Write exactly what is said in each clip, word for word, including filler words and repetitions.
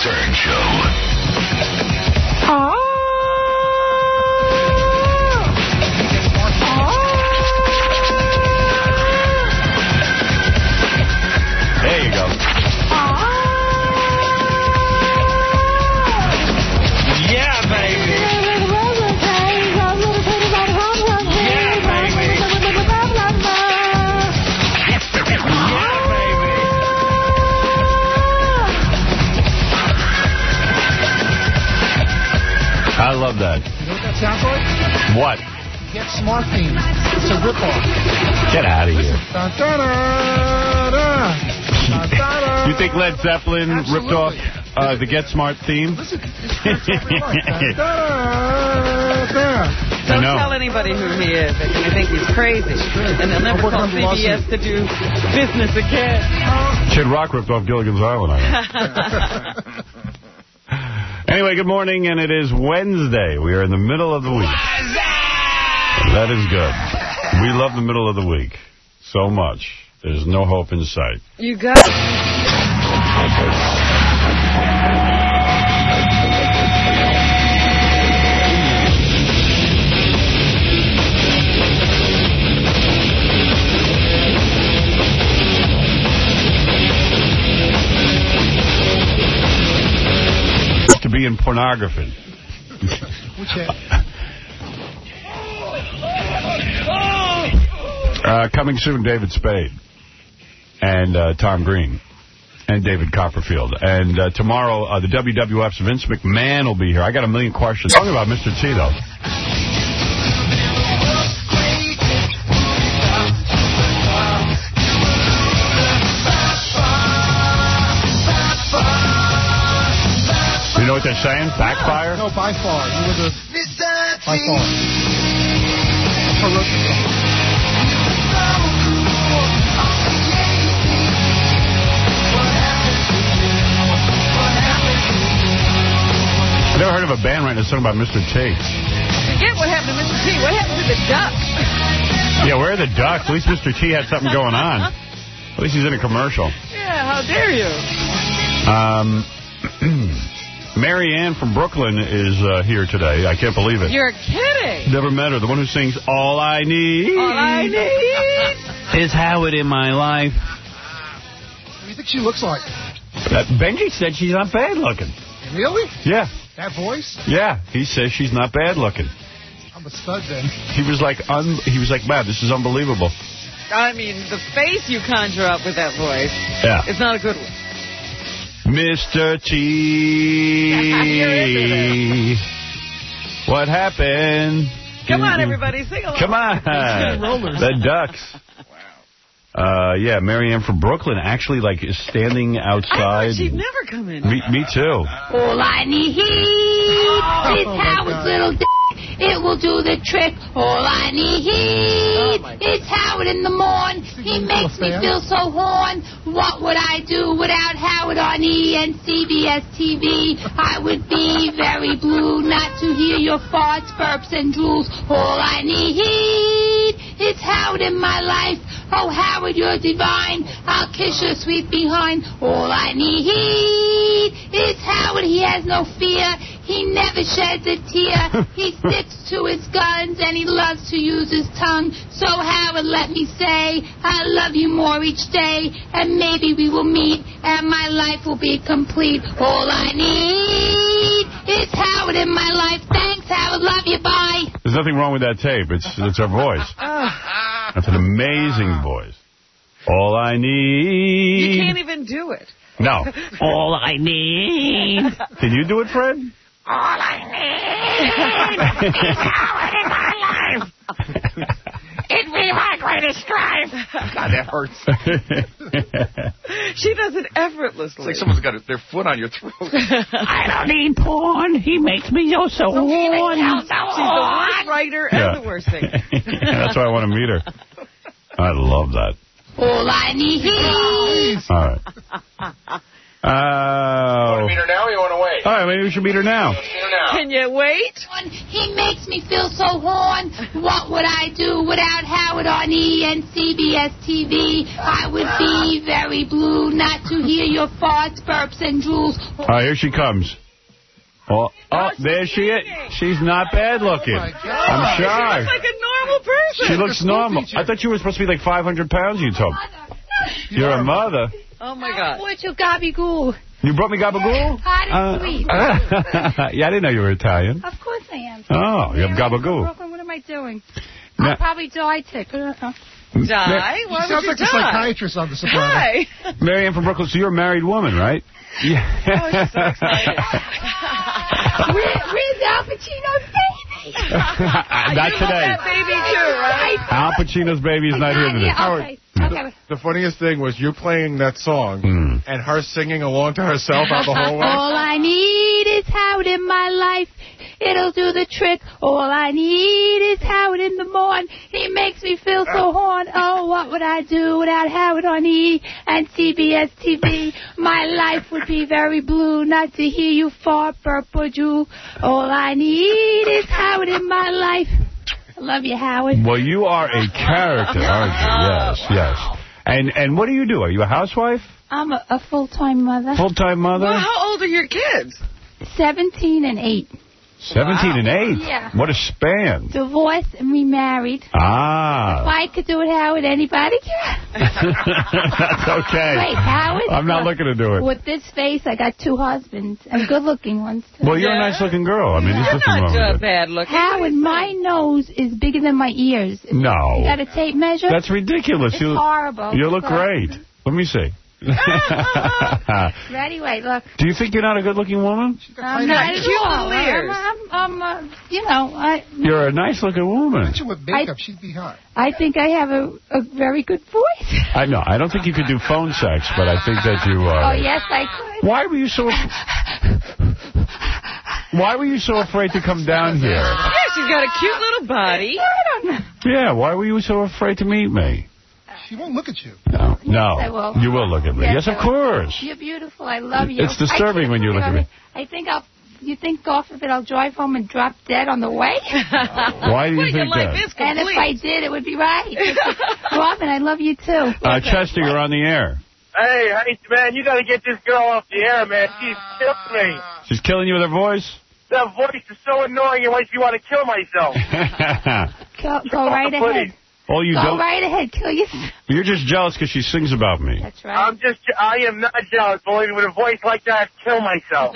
Stern Show. Oh. There you go. Yeah, baby. I love that. You know what that sounds like? What? Get Smart theme. It's a ripoff. Get out of here. Dun, dun, dun, dun. Dun, dun, dun. You think Led Zeppelin Absolutely. ripped off uh, the Get Smart theme? Listen, it's exactly right. Dun, dun, dun. Don't tell anybody who he is. They're going to think he's crazy. And they'll never call C B S to do business again. Kid Rock ripped off Gilligan's Island, I know. Anyway, good morning, and it is Wednesday. We are in the middle of the week. That is good. We love the middle of the week so much. There's no hope in sight. You got it. To be in pornography. Which head? Uh, coming soon, David Spade and uh, Tom Green and David Copperfield. And uh, tomorrow, uh, the W W F's Vince McMahon will be here. I got a million questions. Talking about Mister T, though. You know what they're saying? Backfire? No, by far. You were the... By far. Ferocious. I've never heard of a band writing a song about Mister T. Forget what happened to Mister T. What happened to the ducks? Yeah, where are the ducks? At least Mister T had something going on. At least he's in a commercial. Yeah, how dare you? Um, Mary Ann from Brooklyn is uh, here today. I can't believe it. You're kidding. Never met her. The one who sings All I Need. All I need is Howard in my life. What do you think she looks like? Uh, Benji said she's not bad looking. Really? Yeah. That voice? Yeah. He says she's not bad looking. I'm a stud then. He was like, un he was like, man, this is unbelievable. I mean, the face you conjure up with that voice Yeah. is not a good one. Mister T. What happened? Come on, everybody, sing along. Come on. The Ducks. Uh, yeah, Mary Ann from Brooklyn actually, like, is standing outside. I thought she'd never come in. Me, me too. All I need is Howard's little dick. It will do the trick. All I need is Howard in the morn. He makes me feel so horn. What would I do without Howard on E and C B S T V? I would be very blue not to hear your farts, burps, and drools. All I need is Howard in my life. Oh, Howard, you're divine. I'll kiss your sweet behind. All I need is Howard. He has no fear. He never sheds a tear. He sticks to his guns and he loves to use his tongue. So, Howard, let me say, I love you more each day. And maybe we will meet and my life will be complete. All I need is Howard in my life. Thanks, Howard. Love you. Bye. There's nothing wrong with that tape. It's, it's her voice. That's an amazing voice. All I need... You can't even do it. No. All I need... Can you do it, Fred? All I need is Howard in my life. It'd be my greatest strife. God, that hurts. She does it effortlessly. It's like someone's got their foot on your throat. I don't need porn. He makes me so so horn. She's the worst writer Yeah. and the worst singer. That's why I want to meet her. I love that. All I need. All right. Oh. Want to meet her now or you want to wait? All right, maybe we should meet her now. Can you wait? He makes me feel so horn. What would I do without Howard on E and C B S T V? I would be very blue not to hear your farts, burps, and drools. All right, here she comes. Oh, oh there she is. She's not bad looking. Oh I'm she shocked. looks like a normal person. She looks normal. I thought you were supposed to be like five hundred pounds, you told me. You're a mother. Oh, my God. What's your gabagool? You brought me gabagool? Hot and Uh, sweet. yeah, I didn't know you were Italian. Of course I am. Oh, you have gabagool. Brooklyn, what am I doing? Now- I'll probably die tick. Uh, Die? He Why sounds would like you a die? psychiatrist on The Sopranos. Hi. Marianne from Brooklyn, so you're a married woman, right? Yeah. Oh, she's so excited. Where, where's Al Pacino's baby? Not you today. love that baby, too, right? Al Pacino's baby is not here today. Okay. Okay. The funniest thing was you playing that song Mm. and her singing along to herself out the whole way. All I need is Howard in my life. It'll do the trick. All I need is Howard in the morn. He makes me feel so horn. Oh, what would I do without Howard on E and C B S T V? My life would be very blue not to hear you fart, burp, or drool. All I need is Howard in my life. I love you, Howard. Well, you are a character, aren't you? Yes, yes. And and what do you do? Are you a housewife? I'm a, a full-time mother. Full-time mother? Well, how old are your kids? seventeen and eight. Seventeen and eight? Yeah. What a span. Divorced and remarried. If Ah. I could do it, Howard, anybody can. That's okay. Wait, Howard? I'm not Look, looking to do it. With this face, I got two husbands, and good-looking ones, too. Well, you're a nice-looking girl. I mean, there's You're nothing not wrong uh, with it. bad looking. Howard, my nose is bigger than my ears. You No. got a tape measure? That's ridiculous. It's you, horrible. You look Look. great. Let me see. Ready? Wait, look. Do you think you're not a good-looking woman? I'm got not at cute all. little ears. I'm, I'm, I'm uh, you know, I You're a nice-looking woman. Picture with makeup, she'd be hot. I think I have a, a very good voice. I know. I don't think you could do phone sex, but I think that you are. Oh, yes, I could. Why were you so... Why were you so afraid to come down here? Yeah, she's got a cute little body. I don't know. Yeah, why were you so afraid to meet me? She won't look at you. No, no. I will. You will look at me. Yes, Yes, I of will. course. You're beautiful. I love you. It's disturbing I when you look at me. I think I'll... You think off of it I'll drive home and drop dead on the way? Why do you Well, your think life that? is And if complete. I did, it would be right. Robin, I love you, too. Uh, Chester, you're on the air. Hey, hey, man, you got to get this girl off the air, man. She's killing me. She's killing you with her voice? That voice is so annoying, it makes me want to kill myself. Go, go right ahead. All you Go don't... right ahead. Kill yourself. You're just jealous because she sings about me. That's right. I'm just, I am not jealous. Believe me, with a voice like that, I'd kill myself.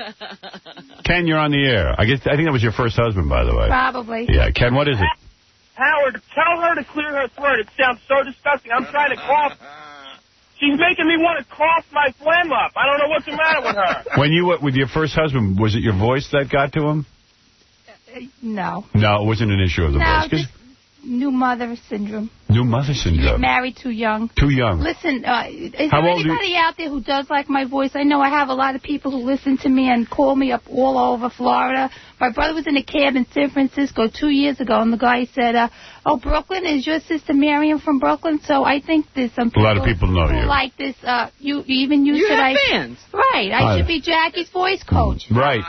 Ken, you're on the air. I guess I think that was your first husband, by the way. Probably. Yeah, Ken, what is it? Howard, tell her to clear her throat. It sounds so disgusting. I'm trying to cough. She's making me want to cough my phlegm up. I don't know what's the matter with her. When you were with your first husband, was it your voice that got to him? Uh, no. No, it wasn't an issue of the No, voice. 'Cause just new mother syndrome. new mother Get syndrome. married too young. Too young. Listen, uh, is How there old are you? anybody out there who does like my voice? I know I have a lot of people who listen to me and call me up all over Florida. My brother was in a cab in San Francisco two years ago, and the guy said, uh, oh, Brooklyn, is your sister Miriam from Brooklyn? So I think there's some A people, lot of people know who you. like this. Uh, you even you, You should have I, fans. Right, I Hi. should be Jackie's voice coach. Right.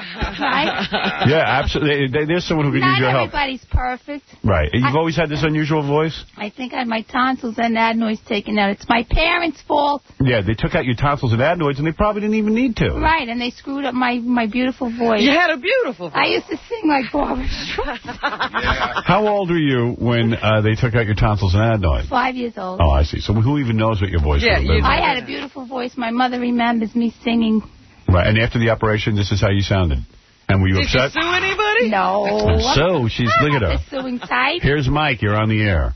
Right? Yeah, absolutely. There- There's someone who could Not use your help. everybody's perfect. Right. You've I- always had this unusual voice? I think I had my tonsils and adenoids taken out. It's my parents' fault. Yeah, they took out your tonsils and adenoids, and they probably didn't even need to. Right, and they screwed up my, my beautiful voice. You had a beautiful voice. I used to sing like Barbara Streisand. How old were you when uh, they took out your tonsils and adenoids? Five years old. Oh, I see. So who even knows what your voice Yeah, would have been? you- I had a beautiful voice. My mother remembers me singing. Right, and after the operation, this is how you sounded. And were you Did you upset? sue anybody? No. And so, she's, look at her. The suing type. Here's Mike. You're on the air.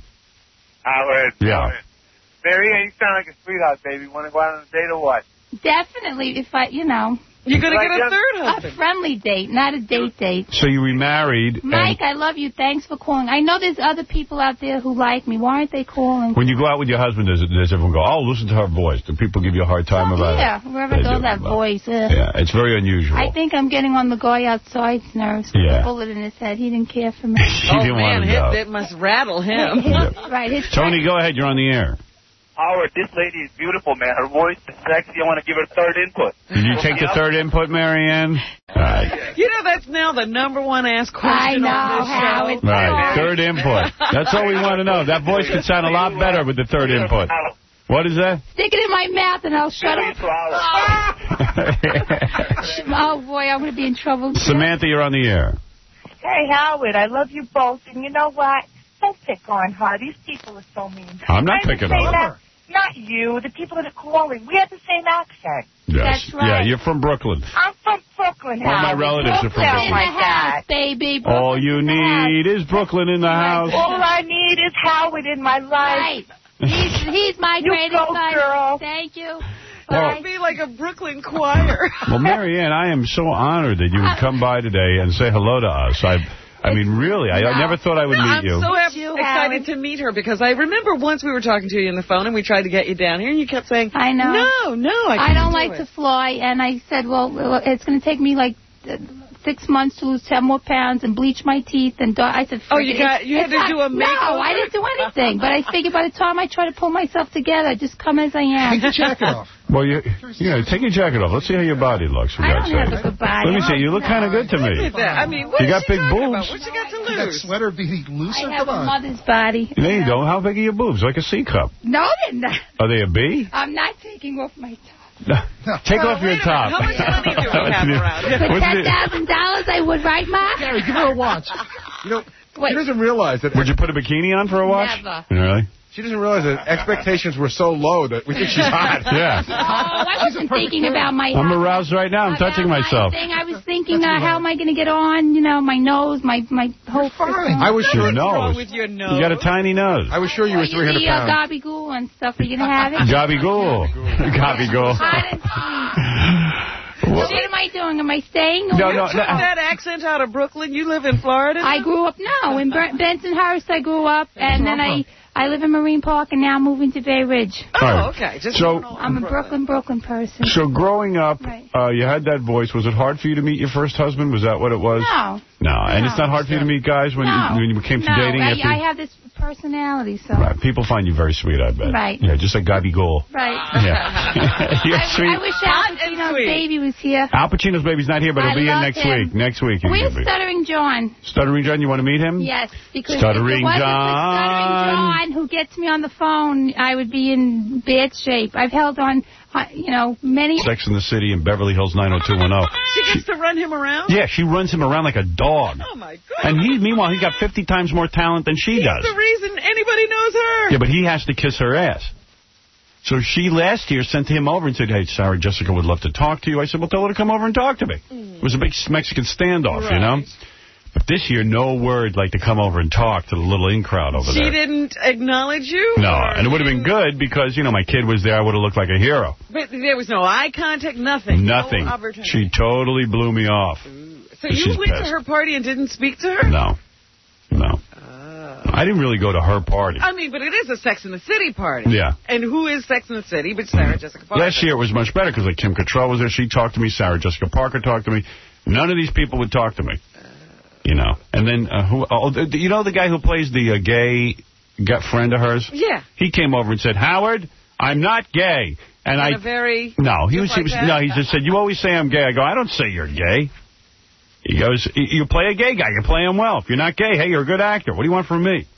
Howard. Yeah. Howard. Mary, you sound like a sweetheart, baby. Want to go out on a date or what? Definitely, if I, you know, You're going to Like get a them? third a husband. friendly date, not a date date. So you remarried. Mike, and I love you. Thanks for calling. I know there's other people out there who like me. Why aren't they calling? when you go out with your husband, does, does everyone go, oh, listen to her voice? Do people give you a hard time Oh, about yeah, it? whoever They does do. that Well, voice. Uh, Yeah, it's very unusual. I think I'm getting on the guy outside's nerves with Yeah. a bullet in his head. He didn't care for me. She Oh, didn't man, want to his, know. it must rattle him. His- right. His Tony, go ahead. You're on the air. Howard, this lady is beautiful, man. Her voice is sexy. I want to give her third input. Did you take the third input, Marianne? Right. You know, that's now the number one asked question I know, on this how show. it's Right, third input. That's all we want to know. That voice could sound a lot better with the third input. What is that? Stick it in my mouth and I'll shut up. Oh, boy, I'm going to be in trouble. Samantha, you're on the air. Hey, Howard, I love you both. And you know what? Don't pick on her. These people are so mean. I'm not I picking say on that- her. Not you, the people that are calling. We have the same accent. Yes. That's right. Yeah, you're from Brooklyn. I'm from Brooklyn, All my Howard. relatives are from Don't sound Brooklyn. like that. Baby. All you need is Brooklyn in the house. All I need is Howard in my life. Right. He's, he's my You greatest go, son. girl. Thank you. That would be like a Brooklyn choir. Well, Marianne, I am so honored that you would come by today and say hello to us. I I mean, really, I, I never thought I would No, meet I'm you. so You, excited Howard. to meet her because I remember once we were talking to you on the phone and we tried to get you down here and you kept saying, I know. no, no, I I can't don't do like it. to fly, and I said, well, it's going to take me like uh, six months to lose ten more pounds and bleach my teeth. And do I said, Oh, you got- it- you had it's to not- do a No, makeover? I didn't do anything. But I figured by the time I try to pull myself together, I just come as I am. Take your jacket off. Well, you, you know, take your jacket off. Let's see how your body looks, for I God's don't have sake. a good body. Let me see. You look No. kind of good to Look me. at that. I mean, what You is got she big talking boobs. about? What you got to That lose? sweater be looser. I have Come a on. mother's body. There you go. How big are your boobs? Like a C cup. No, they're not. Are they a B? I'm not taking off my top. Take Well, off your wait a minute. top. How much money do we have around? For What's ten the- thousand dollars, I would, right, Ma? Gary, give her a watch. You know, Wait. she doesn't realize that. Would you put a bikini on for a watch? Never. Really? She doesn't realize that expectations were so low that we think she's hot. Yeah. Oh, I wasn't thinking about my I'm aroused right now. I'm about touching my myself. Thing. I was thinking, uh, how am I going to get on? You know, my nose, my my whole system. I was sure. Your nose. wrong with your nose? You got a tiny nose. I was sure you were three hundred The uh, pounds. gabagool and stuff. Are you going to have it? Gabagool. Gabagool. Hot and sweet. What am I doing? Am I staying? Or No, no, Took no. that accent out of Brooklyn. You live in Florida? I grew up, no, in Ber- Bensonhurst I grew up, and then I, I live in Marine Park, and now I'm moving to Bay Ridge. Oh, All right. okay. Just So- going all I'm a over. Brooklyn, Brooklyn person. So growing up, Right. uh, you had that voice. Was it hard for you to meet your first husband? Was that what it was? No. No. And it's No. not hard for you to meet guys when, No. you, when you came to no, dating? I, after I have this personality, so. Right. People find you very sweet, I bet. Right. Yeah, just like Gabagool. Right. Yeah. You're I, sweet. I wish Hot Al and Pacino's sweet. baby was here. Al Pacino's baby's not here, but he'll I be in love next him. week. Next week. he Where's will be. Stuttering John? Stuttering John, you want to meet him? Yes, because Stuttering if it wasn't John. for Stuttering John, who gets me on the phone, I would be in bad shape. I've held on, uh, you know, many... Sex in the City in Beverly Hills nine oh two one oh. She gets to run him around? Yeah, she runs him around like a dog. Oh, my God. And he, meanwhile, he's got fifty times more talent than she He's does. the reason anybody knows her. Yeah, but he has to kiss her ass. So she last year sent him over and said, hey, Sarah Jessica would love to talk to you. I said, well, tell her to come over and talk to me. Mm. It was a big Mexican standoff, Right. you know? But this year, no word like to come over and talk to the little in crowd over She there. didn't acknowledge you? No, or and it would have been good because, you know, my kid was there. I would have looked like a hero. But there was no eye contact, nothing. Nothing. No opportunity. She totally blew me off. so she's you went pissed. to her party and didn't speak to her? No. No. Oh. I didn't really go to her party. I mean, but it is a Sex in the City party. Yeah. And who is Sex in the City but Sarah Jessica Parker? Last year it was much better because like Kim Cattrall was there. She talked to me. Sarah Jessica Parker talked to me. None of these people would talk to me. You know. And then, uh, who? Oh, you know the guy who plays the uh, gay gut friend of hers? Yeah. He came over and said, Howard, I'm not gay. And In I... a very... No, he just was, like he was that? no, he just said, you always say I'm gay. I go, I don't say you're gay. He goes, you play a gay guy. You play him well. If you're not gay, hey, you're a good actor. What do you want from me?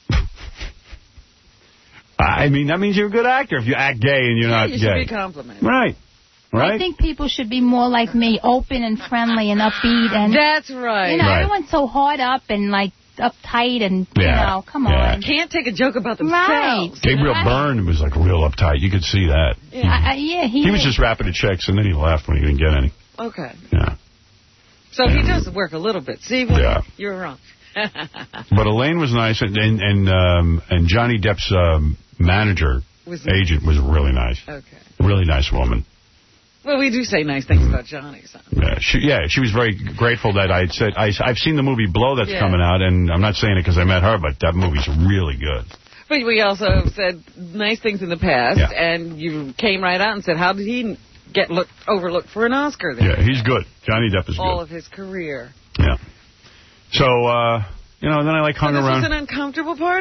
I mean, that means you're a good actor if you act gay and you're Yeah, not you should gay. be complimented. Right. Right? I think people should be more like me, open and friendly and upbeat. And That's right. You know, Right. everyone's so hard up and, like, uptight and, Yeah. you know, come Yeah. on. Can't take a joke about Right. themselves. Gabriel Right. Byrne was like real uptight. You could see that. Yeah. I, I, yeah, he, He was is. just rapping the checks and then he left when he didn't get any. Okay. Yeah. So he does work a little bit. See, Willie? Yeah. You're wrong. But Elaine was nice and and and, um, and Johnny Depp's um, manager, Was nice. agent, was really nice. Okay. Really nice woman. Well, we do say nice things about Johnny. So. Yeah, she, yeah, she was very grateful that I had said, I, I've seen the movie Blow that's Yeah. coming out, and I'm not saying it because I met her, but that movie's really good. But we also said nice things in the past, Yeah. and you came right out and said, how did he get look, overlooked for an Oscar then? Yeah, he's good. Johnny Depp is All good. of his career. Yeah. So, uh, you know, then I like hung So this around. was an uncomfortable party?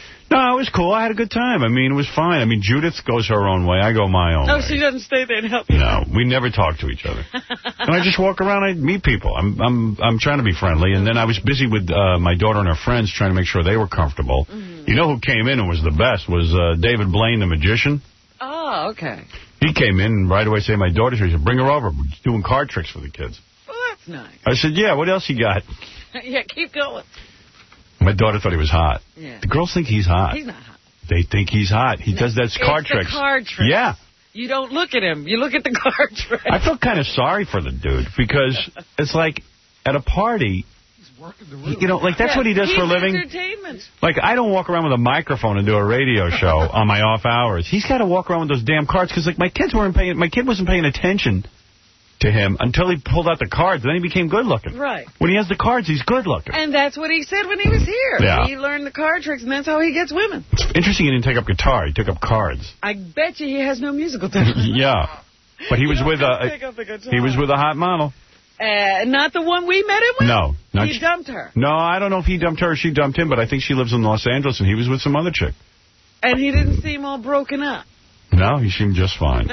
No, it was cool. I had a good time. I mean, it was fine. I mean, Judith goes her own way. I go my own oh, way. she doesn't stay there and help you? No, we never talk to each other. And I just walk around. I meet people. I'm I'm I'm trying to be friendly. And then I was busy with uh, my daughter and her friends trying to make sure they were comfortable. Mm-hmm. You know who came in and was the best was uh, David Blaine, the magician. Oh, okay. He came in and right away said, my daughter's here. He said, bring her over. We're doing card tricks for the kids. Well, that's nice. I said, yeah, what else you got? Yeah, keep going. My daughter thought he was hot. Yeah. The girls think he's hot. He's not hot. They think he's hot. He no, does that card it's tricks. The card tricks. Yeah. You don't look at him. You look at the card tricks. I feel kind of sorry for the dude because it's like at a party, he's working the room. You know, like that's yeah, what he does he's for a living. Entertainment. Like I don't walk around with a microphone and do a radio show on my off hours. He's got to walk around with those damn cards because like my kids weren't paying. My kid wasn't paying attention to him until he pulled out the cards. Then he became good looking. Right. When he has the cards, he's good looking. And that's what he said when he was here. Yeah. He learned the card tricks, and that's how he gets women. It's interesting he didn't take up guitar. He took up cards. I bet you he has no musical talent. Yeah. But he was with a he was with a hot model. Uh, not the one we met him with? No. Not he dumped her. No, I don't know if he dumped her or she dumped him, but I think she lives in Los Angeles, and he was with some other chick. And he didn't seem all broken up. No, he seemed just fine.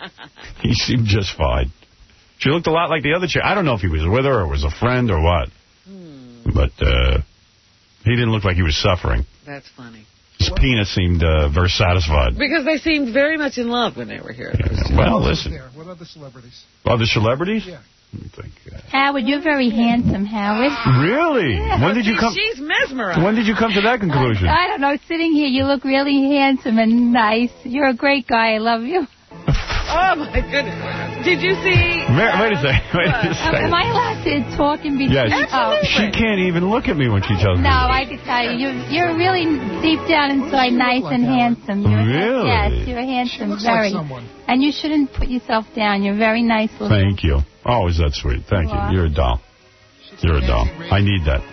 He seemed just fine. She looked a lot like the other chick. I don't know if he was with her or was a friend or what. Hmm. But uh, he didn't look like he was suffering. That's funny. His what? penis seemed uh, very satisfied. Because they seemed very much in love when they were here. Yeah. Well, listen. There? What other celebrities? Other celebrities? Yeah. Think, uh... Howard, you're very handsome, Howard. Really? Yeah. When did you come? She's mesmerized. When did you come to that conclusion? I, I don't know. Sitting here, you look really handsome and nice. You're a great guy. I love you. Oh, my goodness. Did you see... Wait, wait a second. Wait a second. Am I allowed to talk in between? Yes. Oh. She can't even look at me when she tells me. No, I can tell you. You're, you're really deep down inside nice like and that? handsome. You're really? Yes, you're handsome. She looks very. like someone. And you shouldn't put yourself down. You're very nice looking. Thank you. Oh, is that sweet? Thank you. you. You're a doll. You're a doll. I need that.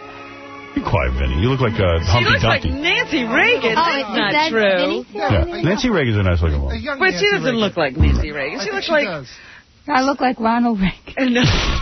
Be quiet, Vinny. You look like a Humpty Dumpty. She looks like Nancy Reagan. Oh, That's not that true. Yeah. Nancy Reagan's a nice looking woman. But she doesn't look like Nancy Reagan. She looks like... Does. I look like Ronald Reagan. No.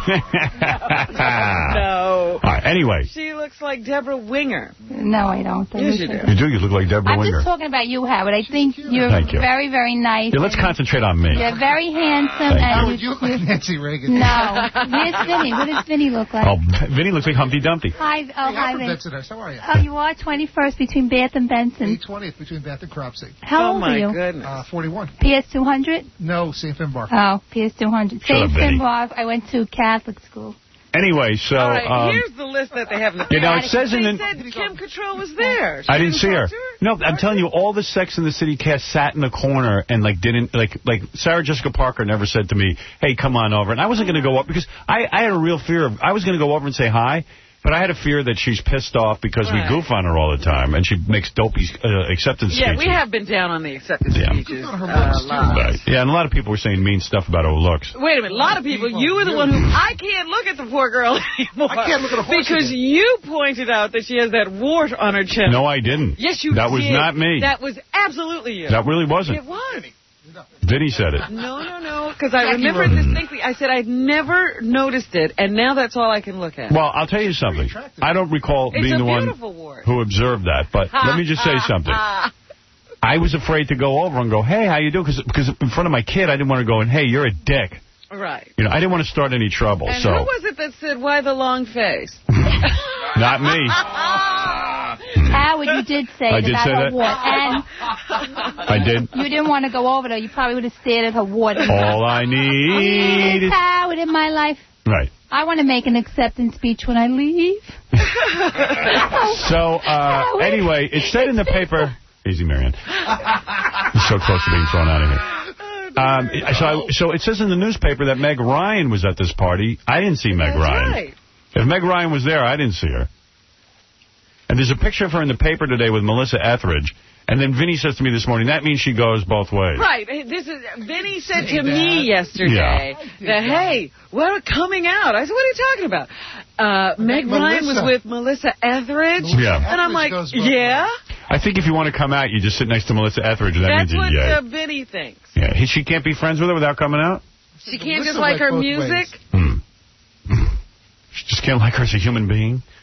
No. All right, anyway. She looks like Deborah Winger. No, I don't. I yes, you do. You do? You look like Deborah I'm Winger. I'm just talking about you, Howard. I think you're Thank you. very, very nice. Yeah, let's concentrate on me. You're very handsome. Thank and you. You look like Nancy Reagan. No. Where's Vinny? What does Vinny look like? Oh, Vinny looks like Humpty Dumpty. Hi, oh, hey, hi, I'm Vinny. Bensonhurst. How are you? Oh, you are twenty-first between Bath and Benson. twentieth between Bath and Cropsey. How oh old my are you? goodness. Uh, forty-one. P S two hundred? No, Saint Finbar. Oh, P S two hundred. Saint Finbar. I went to Catholic school. Anyway, so... All right, um, here's the list that they have in the you know, it says in the... They said Kim Cattrall was there. She I didn't, didn't see her. her. No, I'm telling you, all the Sex and the City cast sat in the corner and, like, didn't... Like, like Sarah Jessica Parker never said to me, hey, come on over. And I wasn't going to go up because I, I had a real fear of... I was going to go over and say hi. But I had a fear that she's pissed off because right. we goof on her all the time, and she makes dopey uh, acceptance yeah, speeches. Yeah, we have been down on the acceptance yeah. speeches uh, a lot. Right. Yeah, and a lot of people were saying mean stuff about her looks. Wait a minute, a lot of people, you were the one who... I can't look at the poor girl anymore. I can't look at a horse Because again. you pointed out that she has that wart on her chin. No, I didn't. Yes, you that did. That was not me. That was absolutely you. That really wasn't. It was. Vinny said it. No, no, no, because I remember it distinctly. I said I'd never noticed it, and now that's all I can look at. Well, I'll tell you something. I don't recall it's being the one wart. who observed that, but let me just say something. I was afraid to go over and go, hey, how you doing? Because in front of my kid, I didn't want to go, and hey, you're a dick. Right. You know, I didn't want to start any trouble. And so. who was it that said, why the long face? Not me. Howard, you did say I it did about say her that? wart. And I did. You didn't want to go over there. You probably would have stared at her wart. All I need is Howard in my life. Right. I want to make an acceptance speech when I leave. So, uh, anyway, it said in the paper... Easy, Marianne. You're so close to being thrown out of here. Um, so, I, so it says in the newspaper that Meg Ryan was at this party. I didn't see Meg That's Ryan. Right. If Meg Ryan was there, I didn't see her. And there's a picture of her in the paper today with Melissa Etheridge. And then Vinny says to me this morning, that means she goes both ways. Right. This is Vinny said to me yesterday yeah. that, hey, we're coming out. I said, what are you talking about? Uh, Meg Melissa. Ryan was with Melissa Etheridge. Yeah. And I'm like, yeah? I think if you want to come out, you just sit next to Melissa Etheridge, and that That's means what yeah. uh, Vinny thinks. Yeah. He, she can't be friends with her without coming out? She can't just like her music? Hmm. She just can't like her as a human being?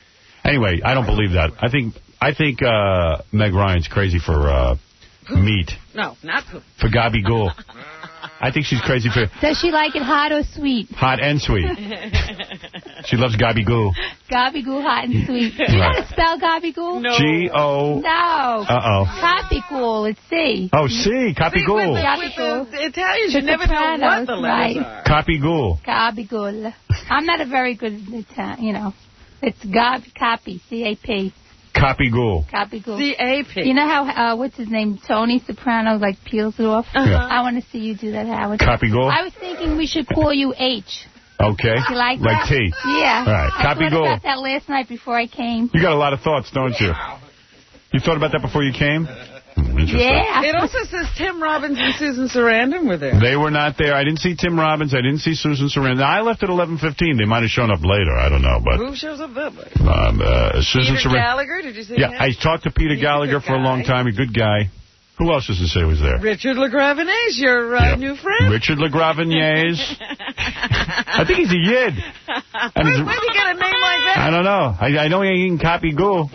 Anyway, I don't believe that. I think I think uh, Meg Ryan's crazy for uh, meat. No, not poop. For gabagool. I think she's crazy for... Does she like it hot or sweet? Hot and sweet. She loves gabagool. Gabagool, hot and sweet. Do you know how to spell gabagool? No. G O... No. Uh-oh. Gabagool, it's C. Oh, C. Gabagool. With the Italians, you never know what the letters are. Gabagool. Gabagool. I'm not a very good Italian, you know. It's gab, copy, C A P. Gabagool. Gabagool. C A P. You know how, uh, what's his name, Tony Soprano, like, peels it off? Uh-huh. Yeah. I want to see you do that, Howard. Gabagool? I was thinking we should call you H. Okay. You like Like that? T. Yeah. All right. I thought Gabagool. about that last night before I came. You got a lot of thoughts, don't you? You thought about that before you came? Yeah. It also says Tim Robbins and Susan Sarandon were there. They were not there. I didn't see Tim Robbins. I didn't see Susan Sarandon. Now, I left at eleven fifteen. They might have shown up later. I don't know. But Who shows up that way? um, uh, Susan Peter Sarandon. Gallagher? Did you see Yeah, him? I talked to Peter He's Gallagher a good for a long guy. time. A good guy. Who else does it say was there? Richard LaGravenese, your uh, Yeah. new friend. Richard LaGravenese. I think he's a yid. And Where he's- did he get a name like that? I don't know. I, I know he ain't eating copy goo.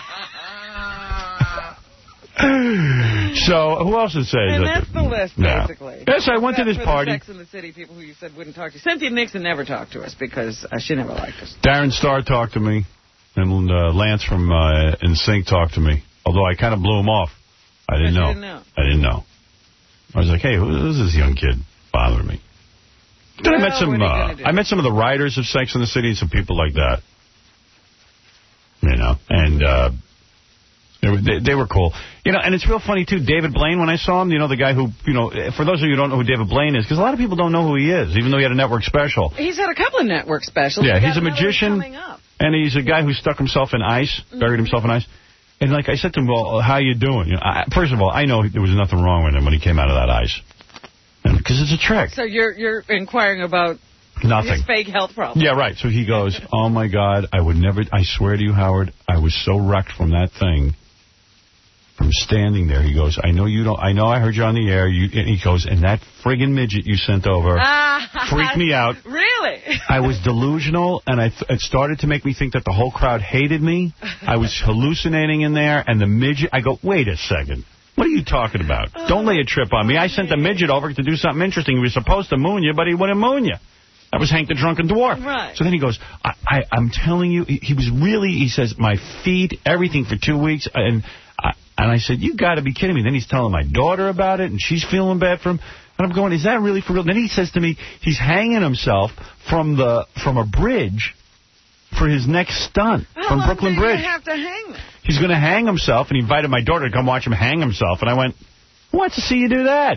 So, who else it says? And that's the list, Yeah. basically. Yes, I went to this Except for party. The Sex and the City people who you said wouldn't talk to you. Cynthia Nixon never talked to us because uh, she never liked us. Darren Starr talked to me, and uh, Lance from uh, N Sync talked to me. Although I kind of blew him off. I didn't But you know. didn't know. I didn't know. I was like, hey, who who's this young kid bothering me? Then I met Well, some. what are you Uh, gonna do? I met some of the writers of Sex and the City, some people like that. You know, and uh, they, were, they, they were cool. You know, and it's real funny too. David Blaine, when I saw him, you know, the guy who, you know, for those of you who don't know who David Blaine is, because a lot of people don't know who he is, even though he had a network special. He's had a couple of network specials. Yeah, We he's got a another magician, coming up. and he's a guy who stuck himself in ice, buried himself in ice. And, like, I said to him, well, how you doing? You know, I, first of all, I know there was nothing wrong with him when he came out of that ice. Because it's a trick. So you're you're inquiring about Nothing. his fake health problem. Yeah, right. So he goes, oh, my God, I would never, I swear to you, Howard, I was so wrecked from that thing, from standing there. He goes, I know you don't, I know I heard you on the air. You, and he goes, and that friggin' midget you sent over freaked me out. Really? I was delusional, and I th it started to make me think that the whole crowd hated me. I was hallucinating in there, and the midget, I go, wait a second. What are you talking about? Don't lay a trip on me. I sent the midget over to do something interesting. He was supposed to moon you, but he wouldn't moon you. That was Hank the Drunken Dwarf. Right. So then he goes, I, I, I'm telling you, he, he was really, he says, my feet, everything for two weeks. And I, and I said, you got to be kidding me. Then he's telling my daughter about it, and she's feeling bad for him. And I'm going, is that really for real? Then he says to me, he's hanging himself from the from a bridge for his next stunt How from long Brooklyn do Bridge. you have to hang there? He's going to hang himself, and he invited my daughter to come watch him hang himself. And I went, who wants to see you do that?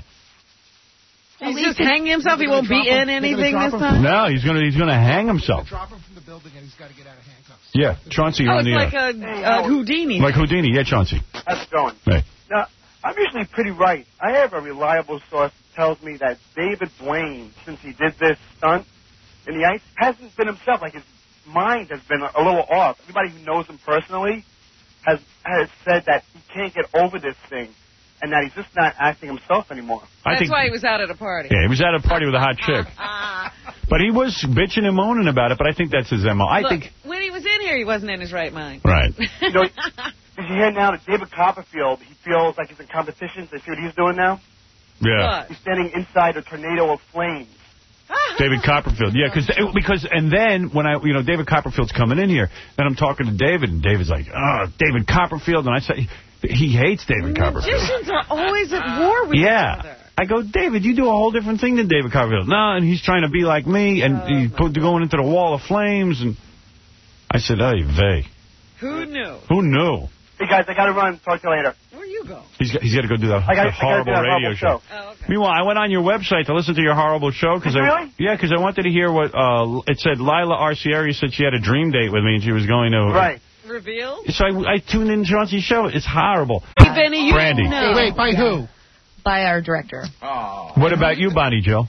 He's just hanging himself. He won't be in anything this time? No, he's going to he's going to hang himself. Drop him from the building, and he's got to get out of handcuffs. Yeah, Chauncey, you're Oh, on it's the like air. a, a Houdini. Like Houdini. Yeah, Chauncey. How's it going? Hey. Now, I'm usually pretty right. I have a reliable source that tells me that David Blaine, since he did this stunt in the ice, hasn't been himself. Like, his mind has been a little off. Everybody who knows him personally has has said that he can't get over this thing and that he's just not acting himself anymore. I That's think, why he was out at a party. Yeah, he was at a party with a hot chick. But he was bitching and moaning about it, but I think that's his M O. I Look, think... when he was in here, he wasn't in his right mind. Right. You know, did you hear now that David Copperfield, he feels like he's in competition? Do you see what he's doing now? Yeah. What? He's standing inside a tornado of flames. David Copperfield, yeah, cause, because, and then when I, you know, David Copperfield's coming in here, and I'm talking to David, and David's like, oh, David Copperfield, and I say, he hates David Copperfield. Magicians are always at war with each Yeah. other. I go, David, you do a whole different thing than David Copperfield. No, and he's trying to be like me, and Oh, he's put, going into the wall of flames, and I said, hey, vey, Who knew? who knew? Hey, guys, I got to run. Talk to you later. Where you go? He's got, he's got to go do that, I that gotta- I gotta horrible do that radio horrible show. show. Oh, okay. Meanwhile, I went on your website to listen to your horrible show. Cause Did you I, really? Yeah, because I wanted to hear what, uh, it said Lila Arcieri said she had a dream date with me and she was going to... Right. Revealed? So I, I tuned in to Chauncey's show. It's horrible. Hey, Benny, you Brandy. know. Wait, by who? By our director. What about you, Bonnie Joe?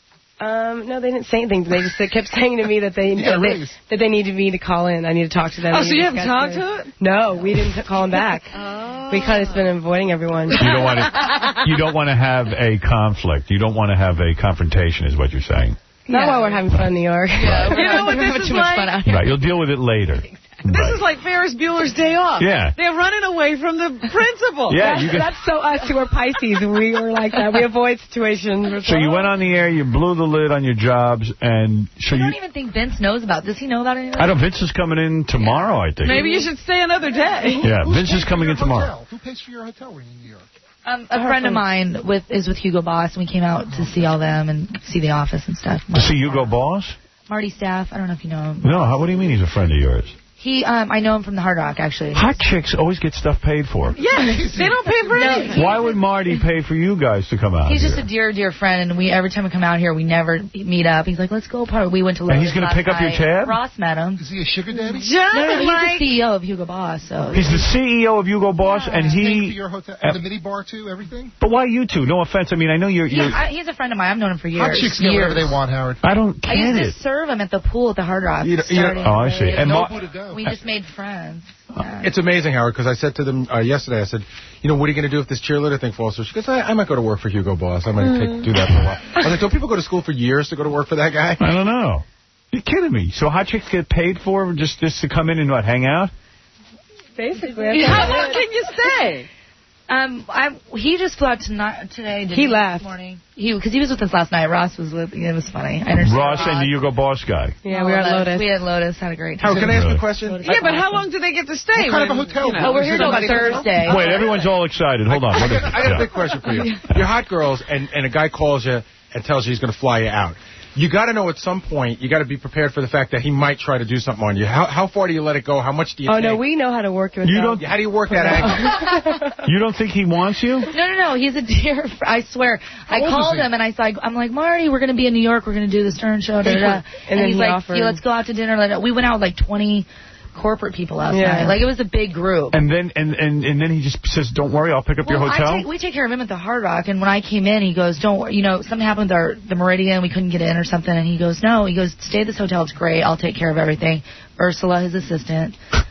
Um, no, they didn't say anything. They just they kept saying to me that they, Yeah, that, they raise. that they needed me to call in. I need to talk to them. Oh, We so need you to haven't discuss talked to it? No, we didn't call him back. Oh. We kind of been avoiding everyone. You don't want to. You don't want to have a conflict. You don't want to have a confrontation, is what you're saying. Not while we're having fun in New York. You know what We're this having is too much like? fun out here. Right. You'll deal with it later. This Right. is like Ferris Bueller's Day Off. Yeah. They're running away from the principal. Yeah, that's, you can- that's so us who are Pisces. We were like that. We avoid situations. So you went on the air, you blew the lid on your jobs, and so I you... don't even think Vince knows about. Does he know about it? I don't. Vince is coming in tomorrow, I think. Maybe you should stay another day. Yeah, Vince is coming in tomorrow. Who pays for your hotel when you're in New York? Um, a friend of mine with is with Hugo Boss, and we came out to see all them and see the office and stuff. To see Hugo Boss? Marty Staff. I don't know if you know him. No, how, what do you mean he's a friend of yours? He, um, I know him from the Hard Rock, actually. Hot chicks always get stuff paid for. Yeah, they don't pay for anything. Why would Marty pay for you guys to come out He's here? just a dear, dear friend, and we every time we come out here, we never meet up. He's like, let's go party. We went to Lotus And he's going to last pick up your night. tab? Ross met him. Is he a sugar daddy? Just No, no, he's like... the C E O of Hugo Boss. So He's the C E O of Hugo Boss, Yeah. and Paying for he... your hotel, Uh, the mini bar too, everything. But why you two? No offense. I mean, I know you're... you're yeah, I, he's a friend of mine. I've known him for years. Hot chicks get years. whatever they want, Howard. I don't I get used it. to serve him at the pool at the Hard Rock. You know- you know- starting Oh, I see. late. And Mar- Nobu to go. we just made friends. Yeah. It's amazing, Howard, because I said to them uh, yesterday, I said, you know, what are you going to do if this cheerleader thing falls through? She goes, I, I might go to work for Hugo Boss. I might Mm. take, do that for a while. I was like, don't people go to school for years to go to work for that guy? I don't know. You're kidding me. So hot chicks get paid for just, just to come in and, what, hang out? Basically. How long can you stay? Um, I he just flew out tonight today. Didn't He left. This morning. He because he was with us last night. Ross was with. It was funny. I understand. Ross and the Hugo Boss guy. Yeah, we were at Lotus. We had Lotus. Had a great time. Howard, can I ask you Really? a question? Yeah, but how long do they get to stay? What kind of when, a hotel? you know- Oh, we're here till Thursday. Wait, everyone's all excited. Hold on. I What is got, it? I got Yeah. a big question for you. You're hot girls, and, and a guy calls you and tells you he's going to fly you out. You got to know at some point, you got to be prepared for the fact that he might try to do something on you. How how far do you let it go? How much do you Oh, take? no, we know how to work with You them. don't- How do you work that angle? You don't think he wants you? No, no, no. He's a dear. fr- I swear. I old called is he? him and I said, I'm like, Marty, we're going to be in New York. We're going to do the Stern show. Da, da, da. And And, then he's he like, offered- yeah, let's go out to dinner. Like, we went out with like twenty corporate people last Yeah. night. Like, it was a big group. And then and, and, and then he just says, don't worry, I'll pick up your Well, hotel? I take, we take care of him at the Hard Rock, and when I came in, he goes, "Don't worry, you know, something happened with our the Meridian, we couldn't get in or something." And he goes, "No," he goes, "Stay at this hotel, it's great. I'll take care of everything." Ursula, his assistant.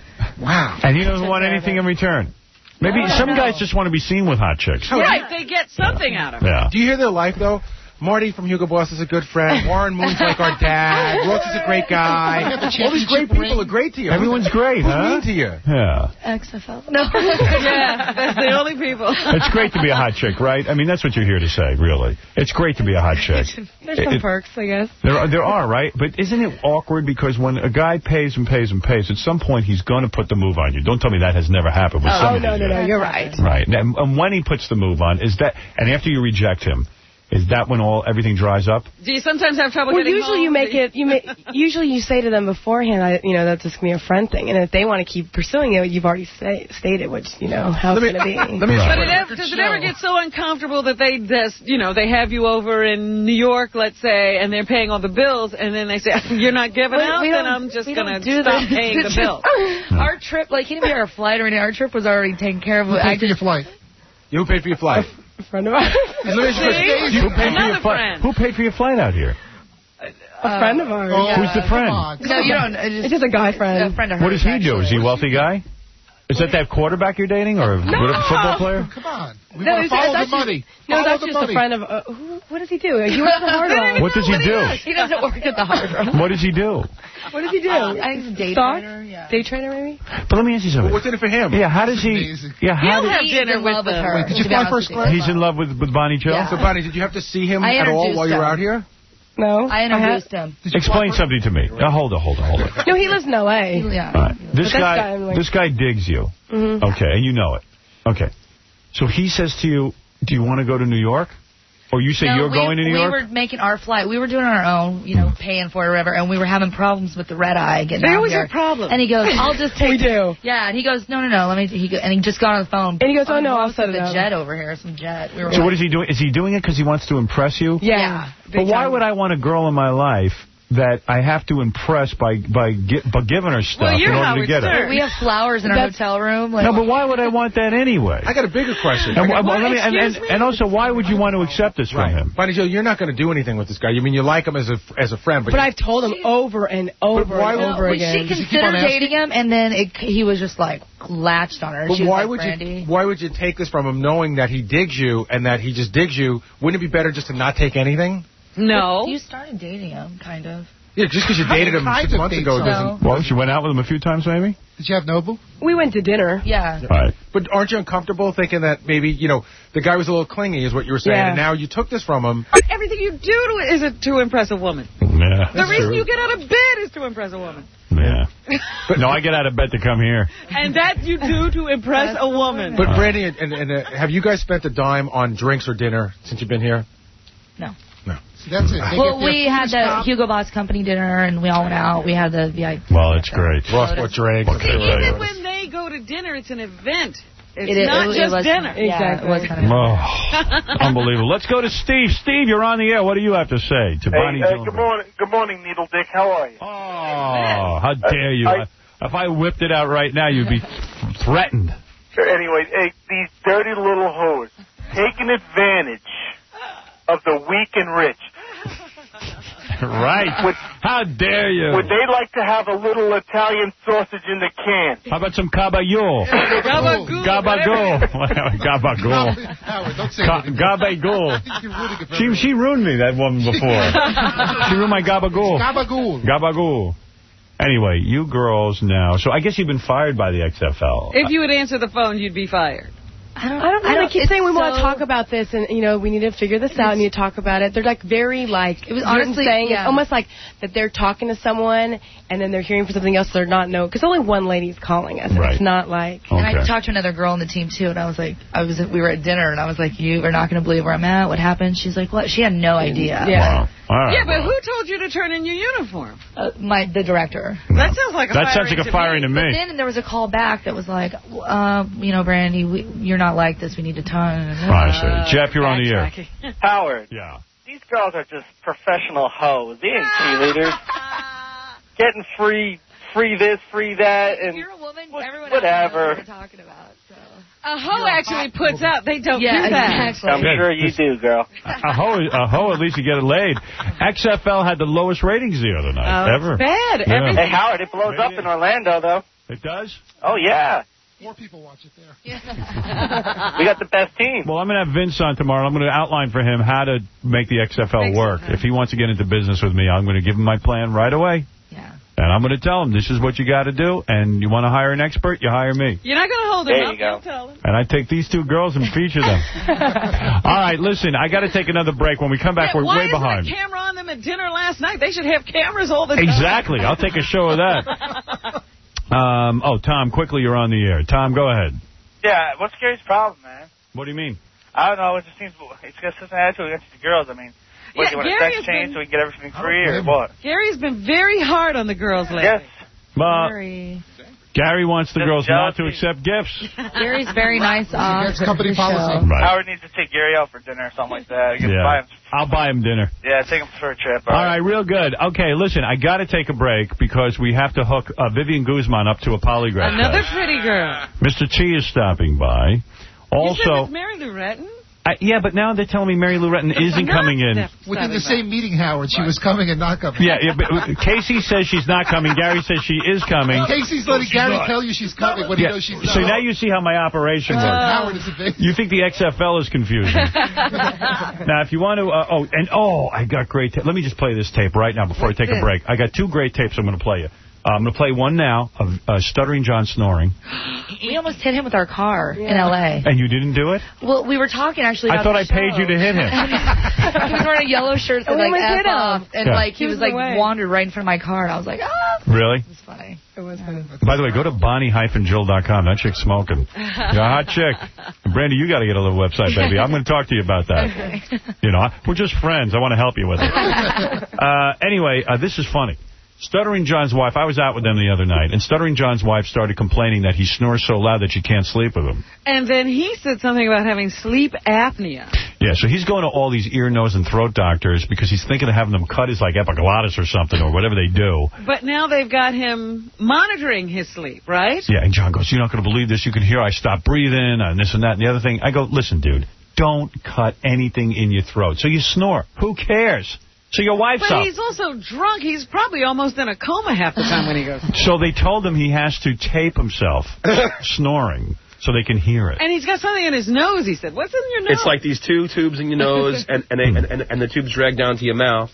Wow. And he doesn't want anything in return. Maybe No, some no. guys just want to be seen with hot chicks. Right, they get something out of it. Yeah. Do you hear their life, though? Marty from Hugo Boss is a good friend. Warren Moon's like our dad. Ross is a great guy. All these great people are great to you. Everyone's great, Who's huh? mean to you? Yeah. X F L. No. Yeah, that's the only people. It's great to be a hot chick, right? I mean, that's what you're here to say, really. It's great to be a hot chick. There's some It- perks, I guess. There are, there are, right? But isn't it awkward because when a guy pays and pays and pays, at some point he's going to put the move on you. Don't tell me that has never happened with Oh, somebody. no, no, no, yet. you're right. Right. And, and when he puts the move on, is that, and after you reject him, is that when all everything dries up? Do you sometimes have trouble Well, getting usually home? you make it. You make. Usually you say to them beforehand, I, you know, that's just gonna be a friend thing, and if they want to keep pursuing it, you've already say, stated, which you know how Let it's me- gonna be. let me- But it ever, does it ever get so uncomfortable that they just, you know, they have you over in New York, let's say, and they're paying all the bills, and then they say, you're not giving We- out, we then don't- I'm just we going to don't do stop that. paying the bill. Our trip, like, he didn't pay our flight or anything. Our trip was already taken care of. Who I paid for your flight? You who paid for your flight? A friend of ours. Let me ask you a question. See? Who paid for your Another flight? friend. Who paid for your flight out here? A friend of ours. Oh, Who's the come friend? on, come No, you on. don't. It's It's just a guy friend. a friend of What hers, does he do? actually. Is he a wealthy guy? Is that that quarterback you're dating or a good football player? Come on. We No, want to it's- follow it's the actually- money. No, Follow that's the just money. a friend of. Uh, who, what does he do? He works at the Hard Rock. What does he do? He doesn't work at the Hard Rock. What does he do? What does he do? I think he's a day Stock? trader. Yeah. Day trader, maybe? But let me ask you something. What's in it for him? Yeah, how does he? amazing. Yeah, how He'll did, have He's dinner in with love with them. her. Wait, did you to be fly honest first with you. class? he's in love with, with Bonnie Jill? Yeah. So, Bonnie, did you have to see him I at all introduced while you were him. out here? No. I introduced him. Did you Explain fly something to me. Now, hold on, hold on, hold on. No, he lives in L A. Yeah. All right. This But guy, this guy, I'm like- this guy digs you. Mhm. Okay, and you know it. Okay. So he says to you, do you want to go to New York? Or you say No, you're we, going to New we York? were making our flight. We were doing our own, you know, paying for it or whatever, and we were having problems with the red eye getting They out always here. have problems. And he goes, I'll just take We do. Yeah, and he goes, no, no, no, let me, he go, and he just got on the phone. And he goes, oh, no, I'll most set of it the up. jet over here, some jet. We were So like, what is he doing? Is he doing it because he wants to impress you? Yeah. Yeah. But Big why time. would I want a girl in my life that I have to impress by by, gi- by giving her stuff Well, you're in order to Howard get her? Stern. We have flowers in our That's- hotel room. Like, No, but why would I want that anyway? I got a bigger question. And, I got- well, let me- and, and, excuse me? and also, why would you want to accept this from Right. him? Bonnie Jill, you're not going to do anything with this guy. You mean you like him as a as a friend, but, But I've told him over and over why and would- over well, again. she Does he keep on considered asking? dating him, and then it, he was just like latched on her. but she was why like, would Brandy. you why would you take this from him knowing that he digs you and that he just digs you? Wouldn't it be better just to not take anything? No. You started dating him, kind of. Yeah, just because you dated him Kinds six of months dates ago are- doesn't... Well, she went out with him a few times, maybe? Did you have Nobu? We went to dinner. Yeah. All right. But aren't you uncomfortable thinking that maybe, you know, the guy was a little clingy is what you were saying, Yeah. and now you took this from him. Everything you do to, is it to impress a woman. Yeah. The reason you get out of bed is to impress a woman. Yeah. But no, I get out of bed to come here. And that you do to impress a woman. But, Brandy, and, and, and uh, have you guys spent a dime on drinks or dinner since you've been here? No. No. See, that's it. They Well, get their we had food the stopped. Hugo Boss company dinner, and we all went out. We had the V I P. Well, it's great. Ross bought drinks. What See, can I tell you? even when they go to dinner, it's an event. It's It- it- not it just was- dinner. Yeah, Exactly. it was kind of. Oh, unbelievable. Let's go to Steve. Steve, you're on the air. What do you have to say to Bonnie Hey, uh, Gilbert? good morning, good morning, Needle Dick. How are you? Oh, how dare you. I- If I whipped it out right now, you'd be threatened. Anyway, hey, these dirty little hoes taking advantage of the weak and rich. Right. Would, How dare you? would they like to have a little Italian sausage in the can? How about some caballero? Gabagool. Gabagool. Gabagool. Howard, don't say Ca- anything. Gabagool. You're ruining it for She, everyone. she ruined me, that woman, before. She ruined my gabagool. Gabagool. Gabagool. Anyway, you girls now. So I guess you've been fired by the X F L. If you would answer the phone, you'd be fired. I don't. I don't know. They keep it's saying we want to so- talk about this, and you know we need to figure this out. and need to talk about it. They're like very like It was you're honestly- saying yeah. it's almost like that they're talking to someone and then they're hearing for something else. They're not know because only one lady's calling us. Right. It's not like And Okay. I talked to another girl on the team too, and I was like, I was, we were at dinner, and I was like, you are not going to believe where I'm at. What happened? She's like, what? She had no idea. Yeah. Wow. All right, yeah, but well. who told you to turn in your uniform? Uh, my the director. That sounds like a That firing sounds like a to firing me. to But me. then there was a call back that was like, uh, you know, Brandy, we, you're not like this. We need to turn. I see. Jeff, you're on the air. Backtracking. Howard, Yeah. these girls are just professional hoes. They ain't cheerleaders. Getting free, free this, free that, and You're a woman. what- Everyone whatever. else knows what we're talking about. So. A hoe actually puts out, they don't Yeah, do that. exactly. I'm sure you do, girl. A hoe, a hoe, at least you get it laid. X F L had the lowest ratings the other night, Oh, ever. it's bad. Yeah. Everything- Hey, Howard, it blows up in Orlando, though. It does? Oh, yeah. More people watch it there. We got the best team. Well, I'm going to have Vince on tomorrow. I'm going to outline for him how to make the X F L Makes work. sense. If he wants to get into business with me, I'm going to give him my plan right away. Yeah. And I'm going to tell him, this is what you got to do, and you want to hire an expert, you hire me. You're not going to hold him There up. you go. You'll tell him. And I take these two girls and feature them. All right, listen, I got to take another break. When we come back, Yeah, we're why way isn't behind. a camera on them at dinner last night? They should have cameras all the time. Exactly. I'll take a show of that. Um, oh, Tom, quickly, you're on the air. Tom, go ahead. Yeah, what's Gary's problem, man? What do you mean? I don't know. It just seems it's got such an attitude against the girls. I mean, what, Yeah, do you want a Gary sex has change been- so we can get everything free, or what? Gary's been very hard on the girls lately. Yes. Uh, Gary. Gary wants the Just girls not to jealousy. accept gifts. Gary's very nice off That's the company show. policy. Right. Howard needs to take Gary out for dinner or something like that. You can buy Yeah. him, I'll buy him dinner. yeah, take him for a trip. All right, real good. Okay, listen, I got to take a break because we have to hook uh, Vivian Guzman up to a polygraph Another test. pretty girl. Mister Chi is stopping by. You said Also, it's Mary Lou Retton? I, yeah, but now they're telling me Mary Lou Retton isn't Not coming in. Steph Within the Savage. same meeting, Howard, she was coming and not coming. Yeah, yeah, but Casey says she's not coming. Gary says she is coming. Casey's letting Gary tell you she's coming when he Yeah, knows she's so not. now you see how my operation works. Howard is a big... You think the X F L is confusing. Now, if you want to... Uh, oh, and oh, I got great tape. Let me just play this tape right now before What's I take a this? break. I got two great tapes I'm going to play you. Uh, I'm going to play one now of uh, Stuttering John snoring. We almost hit him with our car in L A And you didn't do it? Well, we were talking actually I about thought the I paid show. you to hit him. He was wearing a yellow shirt that Oh, we like almost F hit him. off, and Yeah. like he, He was was like away. wandered right in front of my car, and I was like, ah, Really? it was funny. It was fun. By the way, go to Bonnie Jill dot com. That chick's smoking. You're a hot chick. And Brandy, you got to get a little website, baby. I'm going to talk to you about that. You know, we're just friends. I want to help you with it. Uh, anyway, uh, this is funny. Stuttering John's wife, I was out with them the other night, and Stuttering John's wife started complaining that he snores so loud that she can't sleep with him. And then he said something about having sleep apnea. Yeah, so he's going to all these ear, nose, and throat doctors because he's thinking of having them cut his, like, epiglottis or something, or whatever they do. But now they've got him monitoring his sleep, right? Yeah, and John goes, you're not going to believe this. You can hear I stop breathing, and this and that and the other thing. I go, listen, dude, don't cut anything in your throat. So you snore. Who cares? So your wife's But up. he's also drunk. He's probably almost in a coma half the time when he goes. So they told him he has to tape himself snoring so they can hear it. And he's got something in his nose, he said. What's in your nose? It's like these two tubes in your nose, and and, and, and, and the tubes drag down to your mouth.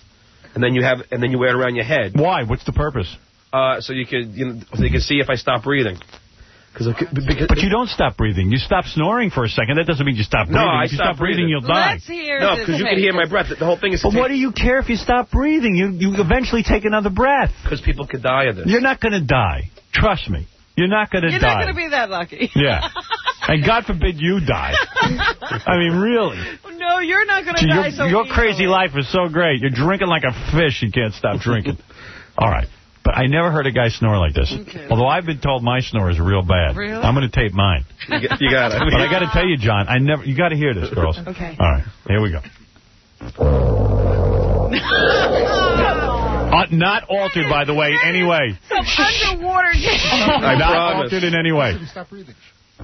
and then you have, and then you wear it around your head. Why? What's the purpose? Uh, so you could, you know, so you can see if I stop breathing. Cause it, because but you don't stop breathing. You stop snoring for a second. That doesn't mean you stop breathing. No, I if you stop stop breathing, breathing. you'll die. Let's hear No, this because you can tape. hear my breath. The whole thing is... But what do you care if you stop breathing? You you eventually take another breath. Because people could die of this. You're not going to die. Trust me. You're not going to die. You're not going to be that lucky. Yeah. And God forbid you die. I mean, really. No, you're not going to Gee, die your, so Your easily. crazy life is so great. You're drinking like a fish. You can't stop drinking. All right. But I never heard a guy snore like this. Okay. Although I've been told my snore is real bad. Really? I'm going to tape mine. You, you got it. But I got to tell you, John, I never. You got to hear this, girls. Okay. All right. Here we go. uh, not altered, by the way, in any way. Some underwater game. I not promise. altered in any way. Stop breathing.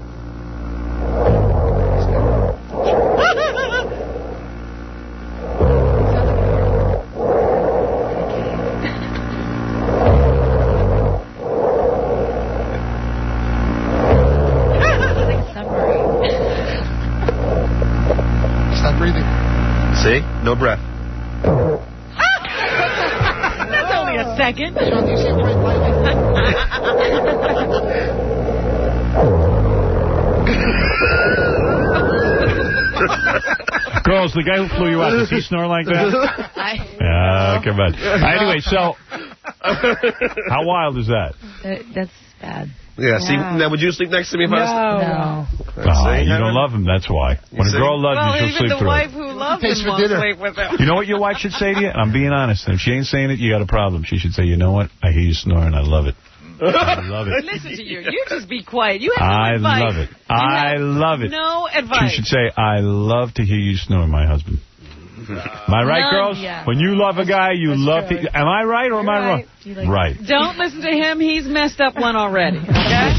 Stop breathing. See? No breath. That's only a second. John, you seem quite lightly. Girls, the guy who flew you out, does he snore like that? Yeah, come on. Anyway, so, how wild is that? Uh, that's bad. Yeah, see, Wow. now would you sleep next to me if I was... No. Oh, you don't love him, that's why. When a girl loves well, you, she'll even sleep the through wife it. who loves Pays him for won't dinner. sleep with him. You know what your wife should say to you? I'm being honest. And if she ain't saying it, you got a problem. She should say, you know what? I hear you snoring. I love it. I love it. Listen to you. You just be quiet. You have no I advice. love it. I love it. No advice. She should say, I love to hear you snore, my husband. Am I right, None, girls? yeah. When you love a guy, you That's love true. to... Am I right or am I wrong? Right. Like right. Don't listen to him. He's messed up one already. Okay?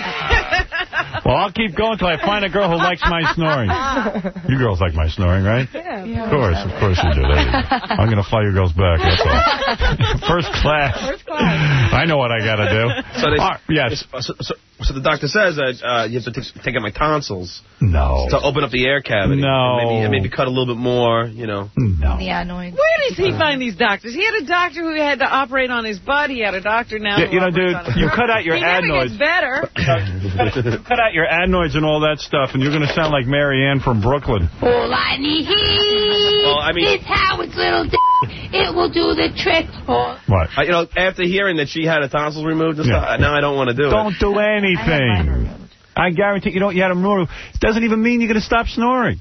Well, I'll keep going until I find a girl who likes my snoring. You girls like my snoring, right? Yeah. Of course, of course you do. There you go. I'm going to fly you girls back, that's all. First class. First class. I know what I got to do. So, they, Ah, yes. so, so, so the doctor says that uh, you have to take, take out my tonsils No. to open up the air cavity. No. And maybe, and maybe cut a little bit more, you know. No. The adenoids. Where does he find these doctors? He had a doctor who had to operate on his butt. He had a doctor now Yeah, who you know, operates dude, on his you heart. cut out your he never adenoids. gets better. Cut out your adenoids and all that stuff, and you're going to sound like Mary Ann from Brooklyn. All I need Well, I mean- is Howard's little d***. It will do the trick. Oh. What? Uh, you know, after hearing that she had her tonsils removed and Yeah. stuff, now I don't want to do Don't it. do anything. I guarantee you don't. You had a removed. It doesn't even mean you're going to stop snoring.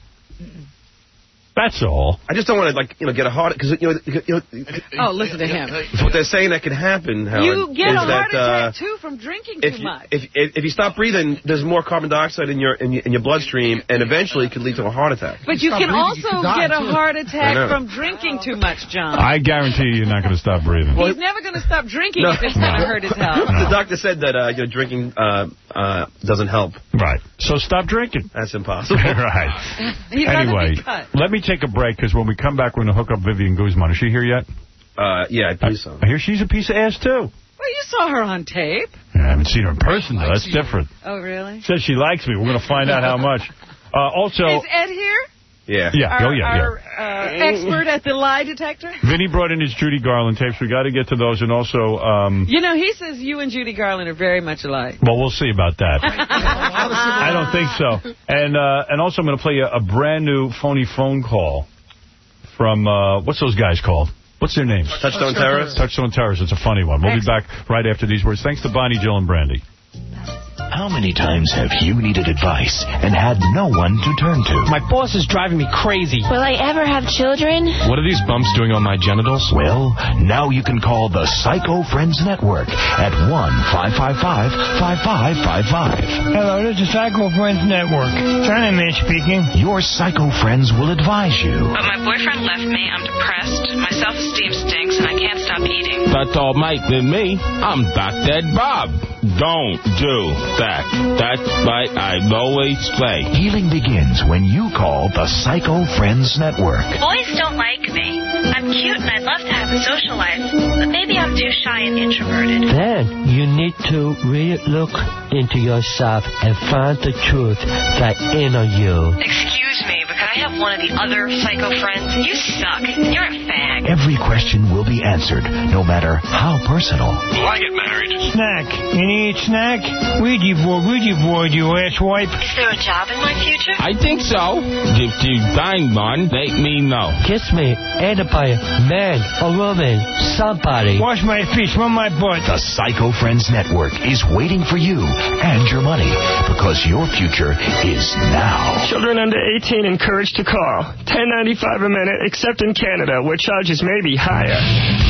That's all. I just don't want to, like, you know, get a heart... Because, you know, you know, Oh, listen to him. what they're saying that could happen, Howard, You get is a heart that, uh, attack, too, from drinking if too you, much. if, if if you stop breathing, there's more carbon dioxide in your in your, in your bloodstream, and eventually it could lead to a heart attack. But you Stop can breathing, also you could die, get a too. heart I attack know. from drinking too much, John. I guarantee you you're not going to stop breathing. He's never going to stop drinking No. if it's going to hurt his health. The doctor said that uh, you know, drinking uh, uh, doesn't help. Right. So stop drinking. That's impossible. Right. He'd rather Anyway, be cut. let me take a break, because when we come back, we're going to hook up Vivian Guzman. Is she here yet? Uh, yeah, I believe so. I hear she's a piece of ass, too. Well, you saw her on tape. I haven't seen her in person, though. That's different. Oh, really? Says she likes me. We're going to find out how much. Uh, also... Is Ed here? Yeah. Yeah. Our, oh, yeah, our yeah. uh, expert at the lie detector? Vinny brought in his Judy Garland tapes. We got to get to those. And also... Um, You know, he says you and Judy Garland are very much alike. well, we'll see about that. I don't think so. And uh, and also I'm going to play a, a brand new phony phone call from, uh, what's those guys called? What's their names? Touchstone Terrorists? Touchstone Terrorists. It's a funny one. We'll be back right after these words. Thanks to Bonnie, Jill, and Brandy. How many times have you needed advice and had no one to turn to? My boss is driving me crazy. Will I ever have children? What are these bumps doing on my genitals? Well, now you can call the Psycho Friends Network at one five five five, five five five five. Hello, this is Psycho Friends Network. Johnny Man speaking. Your Psycho Friends will advise you. But my boyfriend left me, I'm depressed, my self-esteem stinks, and I can't stop eating. That's all right with me. I'm Doctor Ed Bob. Don't do that. That's what I always say. Healing begins when you call the Psycho Friends Network. Boys don't like me. I'm cute and I'd love to have a social life, but maybe I'm too shy and introverted. Then you need to really look into yourself and find the truth that's in you. Excuse me, but can I have one of the other psycho friends. You suck. You're a fag. Every question will be answered, no matter how personal. Will I get married? Snack. You need snack? Ouija board, Ouija board, you asswipe. Is there a job in my future? I think so. If you find one, let me know. Kiss me, anybody, man, a woman, somebody. Wash my feet, smell my butt. The Psycho Friends Network is waiting for you and your money, because your future is now. Children under eighteen encouraged to call. ten ninety-five a minute, except in Canada, where charges may be higher.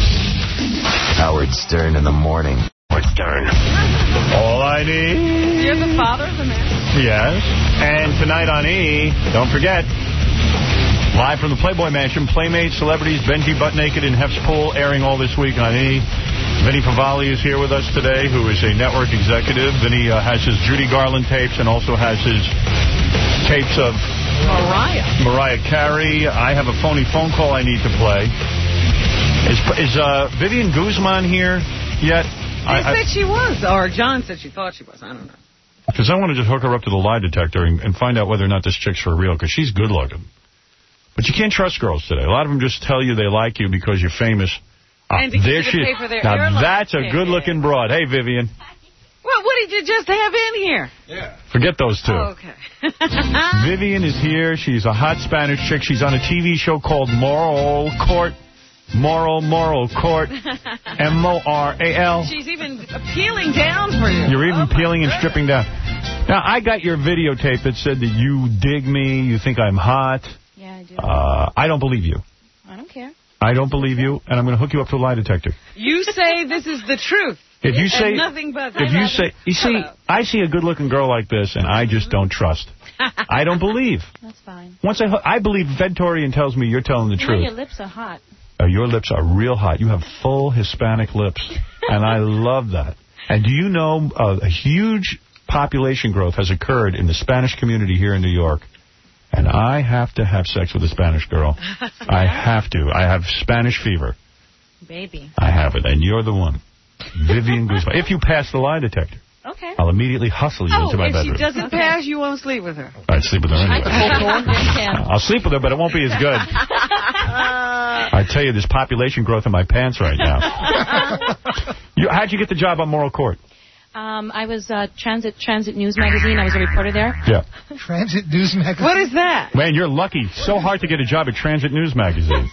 Howard Stern in the morning. Howard Stern. All I need. You're the father of the man. Yes. And tonight on E, don't forget, live from the Playboy Mansion, Playmates, Celebrities, Benji Butt Naked in Hef's Pool, airing all this week on E. Vinny Favali is here with us today, who is a network executive. Vinny uh, has his Judy Garland tapes and also has his tapes of Mariah. Mariah Carey. I have a phony phone call I need to play. Is, is uh, Vivian Guzman here yet? They I, said I, she was, or John said she thought she was. I don't know. Because I want to just hook her up to the lie detector and, and find out whether or not this chick's for real, because she's good looking. But you can't trust girls today. A lot of them just tell you they like you because you're famous. And to there get she you to pay for their Now airline that's a ticket. good-looking broad. Hey, Vivian. Well, what did you just have in here? Yeah. Forget those two. Oh, okay. Vivian is here. She's a hot Spanish chick. She's on a T V show called Moral Court. Moral, Moral Court. M O R A L. She's even peeling down for you. You're even oh peeling and stripping down. Now, I got your videotape that said that you dig me, you think I'm hot. Yeah, I do. Uh, I don't believe you. I don't care. I don't believe you, and I'm going to hook you up to a lie detector. You say this is the truth. If you and say nothing but if you say you see, Hello. I see a good-looking girl like this, and I just don't trust. I don't believe. That's fine. Once I I believe Vedtorian tells me you're telling the Well, truth. your lips are hot. Uh, your lips are real hot. You have full Hispanic lips, and I love that. And do you know uh, a huge population growth has occurred in the Spanish community here in New York? And I have to have sex with a Spanish girl. I have to. I have Spanish fever. Baby. I have it, and you're the one. Vivian Guzman. If you pass the lie detector, okay. I'll immediately hustle you Oh, into my if bedroom. she doesn't Okay. pass, you won't sleep with her. I'd sleep with her anyway. I I'll sleep with her, but it won't be as good. I tell you, there's population growth in my pants right now. you, how'd you get the job on Moral Court? Um, I was uh, Transit Transit News Magazine. I was a reporter there. Yeah. Transit News Magazine. What is that? Man, you're lucky. So hard to get a job at Transit News Magazine.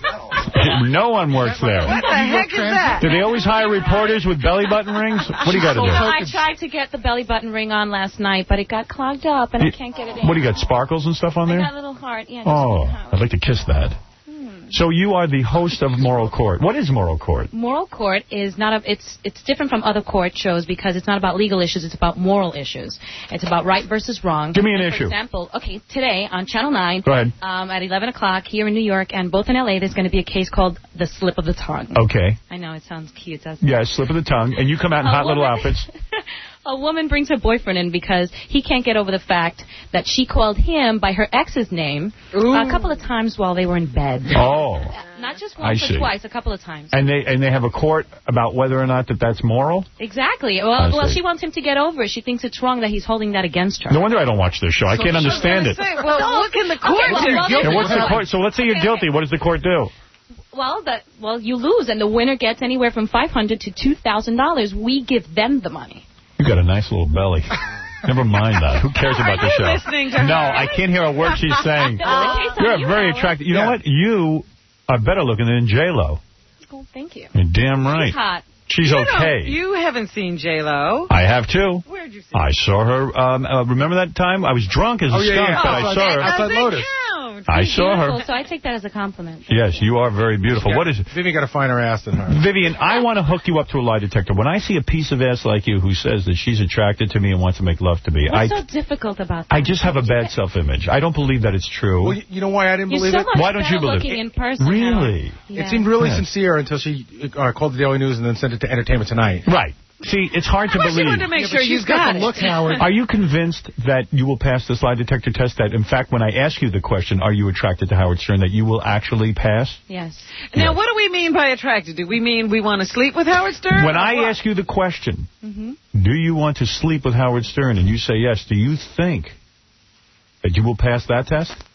No one works there. What the heck is that? Do they always hire reporters with belly button rings? What do you got to do? I tried to get the belly button ring on last night, but it got clogged up, and I can't get it in. What do you got, sparkles and stuff on I there? got a little heart. Yeah. Oh, I'd like to kiss that. So you are the host of Moral Court. What is Moral Court? Moral Court is not a, it's it's different from other court shows because it's not about legal issues, it's about moral issues. It's about right versus wrong. Give me an and issue. For example, okay, today on Channel nine, Go ahead. Um, at eleven o'clock here in New York and both in L A, there's going to be a case called the slip of the tongue. Okay. I know, it sounds cute, doesn't it? Yes, slip of the tongue. And you come out in A hot little woman- outfits. A woman brings her boyfriend in because he can't get over the fact that she called him by her ex's name Ooh. a couple of times while they were in bed. Oh. Not just I once see. or twice, a couple of times. And they and they have a court about whether or not that that's moral? Exactly. I Well, well, see. she wants him to get over it. She thinks it's wrong that he's holding that against her. No wonder I don't watch this show. I can't understand it. Say, well, what can the court Okay, well, do? well, And what's the court? So let's say you're guilty. What does the court do? Well, that well, you lose, and the winner gets anywhere from five hundred dollars to two thousand dollars. We give them the money. You got a nice little belly. Never mind that. Who cares about the you show? listening to her? No, I can't hear a word she's saying. That's the case on You're you, very Howard. attractive. You know what? You are better looking than J Lo. Oh, thank you. You're damn right. She's hot. She's You okay. don't- You haven't seen J Lo. I have too. Where'd you see? I saw her. Um, uh, remember that time? I was drunk as a Oh, yeah, skunk, yeah. but I Outside- saw her. outside Doesn't Lotus. count. I She's saw beautiful, her. so I take that as a compliment. Yes, you are very beautiful. Yeah. What is it? Vivian got a finer ass than her. Vivian, I want to hook you up to a lie detector. When I see a piece of ass like you who says that she's attracted to me and wants to make love to me, What's I so difficult about that? I just have a bad self-image. I don't believe that it's true. Well, you, you know why I didn't You're believe so it? much Why don't you better believe looking it? in person. Really? Yeah. It seemed really Yeah. sincere until she uh, called the Daily News and then sent it to Entertainment Tonight. Right. See, it's hard to Well, she believe. wanted to make Yeah, sure but you she's got got the it. look, Howard. Are you convinced that you will pass this lie detector test? That, in fact, when I ask you the question, are you attracted to Howard Stern, that you will actually pass? Yes. Now, Yes. what do we mean by attracted? Do we mean we want to sleep with Howard Stern? When or I what? ask you the question, Mm-hmm. do you want to sleep with Howard Stern, and you say yes, do you think that you will pass that test?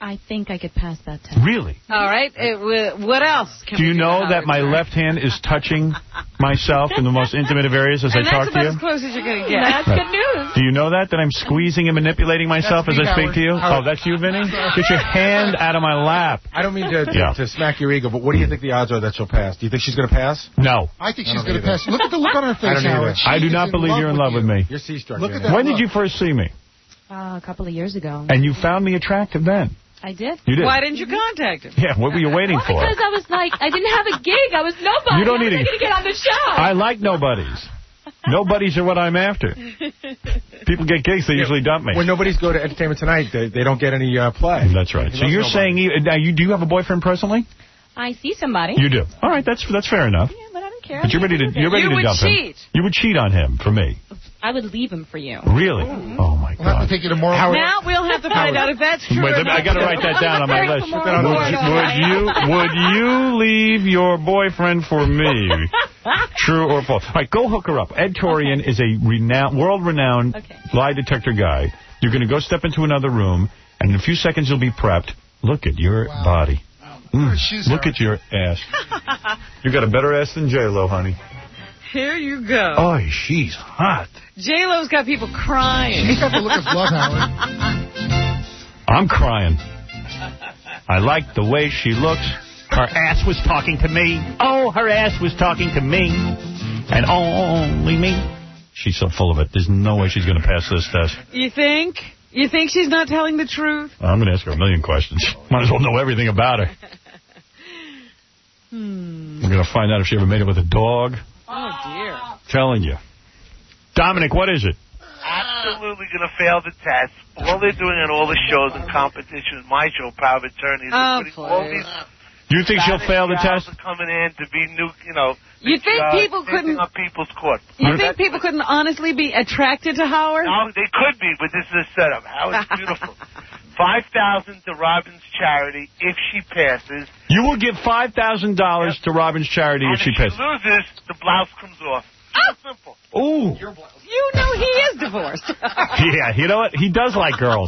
I think I could pass that test. Really? All right. It, w- what else? Can Do you we know do that my Howard? left hand is touching myself in the most intimate of areas as and I talk that's to about you? as close as you're going to get. That's good news. Do you know that? That I'm squeezing and manipulating myself That's as me, I speak Howard. to you? Howard. Oh, that's you, Vinny? Get your hand out of my lap. I don't mean to, to, Yeah. to smack your ego, but what do you think the odds are that she'll pass? Do you think she's going to pass? No. I think I she's don't going to either. pass. Look at the look on her I face, don't either. Howard. She I do is not in believe love you're in love you. with me. You're C-struck. Look at Vinny. that. When did you first see me? Uh, a couple of years ago. And you found me attractive then? I did. You did? Why didn't you contact him? Yeah, what were you waiting Well, for? because I was like, I didn't have a gig. I was nobody. You don't How need was I a- going to get on the show? I like nobodies. Nobodies are what I'm after. People get gigs, they usually dump me. When nobody's go to Entertainment Tonight, they, they don't get any uh, play. That's right. He So loves you're nobody. saying, you, now you do you have a boyfriend presently? I see somebody. You do. All right, that's that's fair enough. Yeah, but I don't care. But you're ready to you're ready you to would dump cheat. him. You would cheat on him for me. I would leave him for you. Really? Oh my We'll have God. to take you to more. Now we'll have to find out if that's true. Wait, or let me- I not. got to write that down on my Very list. for Would more you, important. would you would you leave your boyfriend for me? True or false? All right, go hook her up. Ed Torian is a renowned, world-renowned Okay. lie lie detector guy. You're going to go step into another room, and in a few seconds you'll be prepped. Look at your Wow. body. Mm, She's look at your ass. You got a better ass than J-Lo, honey. Here you go. Oh, she's hot. J-Lo's got people crying. He's got the look of love, Howard. I'm crying. I like the way she looks. Her ass was talking to me. Oh, her ass was talking to me. And only me. She's so full of it. There's no way she's going to pass this test. You think? You think she's not telling the truth? I'm going to ask her a million questions. Might as well know everything about her. Hmm. We're going to find out if she ever made it with a dog. Oh, dear. Telling you. Dominic, what is it? Absolutely going to fail the test. All they're doing on all the shows and competitions, my show, Power of Attorney, is Oh, putting all please. these You think she'll fail the gals test? are coming in to be new, you know. You think uh, people sitting couldn't- on people's court. You think people couldn't honestly be attracted to Howard? No, they could be, but this is a setup. Howard's beautiful. Five thousand to Robin's charity if she passes. You will give five thousand dollars to Robin's charity And if she if passes. she loses, the blouse comes off. Oh. Simple. Ooh. You know he is divorced. Yeah, you know what? He does like girls.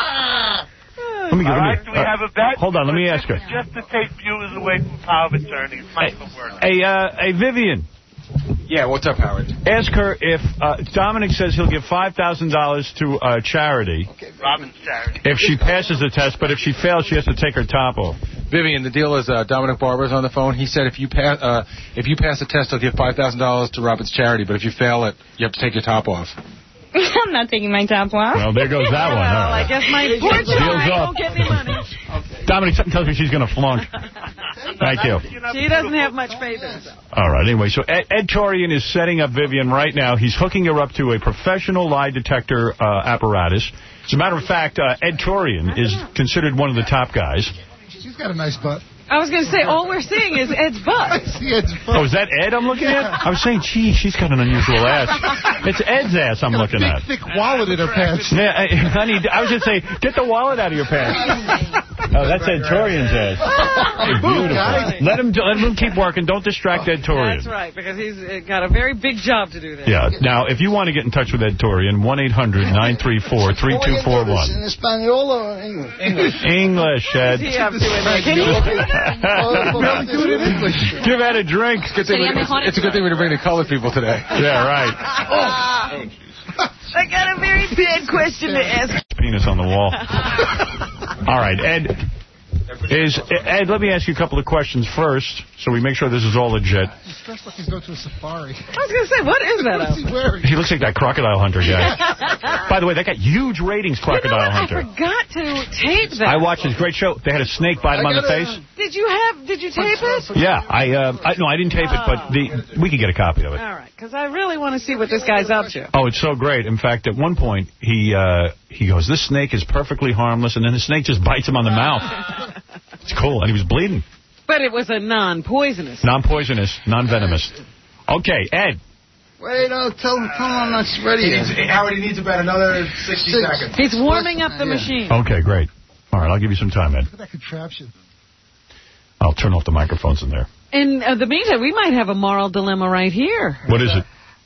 Let me, All let me, right, do we have a bet? Hold on, let me ask her. Just to take viewers away from Power of Attorney. It's not going to work. Hey, uh, hey, Vivian. Yeah, what's up, Howard? Ask her if uh, Dominic says he'll give five thousand dollars to uh, charity Robin's charity. if she passes the test, but if she fails, she has to take her top off. Vivian, the deal is uh, Dominic Barber's on the phone. He said if you pass uh, if you pass the test, he'll give five thousand dollars to Robin's charity, but if you fail it, you have to take your top off. I'm not taking my top off. Well, there goes that one. Well, All right. I guess my poor Deal's child up. won't get any money. Dominic, something tells me she's going to flunk. Thank you. She doesn't have much faith in herself. All right, anyway, so Ed, Ed Torian is setting up Vivian right now. He's hooking her up to a professional lie detector uh, apparatus. As a matter of fact, uh, Ed Torian is considered one of the top guys. She's got a nice butt. I was going to say, all we're seeing is Ed's butt. See Ed's butt. Oh, is that Ed I'm looking at? I was saying, gee, she's got an unusual ass. It's Ed's ass I'm looking Big, at. thick wallet in her pants. Yeah, I, honey, I was just saying, get the wallet out of your pants. Oh, that's Ed Torian's ass. Hey, beautiful. Let him, let him keep working. Don't distract Ed Torian. That's right, because he's uh, got a very big job to do there. Yeah. Now, if you want to get in touch with Ed Torian, one eight hundred nine three four three two four one. In Espanol or English? English. English, Ed. What's he up to in there? Can you Oh, barely do it in English. Give Ed a drink. It's, good thing we, it's, it's a good thing we didn't bring the colored people today. Yeah, right. I got a very bad question to ask. Penis on the wall. All right, Ed. Is Ed, let me ask you a couple of questions first, so we make sure this is all legit. He's dressed like he's going to a safari. I was going to say, what is that? What's he wearing? He looks like that Crocodile Hunter guy. By the way, that got huge ratings, Crocodile You know what? Hunter. I forgot to tape that. I watched his great show. They had a snake bite him on the face. Did you have? Did you tape it? Yeah, I, uh, I no, I didn't tape it, but the we could get a copy of it. All right, because I really want to see what this guy's up to. Oh, it's so great. In fact, at one point, he uh, he goes, this snake is perfectly harmless, and then the snake just bites him on the mouth. It's cool, and he was bleeding. But it was a non-poisonous. Non-poisonous, non-venomous. Okay, Ed. Wait, I'll tell him, tell him I'm not ready He needs, yet. Howard, he needs about another sixty Six. seconds. He's warming up the Yeah. machine. Okay, great. All right, I'll give you some time, Ed. Look at that contraption. I'll turn off the microphones in there. In uh, the meantime, we might have a moral dilemma right here. What is it?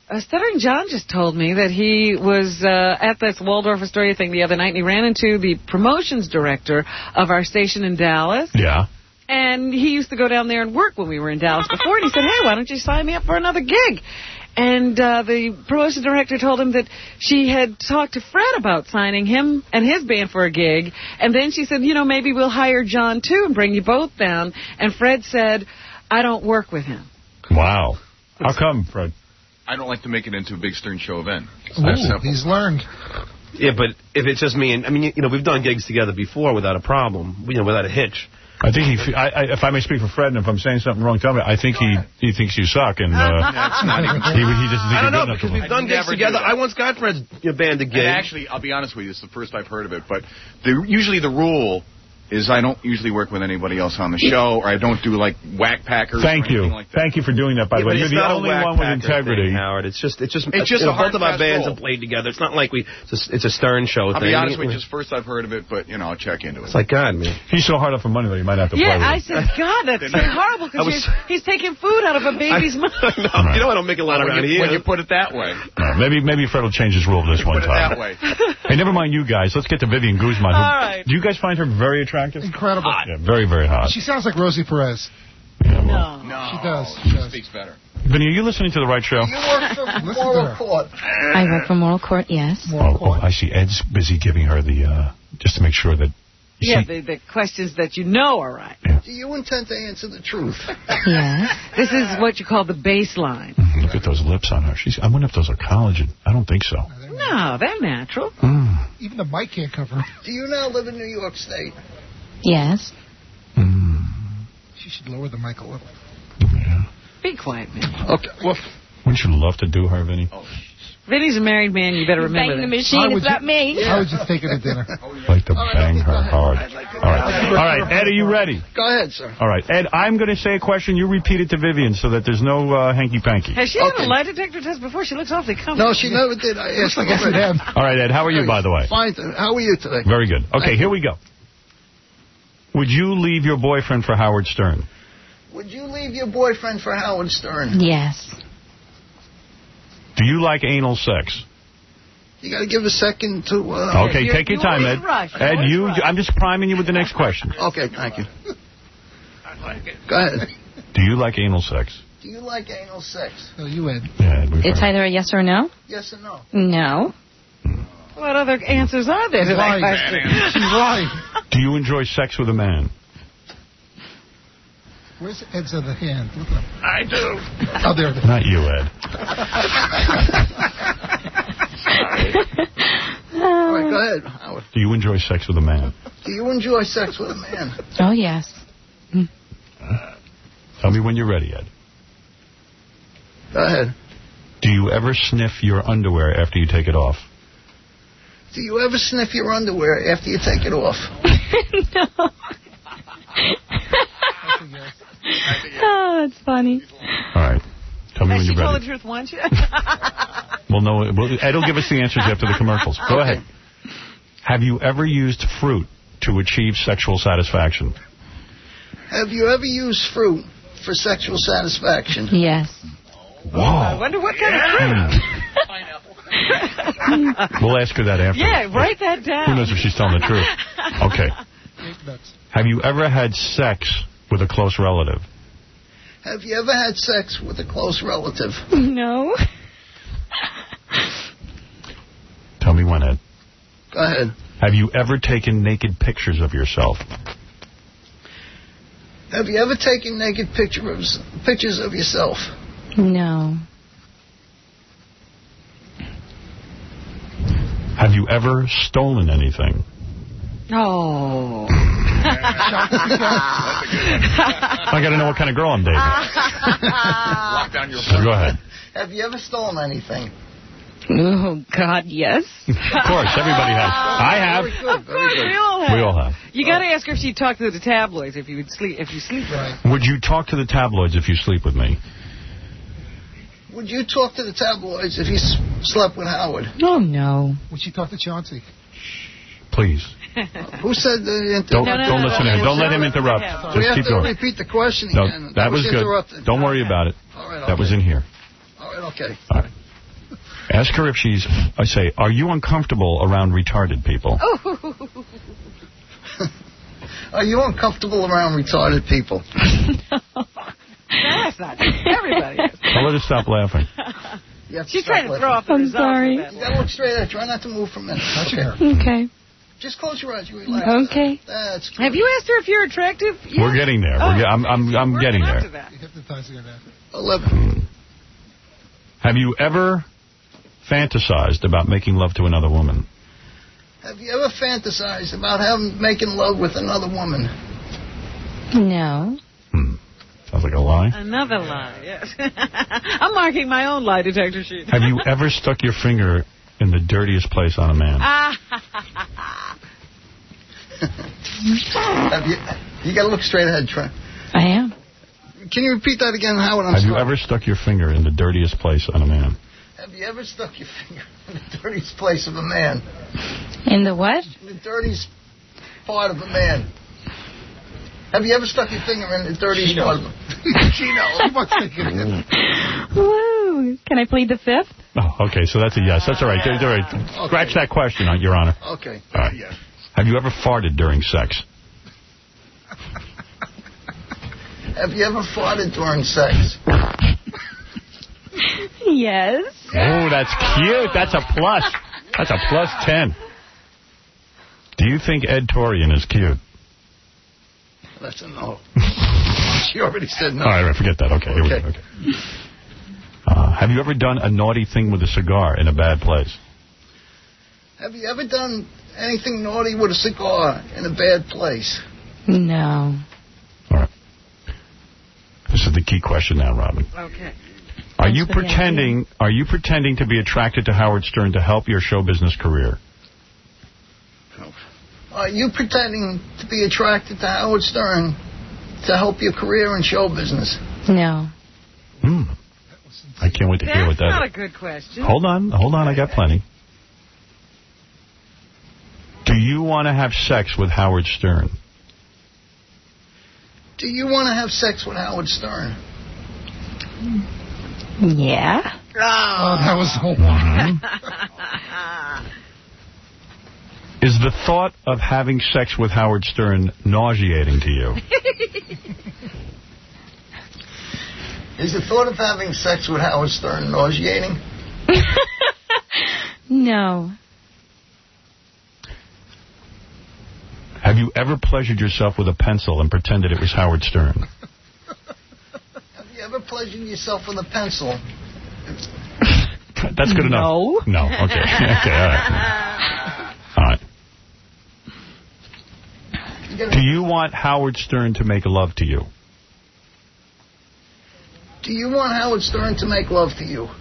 Uh, Stuttering John just told me that he was uh, at this Waldorf Astoria thing the other night, and he ran into the promotions director of our station in Dallas. Yeah. And he used to go down there and work when we were in Dallas before, and he said, hey, why don't you sign me up for another gig? And uh, the promotion director told him that she had talked to Fred about signing him and his band for a gig, and then she said, you know, maybe we'll hire John, too, and bring you both down. And Fred said, I don't work with him. Wow. How come, Fred? I don't like to make it into a big Stern Show event. Ooh, he's learned. Yeah, but if it's just me and, I mean, you know, we've done gigs together before without a problem, you know, without a hitch. I think he, I, I, if I may speak for Fred, and if I'm saying something wrong, tell me. I think he he thinks you suck, and uh, That's not even he, he doesn't think I don't you're know, good because enough we've done gigs together. I once got Fred's you know, band a gig. And actually, I'll be honest with you, it's the first I've heard of it, but the, usually the rule is I don't usually work with anybody else on the show, or I don't do, like, whack packers. Thank or you. like that. Thank you for doing that, by Yeah, the way. but You're it's the not a only whack one with packer integrity. thing, Howard. It's just, it's just, It's just you know, a hard both of our fast bands rule. have played together. It's not like we, it's a, it's a Stern Show I'll thing. be honest with you, it's the first I've heard of it, but, you know, I'll check into it. It's like, God, man. He's so hard up for money that he might have to Yeah, play with I him. said, God, that's so horrible, because was- he's, he's taking food out of a baby's mouth. no, you know I don't make a lot when around you, here. when you put it that way. No, maybe maybe Fred will change his rule this one Put it time. that way. Hey, never mind you guys. Let's get to Vivian Guzman. Who, All right. Do you guys find her very attractive? Incredible. Yeah, very, very hot. She sounds like Rosie Perez. Yeah, well, No. No. She does. She does. speaks better. Vinny, are you listening to the right show? You work for Moral Court. I work for Moral Court, yes. Oh, oh, I see. Ed's busy giving her the, uh, just to make sure that... you Yeah, see- the, the questions that you know are right. Do you intend to answer the truth? Yes. This is what you call the baseline. Mhm, look at those lips on her. She's. I wonder if those are collagen. I don't think so. No, they're natural. Mm. Even the mic can't cover her. Do you now live in New York State? Yes. Mm. She should lower the mic a little. Yeah. Be quiet, man. Okay. Well, Wouldn't you love to do her, Vinny? Oh, Vinny's a married man. You better remember Banging the that. machine. It's not me. I was just taking a dinner. Like to bang her hard. All right. All right, Ed, are you ready? Go ahead, sir. All right, Ed, I'm going to say a question. You repeat it to Vivian so that there's no uh, hanky-panky. Has she had Okay. a lie detector test before? She looks awfully comfortable. No, she never did. I asked her. Yes, it had. All right, Ed, how are you, by the way? Fine. th- How are you today? Very good. Okay, Thank here you. we go. Would you leave your boyfriend for Howard Stern? Would you leave your boyfriend for Howard Stern? Yes. Do you like anal sex? You got to give a second to. Uh, Okay, you- take your you time, always Ed. rush. You Ed, always you, rush. I'm just priming you with the next question. Okay, thank you. Go ahead. Do you like anal sex? Do you like anal sex? Oh, you Ed. Yeah, Ed, we've It's heard. either a yes or no? Yes or no? No. What other answers are there to She's that lying. question? She's lying. Do you enjoy sex with a man? Where's Ed's other hand? Look at him. I do. Oh, there it is. Not you, Ed. All right, go ahead, Howard. Do you enjoy sex with a man? Do you enjoy sex with a man? Oh, yes. Tell me when you're ready, Ed. Go ahead. Do you ever sniff your underwear after you take it off? Do you ever sniff your underwear after you take it off? No. Oh, that's funny. All right. Tell me Has when she you're told ready. the truth once yet? Well, no, well, Ed will give us the answers after the commercials. Go Okay. ahead. Have you ever used fruit to achieve sexual satisfaction? Have you ever used fruit for sexual satisfaction? Yes. Whoa. I wonder what kind of fruit. We'll ask her that after. Yeah, write that down. Who knows if she's telling the truth? Okay. Have you ever had sex with a close relative? Have you ever had sex with a close relative? No. Tell me when, Ed. Go ahead. Have you ever taken naked pictures of yourself? Have you ever taken naked pictures pictures of yourself? No. Have you ever stolen anything? Oh. I got to know what kind of girl I'm dating. Lock down your So go ahead. Have you ever stolen anything? Oh, God, yes. Of course, everybody has. I have. Very good. Of course, we all have. We all have. You got to ask her if she talked to the tabloids if you would sleep if you sleep right. Would you talk to the tabloids if you sleep with me? Would you talk to the tabloids if you s- slept with Howard? Oh, no. Would she talk to Chauncey? Please. Who said the... Inter- Don't, don't listen to him. Don't let him interrupt. we Just have keep to going. repeat the question No, again. that was good. interrupted. Don't worry about it. All right, That was in here. All right, okay. All right. Ask her if she's, I say, are you uncomfortable around retarded people? Oh. Are you uncomfortable around retarded people? No, that's not true. Everybody is. Tell her to stop laughing. She's trying to throw off the I'm results. sorry. You gotta look straight ahead. Try not to move for a minute. Okay. Okay. Just close your eyes. You relax. Okay. That's good. Have you asked her if you're attractive? Yeah. We're getting there. Oh, We're ge I'm, I'm, I'm We're getting there. You're hypnotizing her now. Eleven. Have you ever fantasized about making love to another woman? Have you ever fantasized about having making love with another woman? No. Hmm. Sounds like a lie. Another lie, yes. I'm marking my own lie detector sheet. Have you ever stuck your finger in the dirtiest place on a man? Have you you got to look straight ahead, Trent. I am. Can you repeat that again, Howard? I'm Have you sorry. ever stuck your finger in the dirtiest place on a man? Have you ever stuck your finger in the dirtiest place of a man? In the what? In the dirtiest part of a man. Have you ever stuck your finger in the dirtiest part of a man? She knows. He wants to take it in. Woo. Can I plead the fifth? Oh, okay, so that's a yes. That's all right. All right. Scratch that question, Your Honor. Okay. All right. Yeah. Have you ever farted during sex? Have you ever farted during sex? Yes. Oh, that's cute. That's a plus. That's a plus ten. Do you think Ed Torian is cute? That's a no. She already said no. All right, forget that. Okay, here we go. Okay. Uh, have you ever done a naughty thing with a cigar in a bad place? Have you ever done anything naughty with a cigar in a bad place? No. All right. This is the key question now, Robin. Okay. Are you pretending? Are you pretending to be attracted to Howard Stern to help your show business career? Are you pretending to be attracted to Howard Stern to help your career in show business? No. Hmm. I can't wait to hear what that is. That's not a good question. Hold on. Hold on. I got plenty. Do you want to have sex with Howard Stern? Do you want to have sex with Howard Stern? Yeah. Oh, that was so mm-hmm. Is the thought of having sex with Howard Stern nauseating to you? Is the thought of having sex with Howard Stern nauseating? No. Have you ever pleasured yourself with a pencil and pretended it was Howard Stern? Have you ever pleasured yourself with a pencil? That's good enough. No. No. Okay. Okay. All right. All right. Do you want Howard Stern to make love to you? Do you want Howard Stern to make love to you?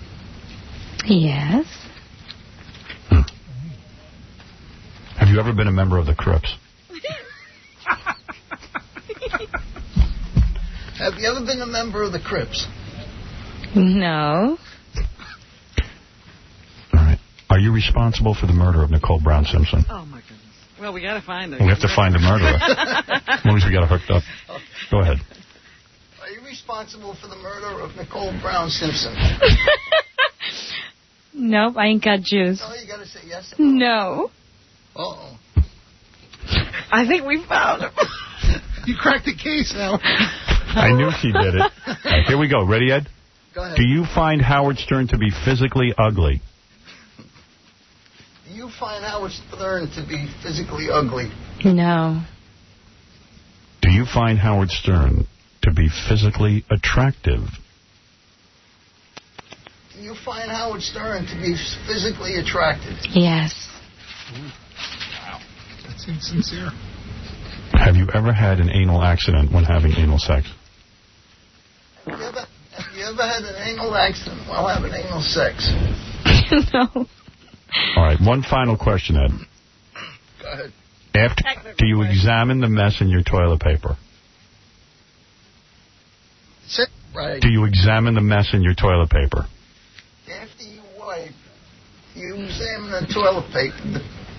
Yes. Hmm. Have you ever been a member of the Crips? Have you ever been a member of the Crips? No. All right. Are you responsible for the murder of Nicole Brown Simpson? Oh, my goodness. Well, we got to find her. We have to find the murderer. As long as we got her hooked up. Go ahead. Are you responsible for the murder of Nicole Brown Simpson? Nope, I ain't got juice. No, you got to say yes. No. Uh-oh. I think we found her. You cracked the case now. I knew she did it. All right, here we go. Ready, Ed? Go ahead. Do you find Howard Stern to be physically ugly? Do you find Howard Stern to be physically ugly? No. Do you find Howard Stern to be physically attractive? Do you find Howard Stern to be physically attractive? Yes. Wow. That seems sincere. Have you ever had an anal accident when having anal sex? Have you ever, have you ever had an anal accident while having anal sex? No. All right, one final question, Ed. Go ahead. After, do you examine the mess in your toilet paper? Sit right. Do you examine the mess in your toilet paper? After you wipe, you examine the toilet paper, the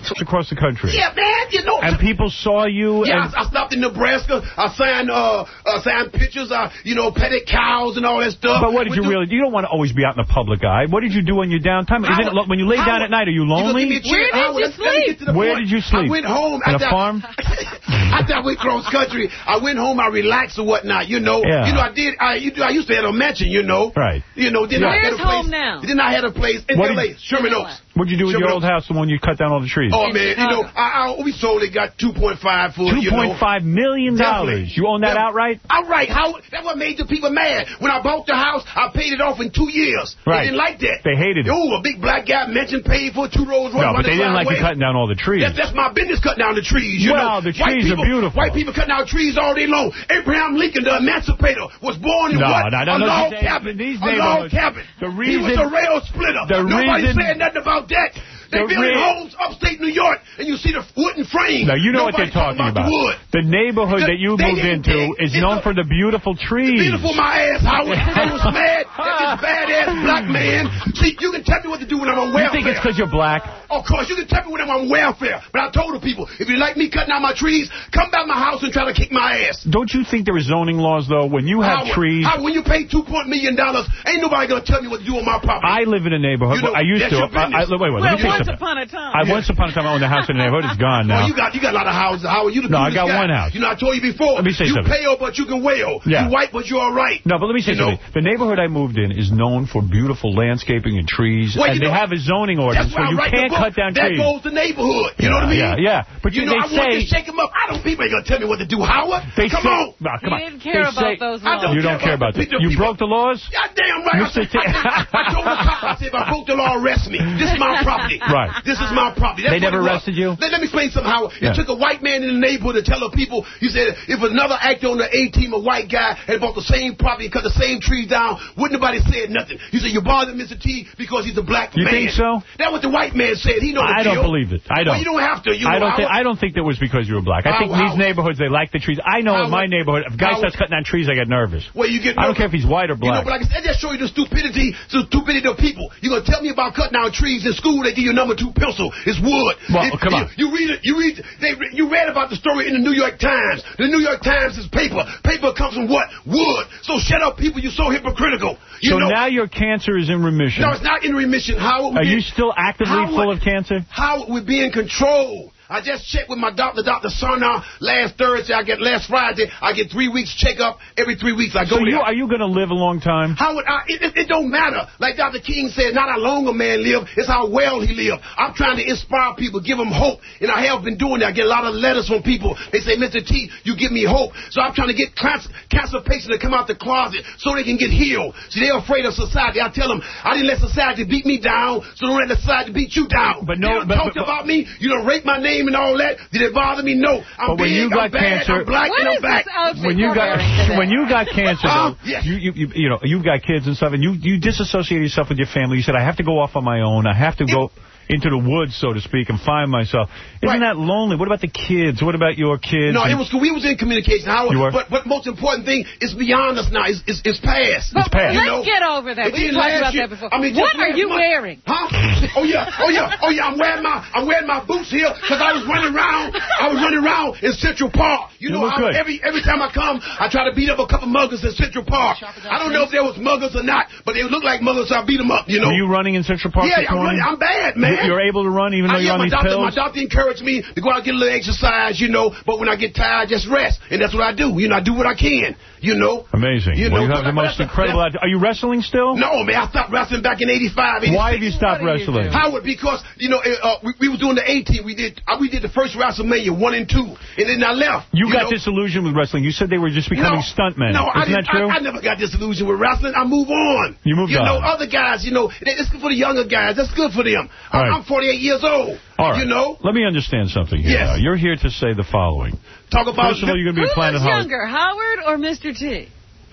across the country. Yeah, man, you know. And people saw you. Yeah, and I, I stopped in Nebraska. I signed, uh, uh, signed pictures. I, you know, petted cows and all that stuff. But what did Went you to- really? You don't want to always be out in the public eye. What did you do on your downtime? Is it, Howard, when you lay down Howard, at night, are you lonely? You Where did Howard, you let's, sleep? Let me get to the Where point. did you sleep? I went home. In a after farm? I, after I went cross country, I went home. I relaxed or whatnot. You know. Yeah. You know, I did. I, you, I used to have a mansion. You know. Right. You know. Then Yeah. I had Where's a place. home now? Then I had a place in What L A. did- Sherman Oaks. What'd you do with Sherman your old Oaks. house, the one you cut down all the trees? Oh man, you know, I, I we sold it, got two point five for it. Two You know. point five million dollars. You own that Yeah. outright? Outright. How? That's what made the people mad. When I bought the house, I paid it off in two years. Right. They didn't like that. They hated it. Oh, a big black guy mentioned paid for two Rolls Royce. No, but they didn't like you cutting down all the trees. That's, that's my business, cutting down the trees. You Well, know, the White trees are people- beautiful. White people cutting down trees all day long. Abraham Lincoln, the emancipator, was born in No, what? no, no, a no, log these- cabin. these a log neighborhoods- cabin. the he was reason- a rail splitter. the Nobody reason- said nothing about that. They the building re- homes upstate New York, and you see the wooden frame. Now, you know what Nobody they're talking about. The, wood. The neighborhood The- that you they moved didn't into dig. is It's known a- for the beautiful trees. Beautiful my ass, Howard. I was mad that this badass black man. See, you can tell me what to do when I'm on You welfare. think it's because you're black? Of course, you can tell me when I'm on welfare. But I told the people, if you like me cutting out my trees, come back my house and try to kick my ass. Don't you think there are zoning laws, though, when you have Howard, trees? Howard, when you pay two point million dollars, ain't nobody gonna tell me what to do on my property. I live in a neighborhood. You know, I used that's to. your I, I, business. wait, wait, let Well, me tell you once something. upon a time. I once upon a time I owned a house in the neighborhood. It's gone now. Well, you got you got a lot of houses, Howard. You the No, I coolest got guy. one house. You know, I told you before. Let me say you something. pale, but you can wail. Yeah. You white, but you're all right. No, but let me say You know? something. The neighborhood I moved in is known for beautiful landscaping and trees, Well, and you they know, have a zoning ordinance That's why where I you write can't the book. cut down That trees. goes the neighborhood. You know what I mean? Yeah, yeah. But you you, know, they I want to say shake them up. I don't. People ain't gonna tell me what to do, Howard. they come say, on. No, come He on. didn't care They about say- those I laws. don't You don't care about the that. You people. broke the laws? Yeah, damn right. I, Mister said, I, I, I told the cop, I said, if I broke the law, arrest me. This is my property. Right. This is my property. That's They never what it was. arrested you? Let, let me explain something, Howard. Yeah. It took a white man in the neighborhood to tell the people, he said, if another actor on the A-team, a white guy, had bought the same property and cut the same trees down, wouldn't nobody said nothing. He said, you bothered Mister T because he's a black You man. think so? That's what the white man said. He know the I don't deal. believe it. I don't. Well, you don't have to. You I know, don't think. Howard. I don't think that was because you were black. I think Howard, these neighborhoods they like the trees. I know in my Howard, neighborhood, if a guy Howard. starts cutting down trees, I get nervous. Well, you get I don't care if he's white or You know, black. but like I said, that show you the stupidity, the stupidity of people. You're gonna tell me about cutting down trees in school? They give you a number two pencil. It's wood. Well, If- come you, on. You read it. You read. They. You read about the story in the New York Times. The New York Times is paper. Paper comes from what? Wood. So shut up, people. You're so hypocritical. You so know, now your cancer is in remission. no, it's not in remission. Howard, Are we you be- still actively Howard, full of cancer? Howard, we're being controlled. I just checked with my doctor, Doctor Sarnar, last Thursday. I get last Friday. I get three weeks checkup every three weeks. I go So you there. are you going to live a long time? Howard, I, it, it, it don't matter. Like Doctor King said, not how long a man live, it's how well he live. I'm trying to inspire people, give them hope, and I have been doing that. I get a lot of letters from people. They say, Mister T, you give me hope. So I'm trying to get cancer, cancer patients to come out the closet so they can get healed. See, they're afraid of society. I tell them, I didn't let society beat me down, so don't let society beat you down. But no- you done but- talked but- about me, you don't rate my name and all that. Did it bother me? No. I'm But when big, you got I'm bad, cancer- I'm black, What and is I'm back. this outfit When you you're got wearing today? when you got cancer, Uh, though, yes. you, you you you know you've got kids and stuff, and you you disassociate yourself with your family. You said, I have to go off on my own. I have to go into the woods, so to speak, and find myself. Isn't Right. that lonely? What about the kids? What about your kids? No, And- it was we was in communication. Howard, You were? But but most important thing, it's beyond us now. It's it's, it's past. It's past. You Let's know? get over that. It We've did talked last about year. that before. I mean, What just are last you month. wearing? Huh? Oh yeah, oh yeah, oh yeah. I'm wearing my I'm wearing my boots here because I was running around. I was running around in Central Park. You, You know, look I, good. every every time I come, I try to beat up a couple muggers in Central Park. I don't know if there was muggers or not, but they look like muggers, so I beat them up. You know. Were you running in Central Park yeah, this I'm, morning? running, I'm bad, man. You- You're able to run even though I, you're yeah, on my these doctor, pills? My doctor encouraged me to go out and get a little exercise, you know, but when I get tired, just rest. And that's what I do. You know, I do what I can, you know. Amazing. You well, know, you have but the most that's- incredible... that's- Are you wrestling still? No, man, I stopped wrestling back in eighty-five, eighty-six. Why have you stopped What do you wrestling? do? Howard, because, you know, uh, we, we were doing the A-team. We did uh, we did the first WrestleMania, one and two. And then I left. You, got know? disillusioned with wrestling. You said they were just becoming No, stuntmen. No, I Isn't that didn't- true? I, I never got disillusioned with wrestling. I move on. You moved you on. know, other guys, you know, it- it's good for the younger guys. That's good for them. All I'm, right. I'm forty-eight years old. All right. You know, Let me understand something here. Yes. now. You're here to say the following. talk about First of all, you're going to be Who at Planet was Hollywood. younger, Howard or Mister T?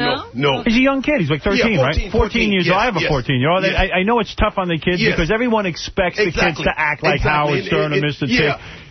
no, no. He's a young kid. He's like thirteen, Yeah, fourteen, right? fourteen years yes, old. I have a yes, fourteen-year-old. yes. I, I know it's tough on the kids Yes. because everyone expects the kids Exactly. to act like Exactly. Howard Stern And- or Mister and- yeah. T.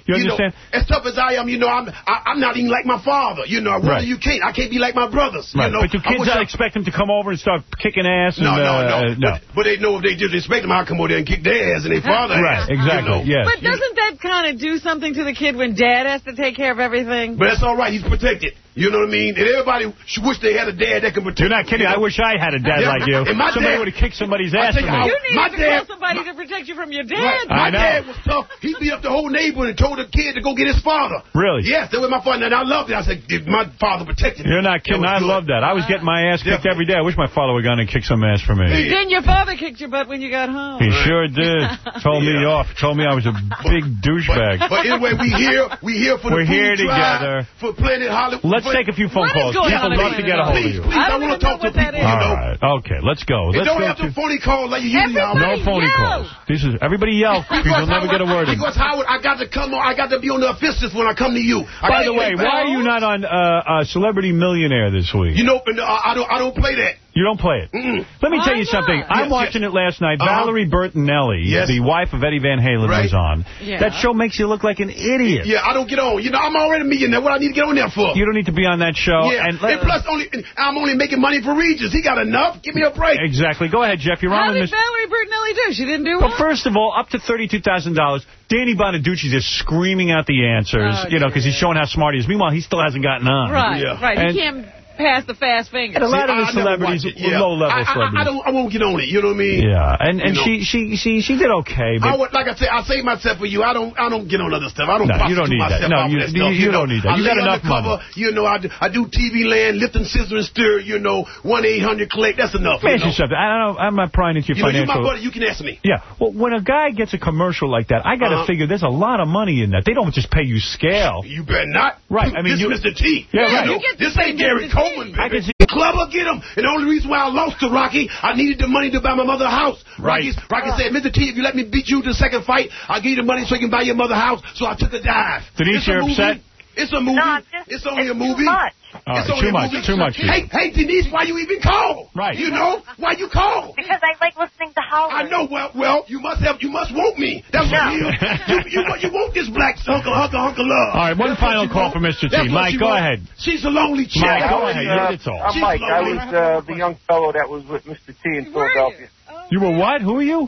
You understand? Know, as tough as I am, you know, I'm I, I'm not even like my father. You know, right. you can't. I can't be like my brothers. Right. You know, but do kids not expect them to come over and start kicking ass? And, no, no, uh, no. Uh, no. But, but they know if they just expect them, I'll come over there and kick their ass and their father Right, ass. exactly, you know? yes. But doesn't that kind of do something to the kid when dad has to take care of everything? But that's all right. He's protected. You know what I mean? And everybody should wish they had a dad that can protect. You're not kidding. You know? I wish I had a dad yeah. like you. And my Somebody dad, would have kicked somebody's ass for me. You needed my to dad, call somebody to protect you from your dad. Right. My dad was tough. He beat up the whole neighborhood and told the kid to go get his father. Really? Yes, that was my father. And I loved it. I said, my father protected me. You're not kidding. I love that. I was getting my ass kicked every day. I wish my father would have gone and kicked some ass for me. Then your father kicked your butt when you got home. He sure did. Told me Yeah. off. Told me I was a big douchebag. But, but anyway, we here. We here for We're the here food together. drive for Planet Hollywood. Let's for, take a few phone calls. People love to get a hold please, of you. Please, I, I want to talk to people. You All know? right. Okay, let's go. And Let's don't go have to... no phony calls like you usually have. No phony calls. This is everybody yell. People never get a word in. Because Howard, I got to come on. I got to be on the officials when I come to you. I By the way, why are you not on uh, uh, Celebrity Millionaire this week? You know, uh, I don't. I don't play that. You don't play it. Mm-mm. Let me Why tell you not? something. I'm Yes, watching yes. it last night. Uh-huh. Valerie Bertinelli, Yes. the wife of Eddie Van Halen, Right. was on. Yeah. That show makes you look like an idiot. Yeah, I don't get on. You know, I'm already a millionaire. What I need to get on there for? You don't need to be on that show. Yeah, And, and, plus, only I'm only making money for Regis. He got enough. Give me a break. Exactly. Go ahead, Jeff. You're How on did with Miss Valerie Bertinelli do? She didn't do Well, one? first of all, up to thirty-two thousand dollars. Danny Bonaducci's just screaming out the answers, Oh, you know, because he's showing how smart he is. Meanwhile, he still hasn't gotten on. Right, Yeah. right. And, He can't pass the fast finger. and a lot See, of the I never celebrities, watch it, yeah. low-level I, I, celebrities. I, don't. I won't get on it. You know what I mean? Yeah, and and You know. she she she she did okay, I but would, like I said, I save myself for you. I don't. I don't get on other stuff. I don't. No, you don't prostitute need that. myself No, out you- with that you- stuff, you know. don't need that. I You got lay enough undercover, money. You know, I do, I do T V land, lifting, scissor, and stir. You know, one eight hundred collect. That's enough. Let me You ask you know, something. I don't know. I'm not prying into your you know you're financial. my buddy. You can ask me. Yeah. Well, when a guy gets a commercial like that, I got to Uh-huh. figure there's a lot of money in that. They don't just pay you scale. You better not. Right. I mean, this you, is Mister T. Yeah, You right. know, You get to this say ain't Gary Mister T. Coleman. I Baby. can see- Clubber, get him. And the only reason why I lost to Rocky, I needed the money to buy my mother a house. Right. Rocky's, Rocky said, Mister T, if you let me beat you to the second fight, I'll give you the money so you can buy your mother a house. So I took a dive. Denise, It's a you're movie. upset? It's a movie. No, I'm just- it's only it's a movie. too much. Oh, It's only too a much, movie. too much. Hey, hey, Denise, why you even call? Right. You know why you call? Because I like listening to Howard. I know. Well, well, you must have. You must want me. That's what No. it is. You, you, want- you want this black hunker, hunker, hunker love. All right, one That's what final you call want. for Mister T. That's what Mike, she go want. ahead. She's a lonely chick. Mike, go I ahead. was, You- it's all. I'm She's Mike. I lonely. was uh, the young fellow that was with Mister T in Philadelphia. You were what? Who are you?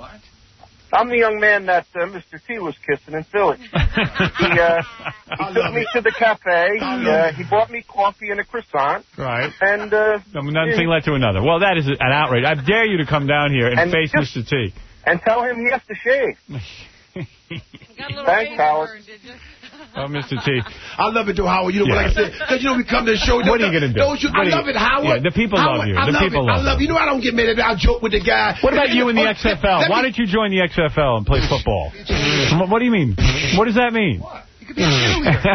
I'm the young man that uh, Mister T was kissing in Philly. He, uh, he took me to the cafe. He, uh, he bought me coffee and a croissant. Right. And uh, One thing led to another. Well, that is an outrage. I dare you to come down here and, And face just- Mister T. and tell him he has to shave. Thanks, Howard. Oh, Mister T. I love it, though, Howard. You know, Yeah. like I said, because, you know, we come to the show. What are you going to do? Don't you, I What are love you- it, Howard. Yeah, the people Howard, love you. I The love people it. love I love you. you. know, I don't get mad at it. I joke with the guy. What about you in the X F L? Let Why me- don't you join the X F L and play football? What do you mean? What does that mean? You could be a cheerleader.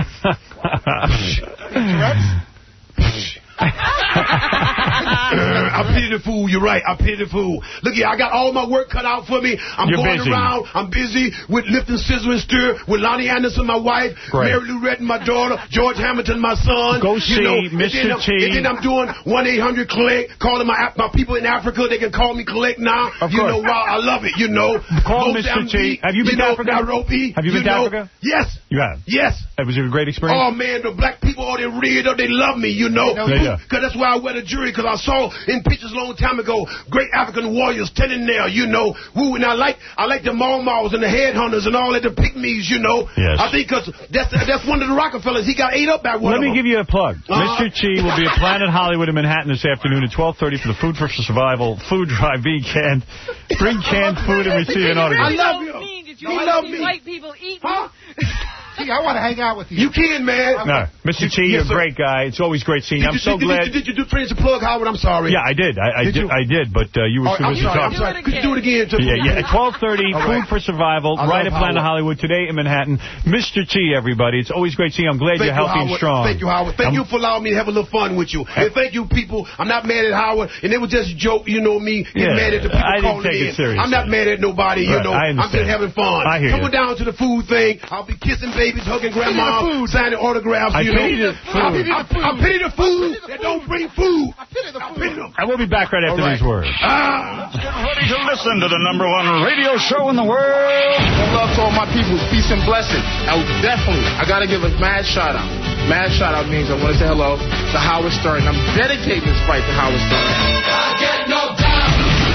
I pity the fool. You're right. I pity the fool. Look here, I got all my work cut out for me. I'm You're going busy. around. I'm busy with lifting, scissor, and stir with Lonnie Anderson, my wife, Great. Mary Lou Retton, my daughter, George Hamilton, my son. Go you see know, and Mister then I'm- T. And then I'm doing one eight hundred collect, calling my my people in Africa. They can call me collect now. Of you course. know why? I love it. You know. Call Mister Mozambique, T. Have you been to know, Africa? Nairobi. Have you been to know. Africa? Yes. You have? Yes. That was a great experience? Oh, man, the black people, oh, they're real, they love me, you know. They do. Because that's why I wear the jewelry, because I saw in pictures a long time ago, great African warriors standing there, you know. Woo, and I like I like the Mau Maus and the headhunters and all that, the pygmies, you know. Yes. I think because that's, that's one of the Rockefellers. He got ate up by one Let of me them. give you a plug. Uh-huh. Mister T will be at Planet Hollywood in Manhattan this afternoon at twelve thirty for the Food for Survival Food Drive Weekend. Bring canned food and receive an I autograph. love you. You He want love to me. see white people eat. Huh? Gee, I want to hang out with you. You can, man. No, Mister T, you're a Yes, sir. great guy. It's always great seeing you. I'm Did so you, did, glad. you, did you do finish the plug, Howard? I'm sorry. Yeah, I did. I, I Did did. you? I did. But uh, you were Oh, I'm supposed to sorry. talk. I'm sorry. Could you do it again? Just Yeah, yeah. At twelve thirty, All Food right. for Survival, I right love at Planet Howard. Hollywood today in Manhattan. Mister T, everybody. It's always great seeing you. I'm glad Thank you're you, healthy and Howard. strong. Thank you, Howard. Thank I'm- you for allowing me to have a little fun with you. And thank you, people. I'm not mad at Howard. And it was just a joke, you know me. Get Yeah, mad at the people I didn't calling take in. it seriously. I'm not mad at nobody, you Right, know. I I'm just understand. having fun. I hear Coming you. down to the food thing. I'll be kissing babies, hugging grandma, signing autographs, I you pity know. the I food. pity the food. I pity the food that don't bring food. I pity them. I will be back right after All right. these words. Ah. to listen to the number one radio show in the world. One love to all my people. Peace and blessings. I would definitely, I got to give a mad shout out. Mad shout out means I want to say hello to Howard Stern. I'm dedicating this fight to Howard Stern. I get no doubt.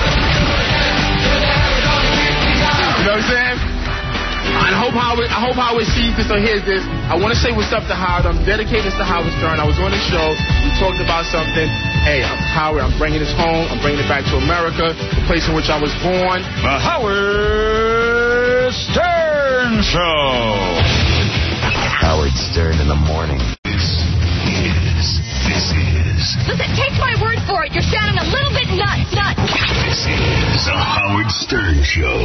You know what I'm saying? I hope Howard, I hope Howard sees this or hears this. I want to say what's up to Howard. I'm dedicating this to Howard Stern. I was on the show. We talked about something. Hey, I'm Howard. I'm bringing this home. I'm bringing it back to America, the place in which I was born. The Howard Stern Show. Howard Stern in the morning. This is, this is. Listen, take my word for it. You're sounding a little bit nuts, nuts. This is the Howard Stern Show.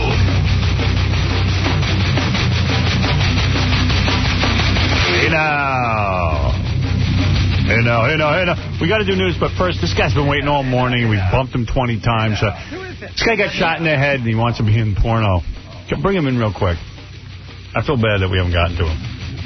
Hey now. Hey now, hey now, hey now. We got to do news, but first, this guy's been waiting all morning. We've bumped him twenty times. Uh, this guy got shot in the head, and he wants to be in porno. Bring him in real quick. I feel bad that we haven't gotten to him.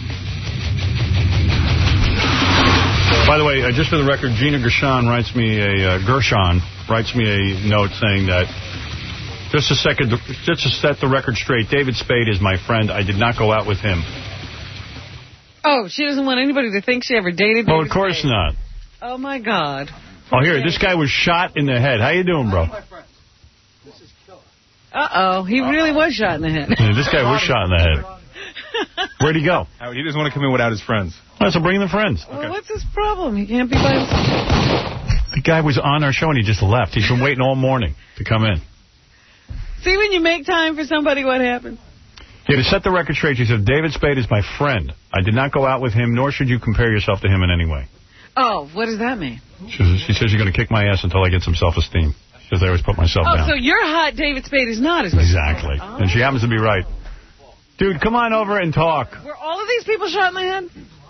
By the way, uh, just for the record, Gina Gershon writes me a uh, Gershon writes me a note saying that just a second, just to set the record straight, David Spade is my friend. I did not go out with him. Oh, she doesn't want anybody to think she ever dated David Oh, of course Spade. not. Oh, my God. Oh, here, this guy was shot in the head. How you doing, bro? Uh-oh, he really was shot in the head. Yeah, this guy was shot in the head. Where'd he go? He doesn't want to come in without his friends. Oh, so bring the friends. Well, what's his problem? He can't be by himself. The guy was on our show and he just left. He's been waiting all morning to come in. See, when you make time for somebody, what happens? Yeah, to set the record straight, she said, David Spade is my friend. I did not go out with him, nor should you compare yourself to him in any way. Oh, what does that mean? She, she says you're going to kick my ass until I get some self-esteem. Because I always put myself Oh, down. so you're hot, David Spade is not, is what Exactly. Oh. And she happens to be right. Dude, come on over and talk. Were all of these people shot in the head?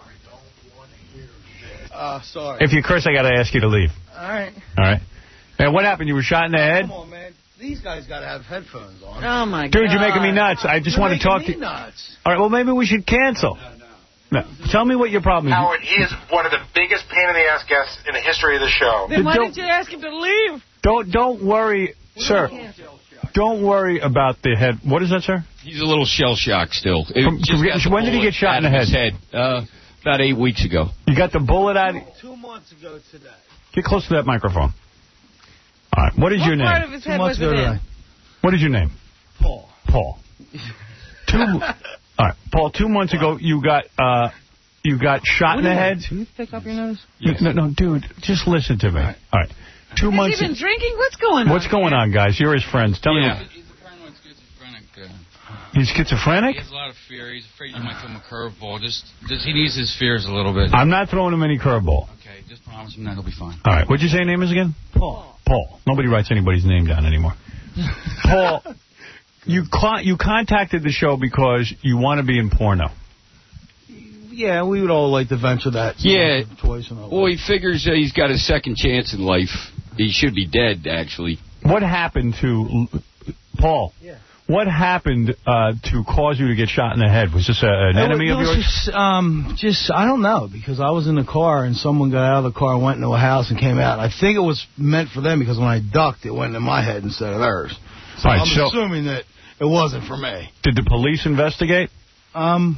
Uh, sorry. If you curse, I got to ask you to leave. All right. All right. And what happened? You were shot in the head? Come on, man. These guys got to have headphones on. Oh, my God. Dude, you're making me nuts. I just You're want to talk to me you. nuts. All right, well, maybe we should cancel. No, tell me what your problem is. Howard, he is one of the biggest pain-in-the-ass guests in the history of the show. Then why Don't- did you ask him to leave? Don't don't worry, sir. Don't worry about the head. What is that, sir? He's a little shell-shocked still. It From- just from- got the when did he bullet get shot in out the of his head? head? Uh, about eight weeks ago. You got the bullet out? Two months ago today. Get close to that microphone. All right, what is What your part name? of his Two head months was it ago in? today. What is your name? Paul. Paul. Two. All right, Paul. Two months ago, you got uh, you got shot in the head. Toothpick up your nose? No, no, dude, just listen to me. All right. Two Has months. he been drinking? What's going on? What's going on, guys? You're his friends. Tell yeah. me. He's a paranoid schizophrenic. Uh, He's schizophrenic? he has a lot of fear. He's afraid you might throw him a curveball. Just, just he needs his fears a little bit. I'm not throwing him any curveball. Okay, just promise him that he'll be fine. All right. What'd you say your name is again? Paul. Paul. Nobody writes anybody's name down anymore. Paul, you con you contacted the show because you want to be in porno. Yeah, we would all like to venture that. Yeah. Twice in a Well, he figures uh, he's got a second chance in life. He should be dead, actually. What happened to Paul? Yeah. What happened uh, to cause you to get shot in the head? Was this a, an It enemy was, of it was yours? Just, um, just, I don't know, because I was in the car and someone got out of the car and went into a house and came out. I think it was meant for them because when I ducked, it went into my head instead of theirs. So All right, I'm so- assuming that it wasn't for me. Did the police investigate? Um,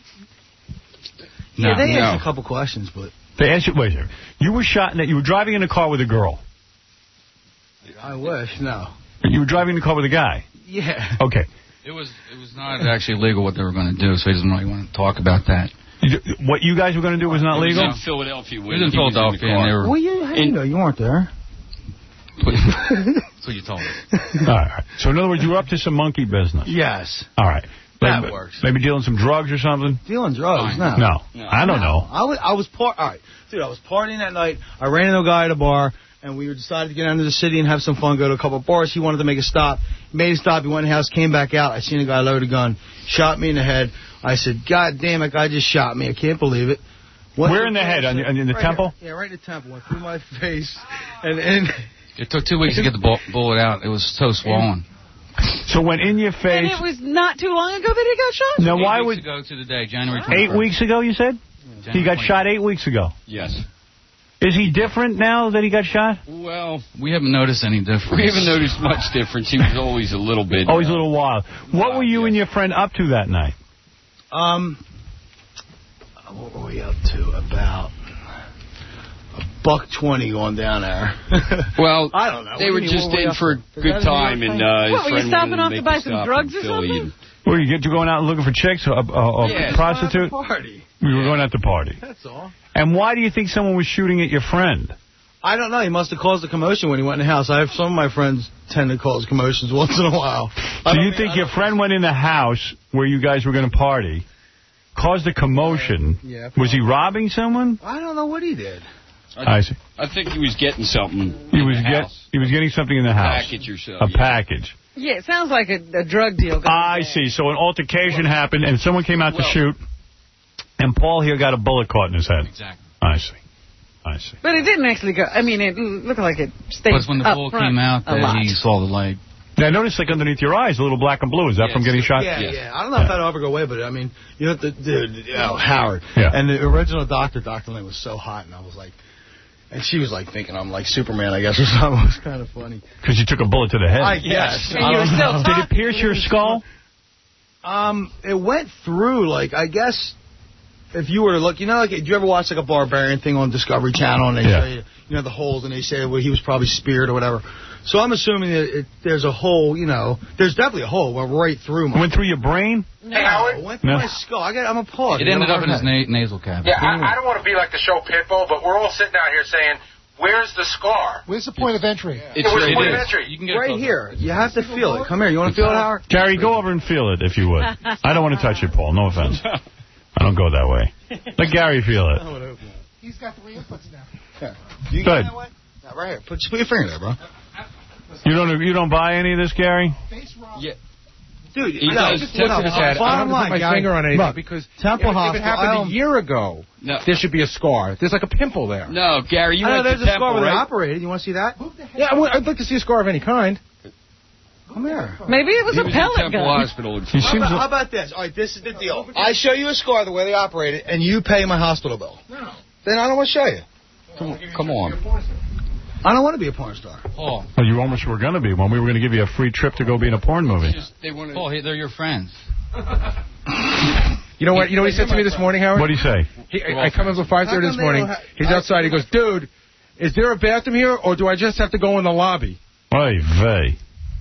No, yeah, they no. asked a couple questions, but They asked you, wait a second. You were shot in the, you were driving in a car with a girl. I wish, no. You were driving in a car with a guy. Yeah. Okay. It was it was not actually legal what they were going to do, so he doesn't really want to talk about that. You, what you guys were going to do was not It was legal? in Philadelphia. It was in Philadelphia, and they were... Well, you, how do you know? You weren't there. That's what you told me. All right. So, in other words, you were up to some monkey business. Yes. All right. That maybe, works. Maybe dealing some drugs or something? Dealing drugs, no. No. I don't know. I was, I was par- all right, dude. I was partying that night. I ran into a guy at a bar, and we decided to get down to the city and have some fun. Go to a couple of bars. He wanted to make a stop. He made a stop. He went in the house, came back out. I seen a guy load a gun, shot me in the head. I said, "God damn, that guy just shot me. I can't believe it." Went Where to in the head? On the- in the right temple? here. Yeah, right in the temple. Went through my face, and and It took two weeks to get the bu- bullet out. It was so swollen. So when in your And face... it was not too long ago that he got shot? Now, eight why weeks would... ago to the day, January twenty-first. Eight weeks ago, you said? He got shot eight weeks ago. Yes. Is he different now that he got shot? Well, we haven't noticed any difference. We haven't noticed much difference. He was always a little bit... Always a little wild. What were you and your friend up to that night? Um, what were we up to? About a buck twenty going down there. Well, I don't know. They were just in for a good time, and uh, What, were you stopping off to buy some drugs or something? And... Were you get to going out and looking for chicks, a, a, a yeah, prostitute? Party. We were going out to party. That's all. And why do you think someone was shooting at your friend? I don't know. He must have caused a commotion when he went in the house. I have some of my friends tend to cause commotions once in a while. So you think your friend went in the house where you guys were going to party, caused a commotion. Yeah, was he robbing someone? I don't know what he did. I, I see. I think he was getting something He in was the get house. he was getting something in the A house. package or so, A yeah. package. Yeah, it sounds like a, a drug deal. going I on. see. So an altercation happened, and someone came out Well- to shoot, and Paul here got a bullet caught in his head. Exactly. I see. I see. But it didn't actually go. I mean, it looked like it stayed But when the up bull front came out, a that lot. he saw the light. Now, I noticed, like, underneath your eyes, a little black and blue. Is that Yes. from getting shot? Yeah, Yes. yeah. I don't know if that'll ever go away, but I mean, you know, the dude, oh, Howard. Yeah. And the original doctor, Doctor Lane, was so hot, and I was like, and she was like thinking I'm like Superman, I guess, or something. It was kind of funny. Because you took a bullet to the head. I guess. And you were still Did it talking. pierce your skull? Um, it went through, like, I guess, if you were to look, you know, like, do you ever watch, like, a barbarian thing on Discovery Channel, and they Yeah. show you, you know, the holes, and they say, well, he was probably speared or whatever. So I'm assuming that it, there's a hole, you know, there's definitely a hole, went right through my... Went through your brain? No, it went through No. my skull. I got, I'm appalled. It ended up in his na nasal cavity. Yeah, I, I don't want to be like the show Pitbull, but we're all sitting out here saying, where's the scar? Where's the point of entry? It's, Where's the it point of is. entry? You can get Right close. here. You have to feel it. Come here. You want to feel it, Howard? Gary, go over and feel it, if you would. I don't want to touch it, Paul. No offense. I don't go that way. Let Gary feel it. He's got three inputs now. Yeah. You Good. that way? Yeah, right here. Put, put your finger there, bro. You don't you don't buy any of this, Gary? Yeah. Dude, He no, does. just Look no, at his head. I bottom don't have to line, put my Gary. finger on anything Look, because Temple if, if it Hospital, happened I a don't- year ago, No. there should be a scar. There's like a pimple there. No, Gary, you I know went there's to a Temple, scar where they right? operated. You want to see that? Yeah, I would, I'd like to see a scar of any kind. Come here. Maybe it was He a was in pellet Temple gun. Hospital. in He How seems about, like- how about this? All right, this is the deal. I show you a scar the way they operate it, and you pay my hospital bill. No. Then I don't want to show you. Come, come on. I don't want to be a porn star. Paul. Well, you almost were going to be when we were going to give you a free trip to go be in a porn movie. Just, they wanted, Paul, hey, they're your friends. You know what? You know what he said to me this morning, Howard? What do you say? He, I I come in at five thirty this morning. He's outside. He goes, dude, is there a bathroom here, or do I just have to go in the lobby? Oy vey.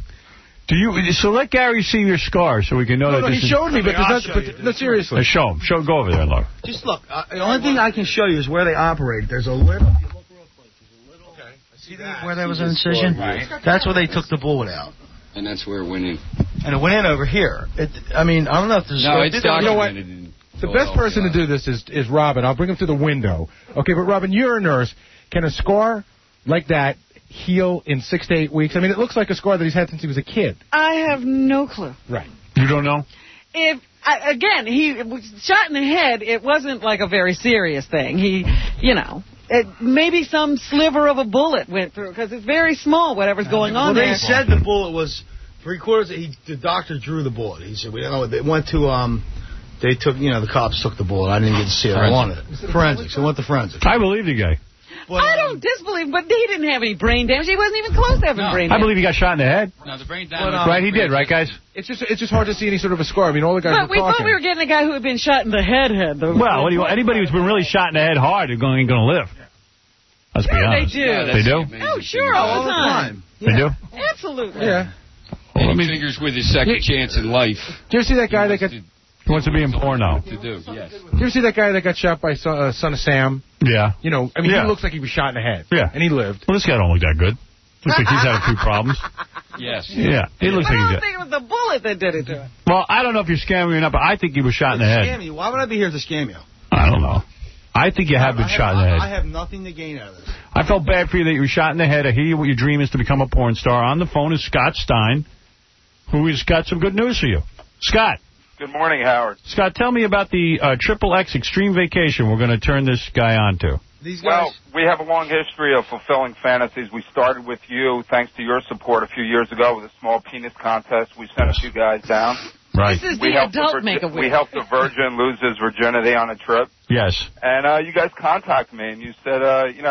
Do you so let Gary see your scar so we can know No, that no, this he is... showed me, but, I'll there's show not, you. but no, seriously. Uh, show him. Show. Go over there and look. Just look. Uh, the only thing I can show you is where they operate. There's a little. If you look real close, there's a little. Okay. See that? Where there was an incision? Right. That's where they took the bullet out. and that's where it went in. And it went in over here. It. I mean, I don't know if there's. No, it's You know what? documented in The best person to do this is, is Robin. I'll bring him through the window. Okay, but Robin, you're a nurse. Can a scar like that heal in six to eight weeks? I mean, it looks like a scar that he's had since he was a kid. I have no clue. Right. You don't know? If I, again, he was shot in the head. It wasn't like a very serious thing. He, you know, it, maybe some sliver of a bullet went through because it's very small. Whatever's going on well, there. they said the bullet was three quarters. He, the doctor drew the bullet. He said we don't know. It went to um. They took, you know, the cops took the bullet. I didn't get to see it. I wanted it. Forensics. It went to forensics. I believe the guy. I don't disbelieve, but he didn't have any brain damage. He wasn't even close to having brain I damage. believe he got shot in the head. No, the brain But, damage. um, right, he did, right, guys? It's just it's just hard to see any sort of a scar. I mean, all the guys But were we talking. thought we were getting a guy who had been shot in the head. Head. The, Well, what do you, anybody who's been really shot in the head hard is going, ain't going to live. Let's be Yeah, they honest. do. Yeah, They that's do? the amazing Oh, sure, thing all about the it. time. They do? Absolutely. Yeah. And he figures with his second chance in life. Do you ever see that guy that got? He wants to be in porno. To do, yes. Do you ever see that guy that got shot by son, uh, son of Sam? Yeah. You know, I mean, Yeah. he looks like he was shot in the head. Yeah. And he lived. Well, this guy don't look that good. Looks like he's had a few problems. Yes. Yeah. He looks I like he's don't got... think it was the bullet that did it to him. Well, I don't know if you're scamming me or not, but I think he was shot in the head. Scam you. Why would I be here to scam you? I don't know. I think you have been I have, shot in the I, head. I have nothing to gain out of this. I felt bad for you that you were shot in the head. I hear you what your dream is to become a porn star. On the phone is Scott Stein, who has got some good news for you. Scott. Good morning, Howard. Scott, tell me about the uh, Triple X Extreme Vacation we're going to turn this guy on to. These Well, we have a long history of fulfilling fantasies. We started with you, thanks to your support a few years ago with a small penis contest. We sent a few guys down. Right. This is We the helped, adult the virgi- Make-A-Wish. we helped a virgin lose his virginity on a trip. Yes. And uh, you guys contacted me, and you said, uh, you know,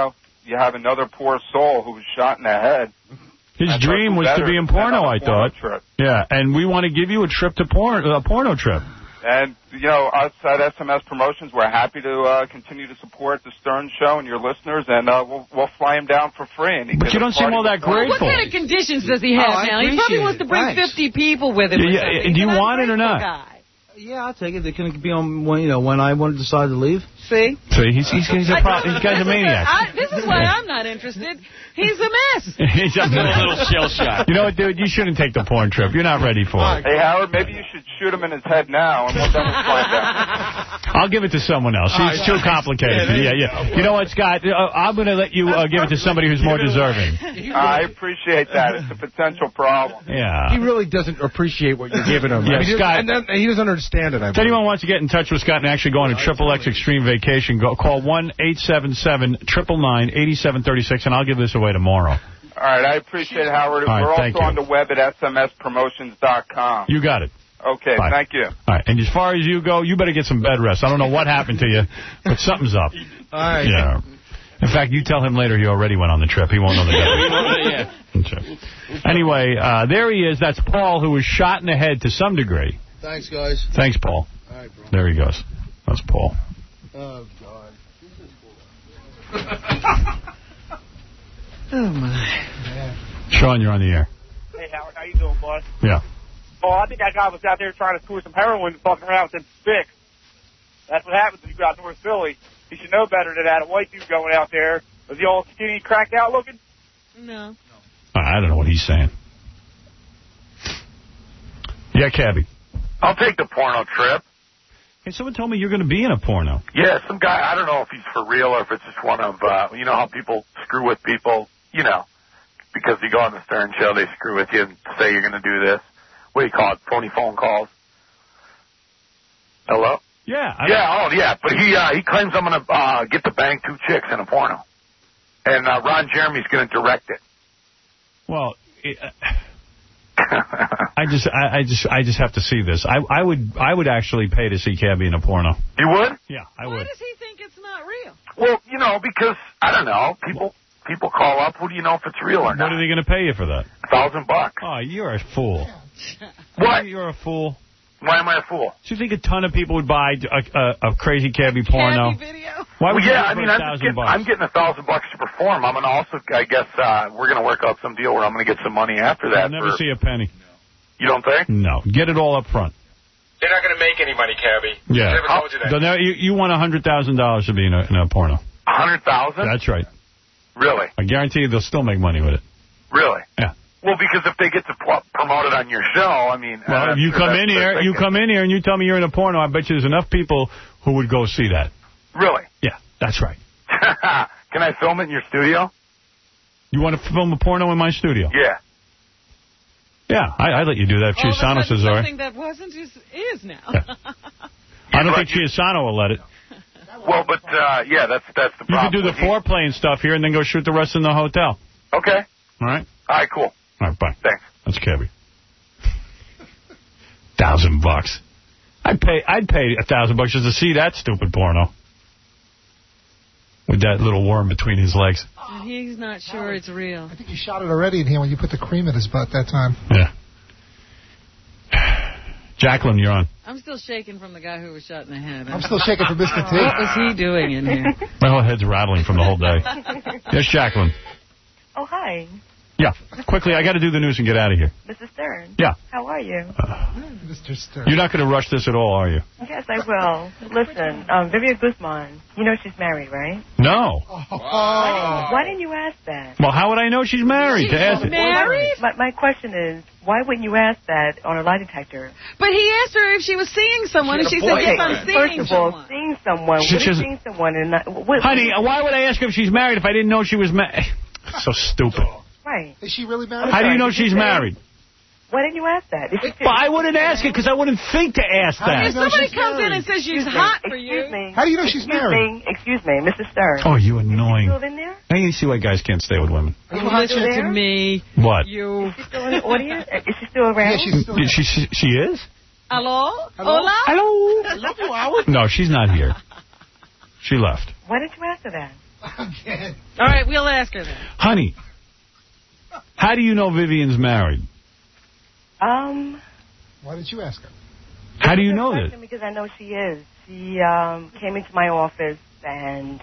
you have another poor soul who was shot in the head. His That's dream was better to be in than porno, on a I porno thought. trip. Yeah, and we want to give you a trip to porn, a porno trip. And, you know, us at S M S Promotions, we're happy to uh, continue to support the Stern Show and your listeners, and uh, we'll, we'll fly him down for free. And he But can you don't seem party all that with us. grateful. What kind of conditions does he have Oh, I now? He probably appreciate wants to it. bring Thanks. fifty people with him. Yeah, or yeah, something. and do you He's an want it or ungrateful not? guy. Yeah, I'll take it. It can be on when, you know, when I want to decide to leave. See? So he's, he's, he's a pro- this guy's a maniac. I, this is why I'm not interested. He's a mess. He's a little shell shot. You know what, dude? You shouldn't take the porn trip. You're not ready for it. Hey, Howard, maybe you should shoot him in his head now, and we'll then we'll find out. I'll give it to someone else. It's too complicated. Yeah, yeah. You know what, Scott? Uh, I'm going to let you uh, give it to somebody who's more deserving. I appreciate that. It's a potential problem. Yeah. He really doesn't appreciate what you're giving him. Yeah, I mean, he Scott- doesn't- and then, he doesn't understand it. I If believe. anyone wants to get in touch with Scott and actually go on a Triple X Extreme Vacation, go call one eight seven seven, nine nine nine, eight seven three six, and I'll give this away tomorrow. All right, I appreciate it, Howard. All right, We're thank also you. on the web at S M S promotions dot com. You got it. Okay, Bye. thank you. All right, and as far as you go, you better get some bed rest. I don't know what happened to you, but something's up. All right. Yeah. In fact, you tell him later he already went on the trip. He won't know the day. Anyway, uh, there he is. That's Paul, who was shot in the head to some degree. Thanks, guys. Thanks, Paul. All right, bro. There he goes. That's Paul. Oh, God. Oh, my. Sean, you're on the air. Hey, Howard, how you doing, boss? Yeah. Oh, I think that guy was out there trying to score some heroin and fucking around with them sticks. That's what happens when you go out to North Philly. You should know better than that. A white dude going out there. Was he all skinny, cracked out looking? No. I don't know what he's saying. Yeah, Cabby. I'll take the porno trip. Hey, someone told me you're going to be in a porno. Yeah, some guy, I don't know if he's for real or if it's just one of, uh, you know how people screw with people, you know, because you go on the Stern Show, they screw with you and say you're going to do this. What do you call it, phony phone calls? Hello? Yeah. I yeah, oh, yeah, but he uh, he claims I'm going to uh, get to bang two chicks in a porno. And uh, Ron Jeremy's going to direct it. Well, it, uh, I just, I, I just, I just have to see this. I, I would, I would actually pay to see Cabby in a porno. You would? Yeah, I Why would. does he think it's not real? Well, you know, because, I don't know, people people call up, who do you know if it's real or What not? are they going to pay you for that? A thousand bucks. Oh, you're a fool. What? You're a fool. Why am I a fool? Do you think a ton of people would buy a, a, a crazy Cabby porno? Cabby video? Why would well, yeah, you I pay mean, for a I'm, just thousand getting, bucks? I'm getting a thousand bucks to perform. I'm going to also, I guess, uh, we're going to work out some deal where I'm going to get some money after that. I'll never for, see a penny. You don't think? No. Get it all up front. They're not going to make any money, Cabby. Yeah. I never told you that. They'll never- you, you want one hundred thousand dollars to be in a, in a porno. one hundred thousand dollars? That's right. Really? I guarantee you they'll still make money with it. Really? Yeah. Well, because if they get to pl- promote it on your show, I mean... Well, uh, if you that's- come that's in what they're here, you thinking. come in here and you tell me you're in a porno, I bet you there's enough people who would go see that. Really? Yeah, that's right. Can I film it in your studio? You want to film a porno in my studio? Yeah. Yeah, I, I'd let you do that if All of a Chiasano sudden, says all right. something that wasn't is, is now. I don't think Chiasano will let it. Well, but, uh, yeah, that's that's the You problem. could do the foreplay and stuff here and then go shoot the rest in the hotel. Okay. All right? All right, cool. All right, bye. Thanks. That's Cabby. Thousand bucks. I'd pay I'd pay a thousand bucks just to see that stupid porno. With that little worm between his legs. And he's not sure it's real. I think you shot it already in here when you put the cream in his butt that time. Yeah. Jacqueline, you're on. I'm still shaking from the guy who was shot in the head. I'm still shaking from Mister T. What was he doing in here? My whole head's rattling from the whole day. Yes, Jacqueline. Oh, hi. Yeah. Quickly, I got to do the news and get out of here. Missus Stern. Yeah. How are you? Mister Stern. You're not going to rush this at all, are you? Yes, I will. Listen, um, Vivian Guzman, you know she's married, right? No. Why, didn't, why didn't you ask that? Well, how would I know she's married? She's to ask it? married? My, my question is, why wouldn't you ask that on a lie detector? But he asked her if she was seeing someone, and she said, yes, I'm seeing First of all, someone. seeing someone, She what is just- seeing someone? And not, what, Honey, why would I ask her if she's married if I didn't know she was married? So stupid. Right. Is she really married? How do you know Did you she's say- married? Why didn't you ask that? If you Well, I wouldn't ask it because I wouldn't think to ask How do that. you If know somebody she's comes in married? and says she's Excuse me, hot for excuse you. me. How do you know she's excuse married? Me, excuse me, Missus Stern. Oh, you annoying. Is she still in there? Now you see why guys can't stay with women. Are you Listen still to there? me. What? You. Is she still in the audience? Is she still around? Yeah, she's still. She, she, she is? Hello? Hello? Hola? Hello? I love you, Howard. No, she's not here. She left. Why didn't you ask her that? Again. All right, we'll ask her then. Honey, how do you know Vivian's married? Um, Why did you ask her? How do you know this? because I know she is. She um, came into my office and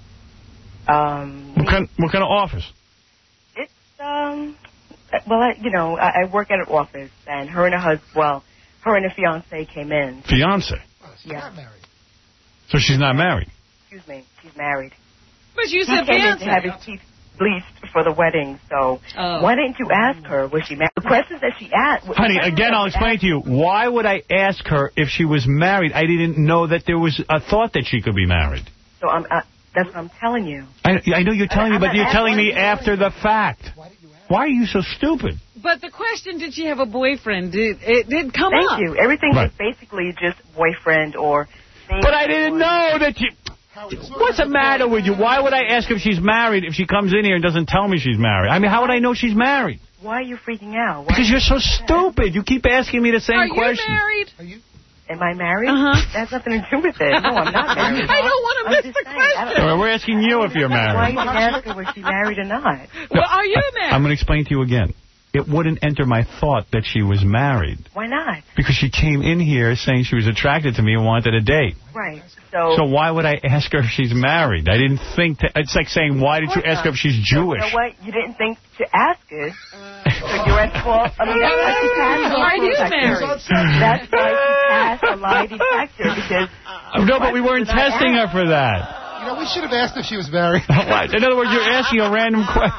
um, What kind, what kind of office? it's um, well, I, you know, I, I work at an office, and her and her husband, well, her and her fiance came in. Fiance. Yeah. So she's not married. Excuse me, she's married. But you He said came in fiance. to have his teeth bleached for the wedding, so Oh. why didn't you ask her, was she married? The questions that she asked... the Honey, questions again, that I'll she explain to you. Why would I ask her if she was married? I didn't know that there was a thought that she could be married. asked- So I'm, uh, that's what I'm telling you. I, I know you're telling me, I'm but not you're telling me asking- after the fact. Why are you so stupid? But the question, did she have a boyfriend, did, it did come Thank up. you. Everything Right. was basically just boyfriend or... But I didn't know that you... What's the matter with you? Why would I ask if she's married if she comes in here and doesn't tell me she's married? I mean, how would I know she's married? Why are you freaking out? Why Because you're so stupid. You keep asking me the same Are you question. married? Am I married? Uh-huh. That has nothing to do with it. No, I'm not married. I don't want to I'm miss just the saying, I question. don't- All right, we're asking you if you're Why married. you didn't ask her was she married or not? Well, are you married? I'm going to explain to you again. It wouldn't enter my thought that she was married. Why not? Because she came in here saying she was attracted to me and wanted a date. Right. So, So why would I ask her if she's married? I didn't think... To, it's like saying, why did you ask her if she's Jewish? You know what? You didn't think to ask it. So you're at fault. I mean, that's why she passed Are you a lie married? detector. That's why she passed a lie detector, because... No, but we weren't testing her for that. You know, we should have asked if she was married. What? In other words, you're asking a random question.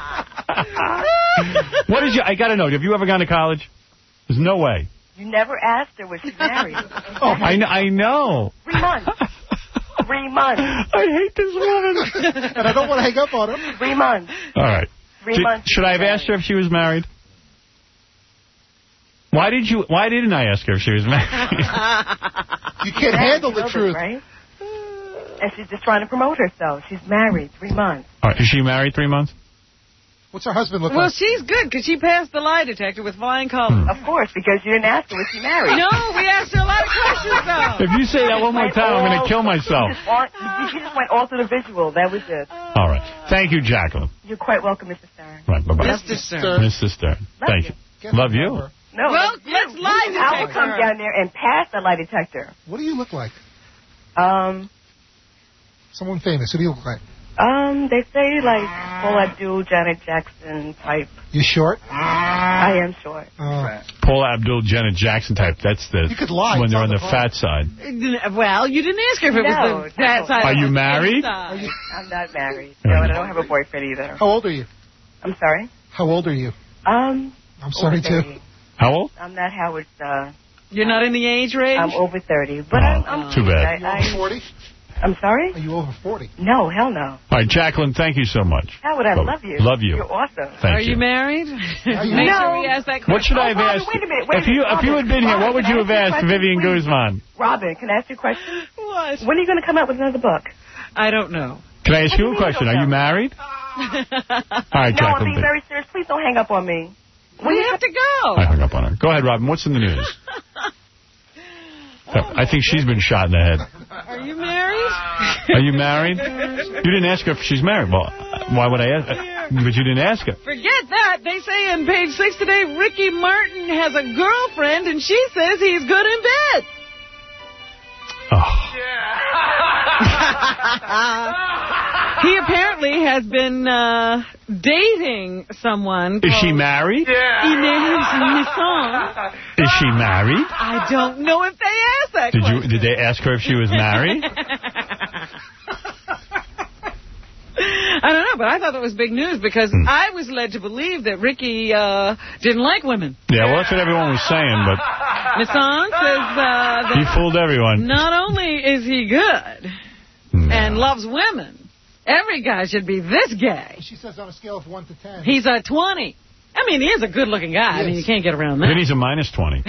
What is your... I got to know. Have you ever gone to college? There's no way. You never asked her was she married. Oh, I, kn- I know. Three months. Three months. I hate this woman. And I don't want to hang up on her. Three months. All right. Three Should, months. should I have asked her if she was married? Why did you? Why didn't I ask her if she was married? You can't handle the You know truth. this, right? And she's just trying to promote herself. She's married. Three months. All right, is she married three months? What's her husband look Well, like? she's good because she passed the lie detector with flying colors. Of course, because you didn't ask her was she married. No, we asked her a lot of questions, though. If you say that one more time, I'm going to kill myself. You just, want, you just went all to the visual. That was it. All right. Thank you, Jacqueline. You're quite welcome, Mister Stern. Right, bye-bye. Mister Stern. Mister Stern. Thank you. Love you. No, Well, let's, let's lie I will detector come her. down there and pass the lie detector. What do you look like? Um, Someone famous. Who do you look like? um, they say like Paul Abdul, Janet Jackson type. You short? I am short. Oh. Paul Abdul, Janet Jackson type. That's the You could lie. when It's they're on on the the phone. fat side. Well, you didn't ask her if it No, was the fat no. side. Are you or the married? side. I'm not married. No, and I don't have a boyfriend either. How old are you? I'm sorry. How old are you? Um, I'm sorry, over too. thirty. How old? I'm not Howard's. Uh, You're not in the age range? I'm over thirty, but Oh, I'm, I'm too bad. I, Are you I, over forty? I'm sorry. Are you over forty? No, hell no. All right, Jacqueline, thank you so much. Howard, I Bye-bye. love you. Love you. You're awesome. Thank Are you married? Are you- Make No. sure we ask that question. What should I have Oh, Robin, asked? wait a minute, wait if a you minute, if you had been here, what would you have Robin, asked can I ask you a Vivian question, Guzman? Robin, can I ask you a question? What? When are you going to come out with another book? I don't know. Can I ask What do you you a question? mean Are you you don't married? All right, No, I'm Jacqueline. being very serious. Please don't hang up on me. We have to go. I hung up on her. Go ahead, Robin. What's in the news? I think she's been shot in the head. Are you married? Are you married? You didn't ask her if she's married. Well, why would I ask? But you didn't ask her. Forget that. They say on page six today, Ricky Martin has a girlfriend, and she says he's good in bed. Oh. He apparently has been uh, dating someone. Is she called married? Inez Nissan. Is she married? I don't know if they asked that Did you? question. Did they ask her if she was married? I don't know, but I thought that was big news because Hmm. I was led to believe that Ricky uh, didn't like women. Yeah, well, that's what everyone was saying, but Nissan says uh, he that fooled everyone. not only is he good and loves women, every guy should be this gay. She says on a scale of one to ten. He's a twenty. I mean, he is a good-looking guy. I mean, you can't get around that. Then he's a minus twenty.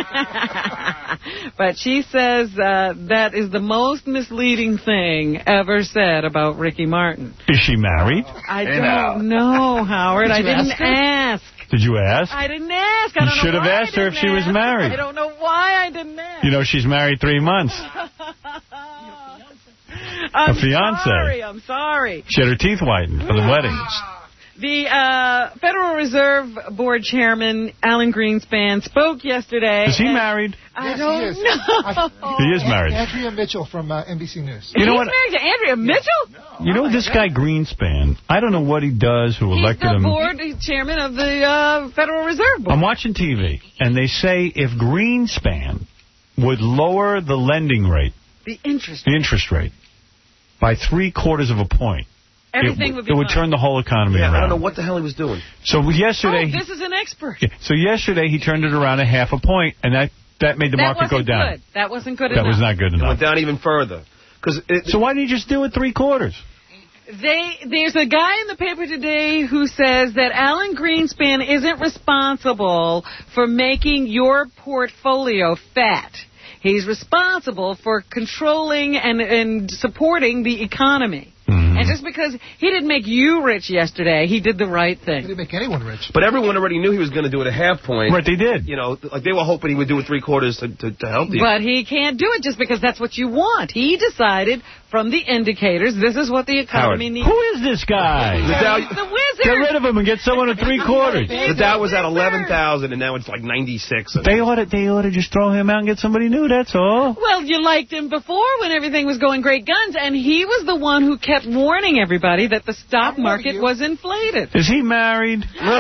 But she says uh, that is the most misleading thing ever said about Ricky Martin. Is she married? I don't know, Howard. Did I you didn't ask her? ask. Did you ask? I didn't ask. I You don't know should have why I asked her if didn't she was ask. married. I don't know why I didn't ask. You know, she's married three months. I'm A fiance. sorry. I'm sorry. She had her teeth whitened for the wedding. The uh, Federal Reserve Board Chairman, Alan Greenspan, spoke yesterday. Is he married? I Yes, don't he is. know. I, He is married. Andrea Mitchell from uh, N B C News. You know He's what? married to Andrea Mitchell? You know this guy Greenspan, I don't know what he does, who He's elected the him. board chairman of the uh, Federal Reserve Board. I'm watching T V, and they say if Greenspan would lower the lending rate, The interest the interest rate, by three quarters of a point, Everything it, would be it would fine. turn the whole economy Yeah, around. I don't know what the hell he was doing. So yesterday, Oh, this is an expert. he, so yesterday he turned it around a half a point, and that that made the that market go wasn't down. Good. That wasn't good That enough. was not good It enough. went down even further. Cause it, So why didn't you just do it three quarters? They, there's a guy in the paper today who says that Alan Greenspan isn't responsible for making your portfolio fat. He's responsible for controlling and, and supporting the economy. Mm-hmm. And just because he didn't make you rich yesterday, he did the right He thing. didn't make anyone rich. But everyone already knew he was going to do it a half point. Right, they did. You know, like they were hoping he would do it three quarters to, to, to help you. But he can't do it just because that's what you want. He decided from the indicators this is what the economy Howard, needs. Who is this guy? The Dow, The wizard. Get rid of him and get someone at three quarters. the Dow was at eleven thousand, and now it's like ninety-six. They ought to, they ought to just throw him out and get somebody new, that's all. Well, you liked him before when everything was going great guns, and he was the one who kept warning everybody that the stock market was inflated. Is he married?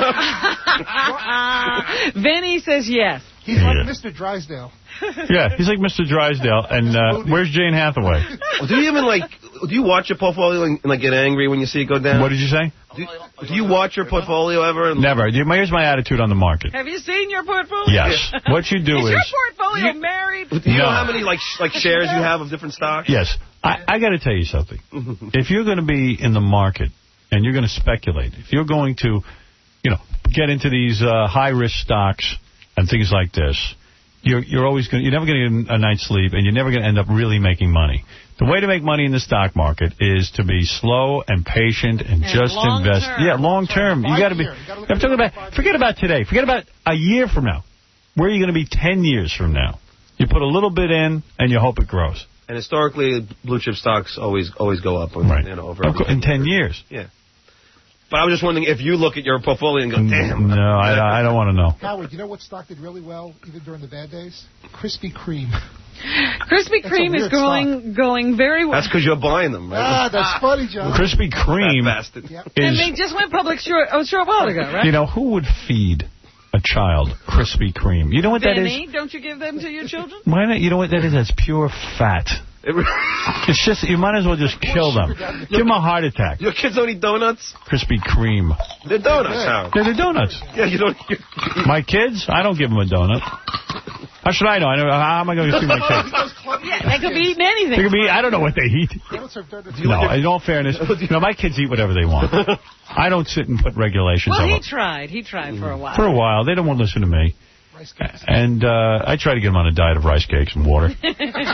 Vinny says yes. He's Yeah. like Mister Drysdale. Yeah, he's like Mister Drysdale. And uh, where's Jane Hathaway? Do you even like? Do you watch your portfolio and like get angry when you see it go down? What did you say? Do, do you watch your portfolio ever? And Never. Here's my attitude on the market. Have you seen your portfolio? Yes. What you do is... is... your portfolio married? Do you No. know how many like sh like shares you have of different stocks? Yes. I, I got to tell you something. If you're going to be in the market and you're going to speculate, if you're going to, you know, get into these uh, high-risk stocks and things like this, you're you're always going you're never going to get a night's sleep, and you're never going to end up really making money. The way to make money in the stock market is to be slow and patient and, And just long invest. term. Yeah, long term. You got to be. I'm talking about. Forget about today. Forget about a year from now. Where are you going to be ten years from now? You put a little bit in, and you hope it grows. And historically, blue chip stocks always always go up. Right. You know, over Of course, in ten years. Yeah. But I was just wondering if you look at your portfolio and go, damn. No, I, I don't want to know. Howard, you know what stock did really well, even during the bad days? Krispy Kreme. Krispy That's a Kreme is weird going going very well. That's because you're buying them, right? Ah, that's funny, John. Krispy Kreme bastard. And is, they just went public short, oh, short while ago, right? you know, who would feed a child Krispy Kreme? You know what that is? Vinny, don't you give them to your children? Why not? You know what that is? That's pure fat. It's just, you might as well just kill them. Give them a heart attack. Your kids don't eat donuts? Krispy Kreme. They're donuts, Howard. Yeah, they're donuts. Yeah, you don't. You, My kids, I don't give them a donut. How should I know? I know how am I going to see my kids? Yeah, they could be eating anything. They could be, I don't know what they eat. No, in all fairness, no, my kids eat whatever they want. I don't sit and put regulations Well, on he them. tried. He tried for a while. For a while. They don't want to listen to me. And uh, I try to get them on a diet of rice cakes and water. But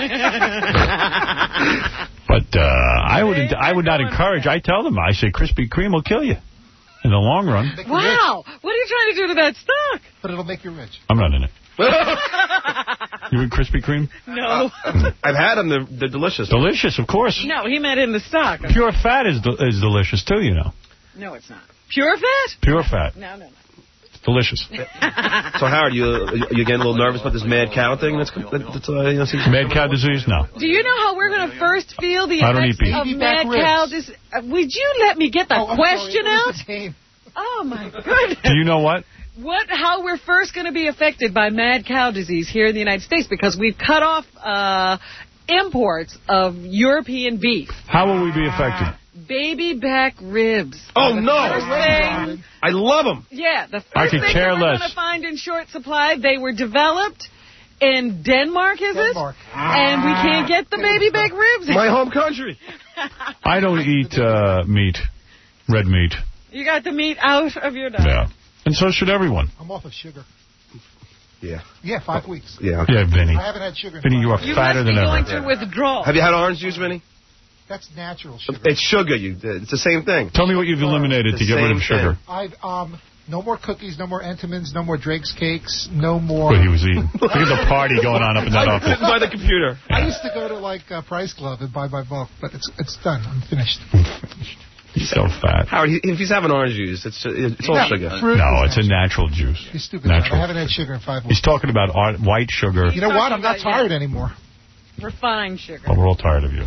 uh, I would I would not encourage. I tell them, I say Krispy Kreme will kill you in the long run. Wow. What are you trying to do to that stock? But it'll make you rich. I'm not in it. You in Krispy Kreme? No. I've had them. They're, they're delicious. Delicious, of course. No, he meant in the stock. Pure fat is de is delicious, too, you know. No, it's not. Pure fat? Pure fat. No, no, no. Delicious. So, Howard, you you getting a little nervous about this mad cow thing? That's, that's uh, you know, seems- Mad cow disease? No. Do you know how we're going to first feel the I don't effects eat beef. of Baby mad back cow ribs. disease? Uh, would you let me get the Oh, I'm question sorry, it out? was a game. Oh, my goodness. Do you know what? What, how we're first going to be affected by mad cow disease here in the United States, because we've cut off uh, imports of European beef. How will we be affected? Baby back ribs. Oh, no. First thing, I love them. yeah, the I first could thing care that we're less. going to find in short supply, they were developed in Denmark, is Denmark. it? And we can't get the baby back ribs. My home country. I don't eat uh, meat, red meat. You got the meat out of your diet. Yeah. And so should everyone. I'm off of sugar. Yeah. Yeah, five weeks. Yeah. Okay. Yeah, Vinny. I haven't had sugar. in Vinny, five you are weeks. You fatter must be than going ever. through withdrawal. Have you had orange juice, Vinny? That's natural sugar. It's sugar. You. It's the same thing. Tell me what you've eliminated The to get rid of same sugar. thing. I've um, No more cookies, no more Entenmann's, no more Drake's cakes, no more... What he was eating. Look at the party going on up in that office. By the computer. I used to go to, like, uh, Price Club and buy my book, but it's it's done. I'm finished. He's so fat. Howard, he, if he's having orange juice, it's it's all No, sugar. fruit No, is it's a natural juice. You're stupid. Natural. I haven't had sugar in five He's weeks. talking about art, white sugar. You know what? I'm not about- tired anymore. Refined sugar. Oh, we're all tired of you.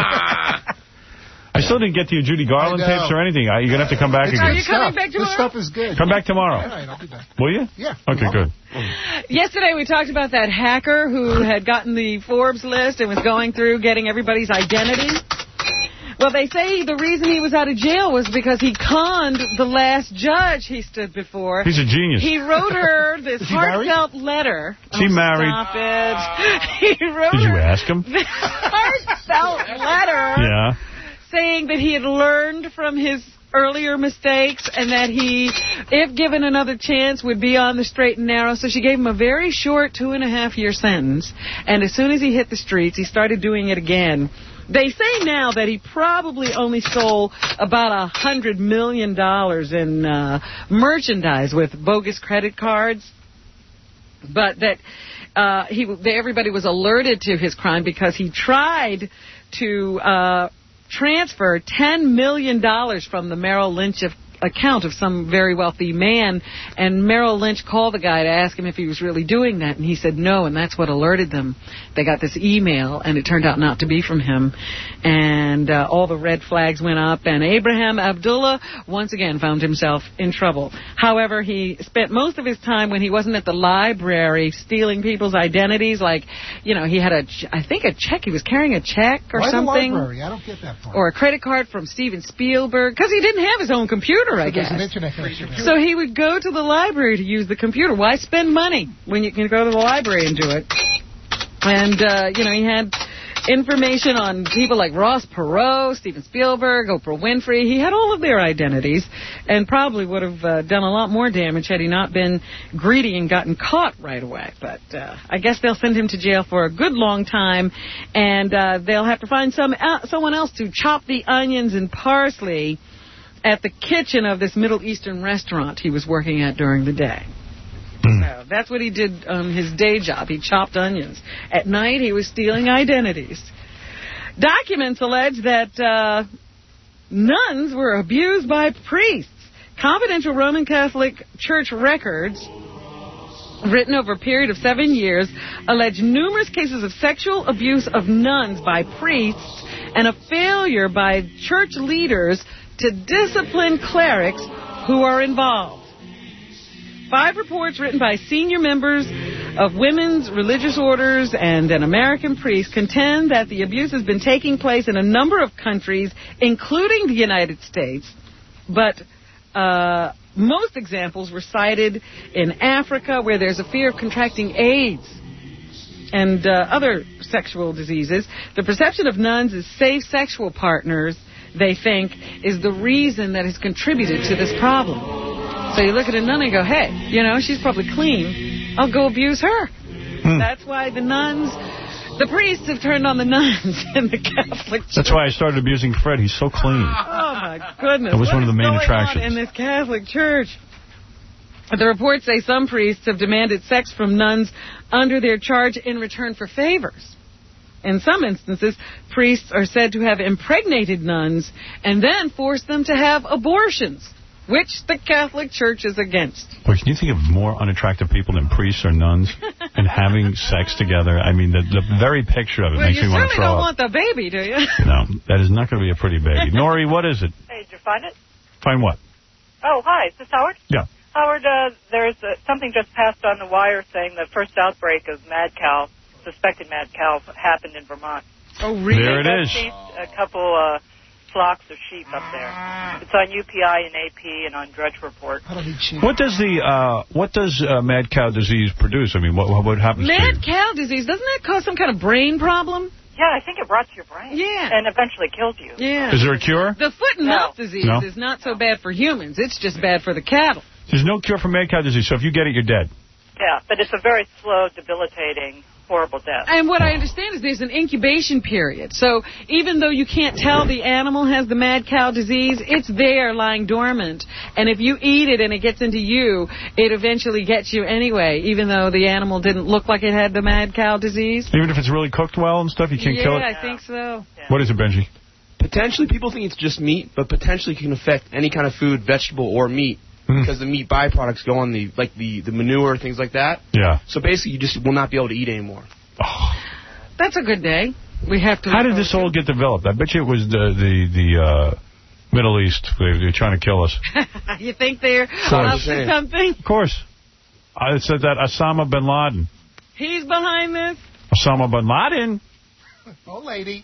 I still didn't get to your Judy Garland I know. tapes or anything. Are you going to have to come back It's again? Are you coming stuff. back tomorrow? This stuff is good. Come back tomorrow. All right, I'll be back. Will you? Yeah. Okay, good. Yesterday we talked about that hacker who had gotten the Forbes list and was going through getting everybody's identity. Well, they say the reason he was out of jail was because he conned the last judge he stood before. He's a genius. He wrote her this Is he married? heartfelt letter. Is he Oh, married? Stop it. He wrote Did you her ask him? this heartfelt letter Yeah. saying that he had learned from his earlier mistakes and that he, if given another chance, would be on the straight and narrow. So she gave him a very short two and a half year sentence. And as soon as he hit the streets, he started doing it again. They say now that he probably only stole about a hundred million dollars in uh, merchandise with bogus credit cards, but that uh, he they, everybody was alerted to his crime because he tried to uh, transfer ten million dollars from the Merrill Lynch of account of some very wealthy man, and Merrill Lynch called the guy to ask him if he was really doing that, and he said no, and that's what alerted them. They got this email, and it turned out not to be from him, and uh, all the red flags went up, and Abraham Abdullah once again found himself in trouble. However, he spent most of his time when he wasn't at the library stealing people's identities, like, you know, he had a, I think a check, he was carrying a check or Why something. the library? I don't get that part. Or a credit card from Steven Spielberg, because he didn't have his own computer, I There's guess. an internet connection. So he would go to the library to use the computer. Why spend money when you can go to the library and do it? And, uh, you know, he had information on people like Ross Perot, Steven Spielberg, Oprah Winfrey. He had all of their identities and probably would have uh, done a lot more damage had he not been greedy and gotten caught right away. But uh, I guess they'll send him to jail for a good long time, and uh, they'll have to find some uh, someone else to chop the onions and parsley at the kitchen of this Middle Eastern restaurant he was working at during the day. So that's what he did on his day job. He chopped onions. At night, he was stealing identities. Documents allege that uh, nuns were abused by priests. Confidential Roman Catholic Church records, written over a period of seven years, allege numerous cases of sexual abuse of nuns by priests and a failure by church leaders to discipline clerics who are involved. Five reports written by senior members of women's religious orders and an American priest contend that the abuse has been taking place in a number of countries, including the United States, but uh, most examples were cited in Africa, where there's a fear of contracting AIDS and uh, other sexual diseases. The perception of nuns as safe sexual partners, they think, is the reason that has contributed to this problem. So you look at a nun and go, hey, you know, she's probably clean. I'll go abuse her. Hmm. That's why the nuns, the priests have turned on the nuns in the Catholic Church. That's why I started abusing Fred. He's so clean. Oh, my goodness. That was what one of the main is going attractions. on in this Catholic Church? The reports say some priests have demanded sex from nuns under their charge in return for favors. In some instances, priests are said to have impregnated nuns and then forced them to have abortions, which the Catholic Church is against. Boy, can you think of more unattractive people than priests or nuns and having sex together? I mean, the, the very picture of it well, makes me want to throw don't up. You certainly don't want the baby, do you? No, that is not going to be a pretty baby. Nori, what is it? Hey, did you find it? Find what? Oh, hi. Is this Howard? Yeah. Howard, uh, there's uh, something just passed on the wire saying the first outbreak of mad cow, suspected mad cow, happened in Vermont. Oh, really? There it is. A couple uh, flocks of sheep up there. It's on U P I and A P and on Drudge Report. I don't need sheep. What does the uh, what does uh, mad cow disease produce? I mean, what what happens to you? Mad cow disease, doesn't that cause some kind of brain problem? Yeah, I think it rots your brain. Yeah. And eventually kills you. Yeah. Is there a cure? The foot and No. mouth disease No. is not so bad for humans. It's just bad for the cattle. There's no cure for mad cow disease, so if you get it, you're dead. Yeah, but it's a very slow, debilitating, horrible death. And what I understand is there's an incubation period. So even though you can't tell the animal has the mad cow disease, it's there lying dormant. And if you eat it and it gets into you, it eventually gets you anyway, even though the animal didn't look like it had the mad cow disease. Even if it's really cooked well and stuff, you can't yeah, kill it? Yeah, I think so. What is it, Benji? Potentially, people think it's just meat, but potentially can affect any kind of food, vegetable or meat, mm. because the meat byproducts go on the like the, the manure, things like that. Yeah. So basically, you just will not be able to eat anymore. Oh. That's a good day. We have to. How did this all get developed? I bet you it was the the the uh, Middle East. They, they were trying to kill us. You think they're up to something? Of course. I said that Osama bin Laden. He's behind this. Osama bin Laden. Oh, lady.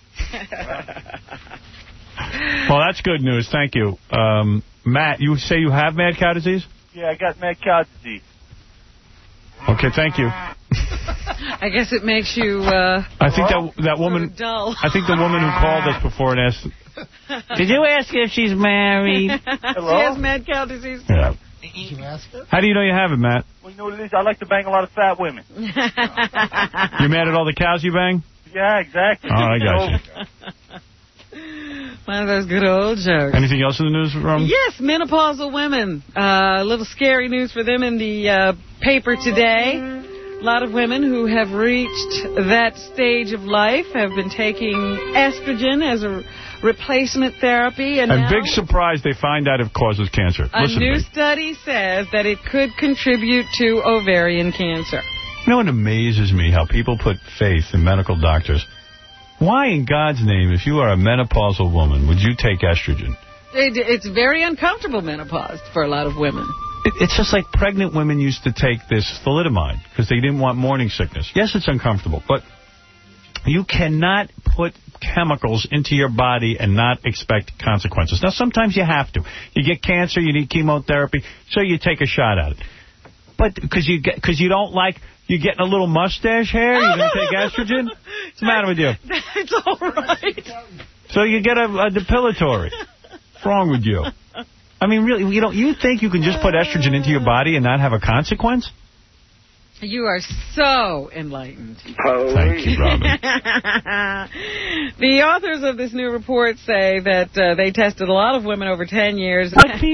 Well, that's good news. Thank you. Um, Matt, you say you have mad cow disease? Yeah, I got mad cow disease. Okay, thank you. I guess it makes you, uh... I think that that woman... Sort of dull. I think the woman who called us before and asked... Did you ask if she's married? Hello? She has mad cow disease. Yeah. Did you ask her? How do you know you have it, Matt? Well, you know what it is? I like to bang a lot of fat women. You mad at all the cows you bang? Yeah, exactly. Oh, I got you. One of those good old jokes. Anything else in the news, Rum? Yes, menopausal women. A uh, little scary news for them in the uh, paper today. A lot of women who have reached that stage of life have been taking estrogen as a replacement therapy. And, and now big surprise, they find out it causes cancer. A Listen new to me. study says that it could contribute to ovarian cancer. You know what amazes me? How people put faith in medical doctors. Why in God's name, if you are a menopausal woman, would you take estrogen? It, it's very uncomfortable menopause for a lot of women. It, it's just like pregnant women used to take this thalidomide because they didn't want morning sickness. Yes, it's uncomfortable, but you cannot put chemicals into your body and not expect consequences. Now, sometimes you have to. You get cancer, you need chemotherapy, so you take a shot at it. But because you get, because you don't like, you're getting a little mustache hair, you're going to take estrogen? What's the matter with you? It's all right. So you get a, a depilatory. What's wrong with you? I mean, really, you know, you think you can just put estrogen into your body and not have a consequence? You are so enlightened. Thank you, Robin. The authors of this new report say that uh, they tested a lot of women over ten years.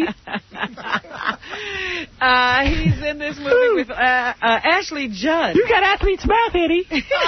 Uh, he's in this movie with uh, uh, Ashley Judd. You got athlete's mouth, Eddie.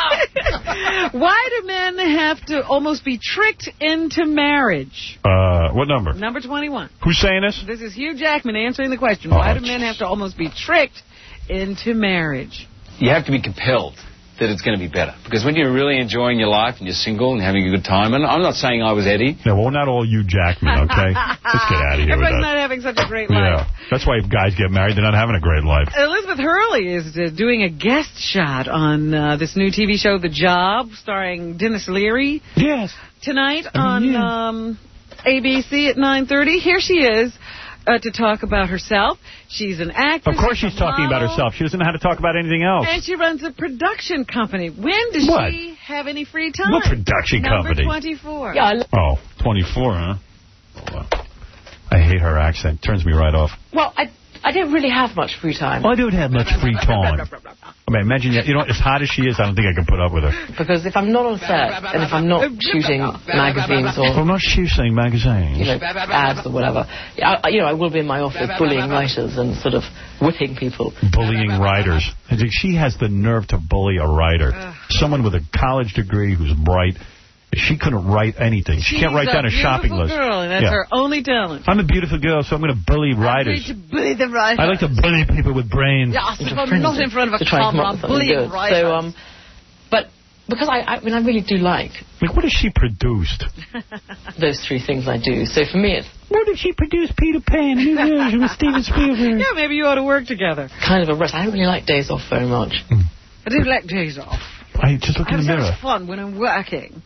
Why do men have to almost be tricked into marriage? Uh, what number? Number twenty-one. Who's saying this? This is Hugh Jackman answering the question. Oh, Why do men have to almost be tricked into marriage? You have to be compelled that it's going to be better. Because when you're really enjoying your life and you're single and having a good time, and I'm not saying I was Eddie. No, well, not all you Jackman, okay? Let's get out of here Everybody's with that. not having such a great life. Yeah, that's why if guys get married, they're not having a great life. Elizabeth Hurley is uh, doing a guest shot on uh, this new T V show, The Job, starring Dennis Leary. Yes. Tonight I mean, on yeah. um, A B C at nine thirty. Here she is. Uh, to talk about herself. She's an actress. Of course she's talking about herself. She doesn't know how to talk about anything else. And she runs a production company. When does What? she have any free time? What production Number company? twenty-four. Yeah, oh, twenty-four, huh? Oh, wow. I hate her accent. Turns me right off. Well, I I don't really have much free time. Well, I don't have much free time. I mean, imagine, you know, as hot as she is, I don't think I can put up with her. Because if I'm not on set, and if I'm not shooting magazines or... I'm not shooting magazines. You know, ads or whatever. I, you know, I will be in my office bullying writers and sort of whipping people. Bullying writers. I think she has the nerve to bully a writer. Ugh. Someone with a college degree who's bright. She couldn't write anything. She She's can't write down a shopping list. She's a beautiful girl, and that's yeah. her only talent. I'm a beautiful girl, so I'm going to bully writers. I'm going to bully the writers. I like to bully people with brains. Yes, if I'm not in front of a camera, I'm bullying writers. So, um, but because I, I mean, I really do like... Like, what has she produced? Those three things I do. So for me, it's... What did she produce? Peter Pan, new version with Steven Spielberg. Yeah, maybe you ought to work together. Kind of a rest. I don't really like days off very much. Mm. I do like days off. I just look I in the have mirror. so much fun when I'm working.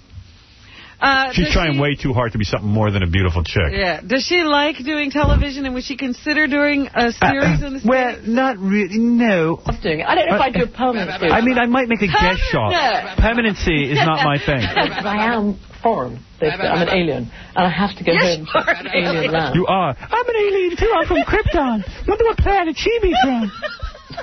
Uh, She's trying she, way too hard to be something more than a beautiful chick. Yeah. Does she like doing television, and would she consider doing a series uh, in the States? Well, not really, no. I'm doing it. I don't know if I do a permanent series. I mean, I might make a guest shot. No. Permanency is not my thing. But I am foreign. I'm an alien, and I have to go yes, home to an alien land. You are. I'm an alien, too. I'm from Krypton. Wonder what planet she be from.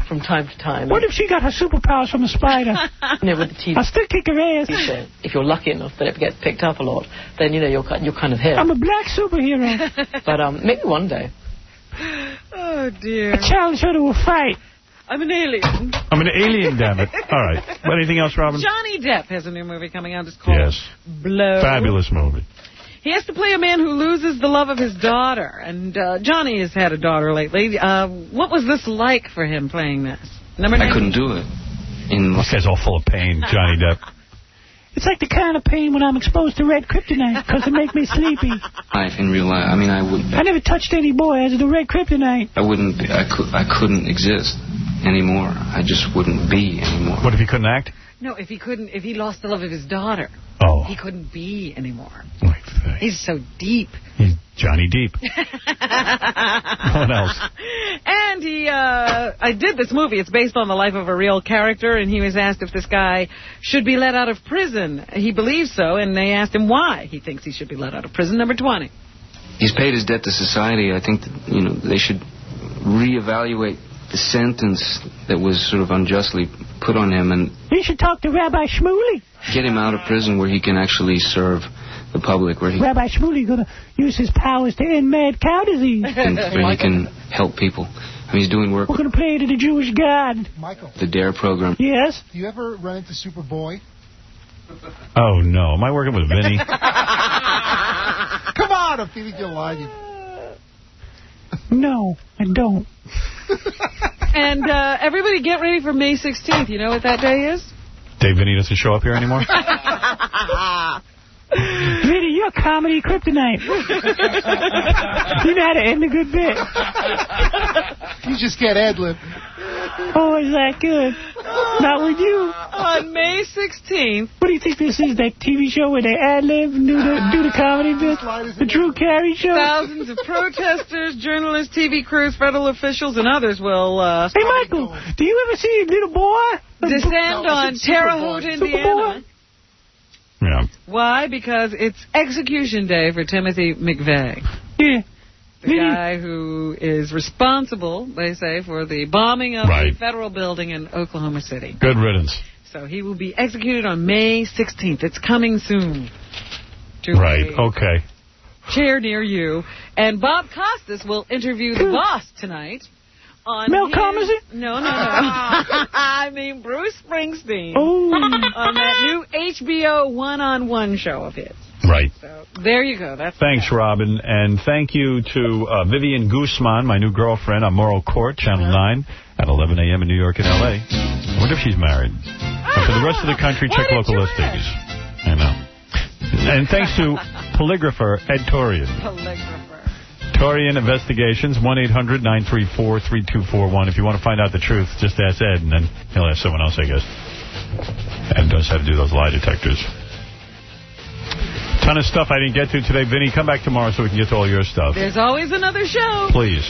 from time to time. What if she got her superpowers from a spider? You know, with the T V. I'll still kick her ass. If you're lucky enough that it gets picked up a lot, then, you know, you're, you're kind of here. I'm a black superhero. But um, maybe one day. Oh, dear. I challenge her to a fight. I'm an alien. I'm an alien, damn it. All right. Anything else, Robin? Johnny Depp has a new movie coming out. It's called Yes. Blow. Fabulous movie. He has to play a man who loses the love of his daughter. And uh, Johnny has had a daughter lately. Uh, what was this like for him playing this? Number I nine. couldn't do it. In This guy's all full of pain, Johnny Depp. It's like the kind of pain when I'm exposed to red kryptonite, because it makes me sleepy. life, in real life, I mean, I wouldn't. I never touched any boy as the red kryptonite. I wouldn't. Be, I could. I couldn't exist anymore. I just wouldn't be anymore. What if he couldn't act? No, if he couldn't, if he lost the love of his daughter, oh. he couldn't be anymore. Like He's so deep. He's Johnny Deep. What else? And he, uh, I did this movie. It's based on the life of a real character, and he was asked if this guy should be let out of prison. He believes so, and they asked him why he thinks he should be let out of prison. Number twenty. He's paid his debt to society. I think that, you know, they should reevaluate the sentence that was sort of unjustly put on him and You should talk to Rabbi Shmuley. get him out of prison where he can actually serve the public, where he Rabbi Shmuley going to use his powers to end mad cow disease. can, where he can help people. I mean, he's doing work We're with going to play to the Jewish God. Michael, the DARE program. Yes? do you ever run into Superboy? Oh, no. Am I working with Vinny? Come on, I'm feeling you lying. No, I don't. And uh, everybody get ready for May sixteenth. You know what that day is? Dave Vinny doesn't show up here anymore? Vinny, you're comedy kryptonite. You know how to end a good bit. You just can't ad-lib. Oh, is that good? Not with you. On May sixteenth. What do you think this is, that T V show where they ad-lib and do the, do the comedy bit? The Drew Carey show? Thousands of protesters, journalists, T V crews, federal officials, and others will... Uh, hey, Michael, do you ever see a little boy? Descend on Terre Haute, Indiana. Yeah. Why? Because it's execution day for Timothy McVeigh. Yeah. The guy who is responsible, they say, for the bombing of right. the federal building in Oklahoma City. Good riddance. So he will be executed on May sixteenth. It's coming soon. To right, a okay. chair near you. And Bob Costas will interview the boss tonight. On Mel his... Commerson? No, no, no. I mean Bruce Springsteen. Oh. On that new H B O one-on-one show of his. Right. So there you go. That's Thanks, that. Robin. And thank you to uh, Vivian Guzman, my new girlfriend on Moral Court, Channel uh-huh. nine, at eleven a m in New York and L A. I wonder if she's married. But for the rest of the country, check local listings. I know. And thanks to polygrapher Ed Torian. Polygrapher. Torian Investigations, one eight hundred nine three four three two four one. If you want to find out the truth, just ask Ed, and then he'll ask someone else, I guess. Ed does have to do those lie detectors. Ton of stuff I didn't get to today. Vinny, come back tomorrow so we can get to all your stuff. There's always another show. Please.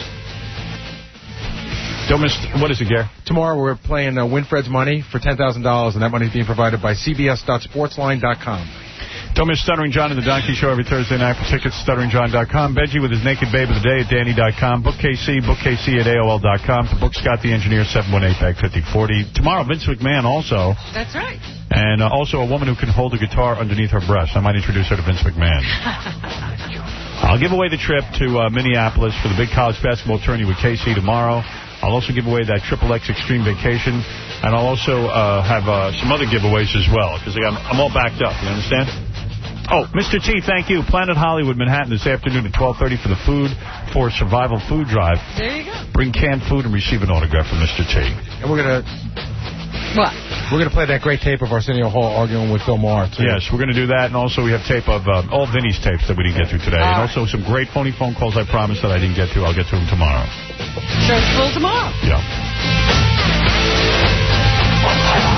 Don't miss... What is it, Gare? Tomorrow we're playing uh, Winfred's Money for ten thousand dollars, and that money is being provided by C B S dot sportsline dot com. Don't miss Stuttering John and the Donkey Show every Thursday night. For tickets, stuttering john dot com. Benji with his Naked Babe of the Day at danny dot com. Book K C, book K C at A O L dot com. To book Scott the Engineer, seven one eight, bag fifty forty. Tomorrow, Vince McMahon also. That's right. And uh, also a woman who can hold a guitar underneath her breast. I might introduce her to Vince McMahon. I'll give away the trip to uh, Minneapolis for the big college basketball tourney with K C tomorrow. I'll also give away that Triple X Extreme Vacation. And I'll also uh, have uh, some other giveaways as well, because I'm, I'm all backed up. You understand? Oh, Mister T, thank you. Planet Hollywood, Manhattan, this afternoon at twelve thirty for the Food for Survival Food Drive. There you go. Bring canned food and receive an autograph from Mister T. And we're going to... What? We're going to play that great tape of Arsenio Hall arguing with Phil Maher, too. Yes, we're going to do that. And also we have tape of um, all Vinny's tapes that we didn't get to today. All and also right. some great phony phone calls I promised that I didn't get to. I'll get to them tomorrow. Show's full tomorrow. Yeah.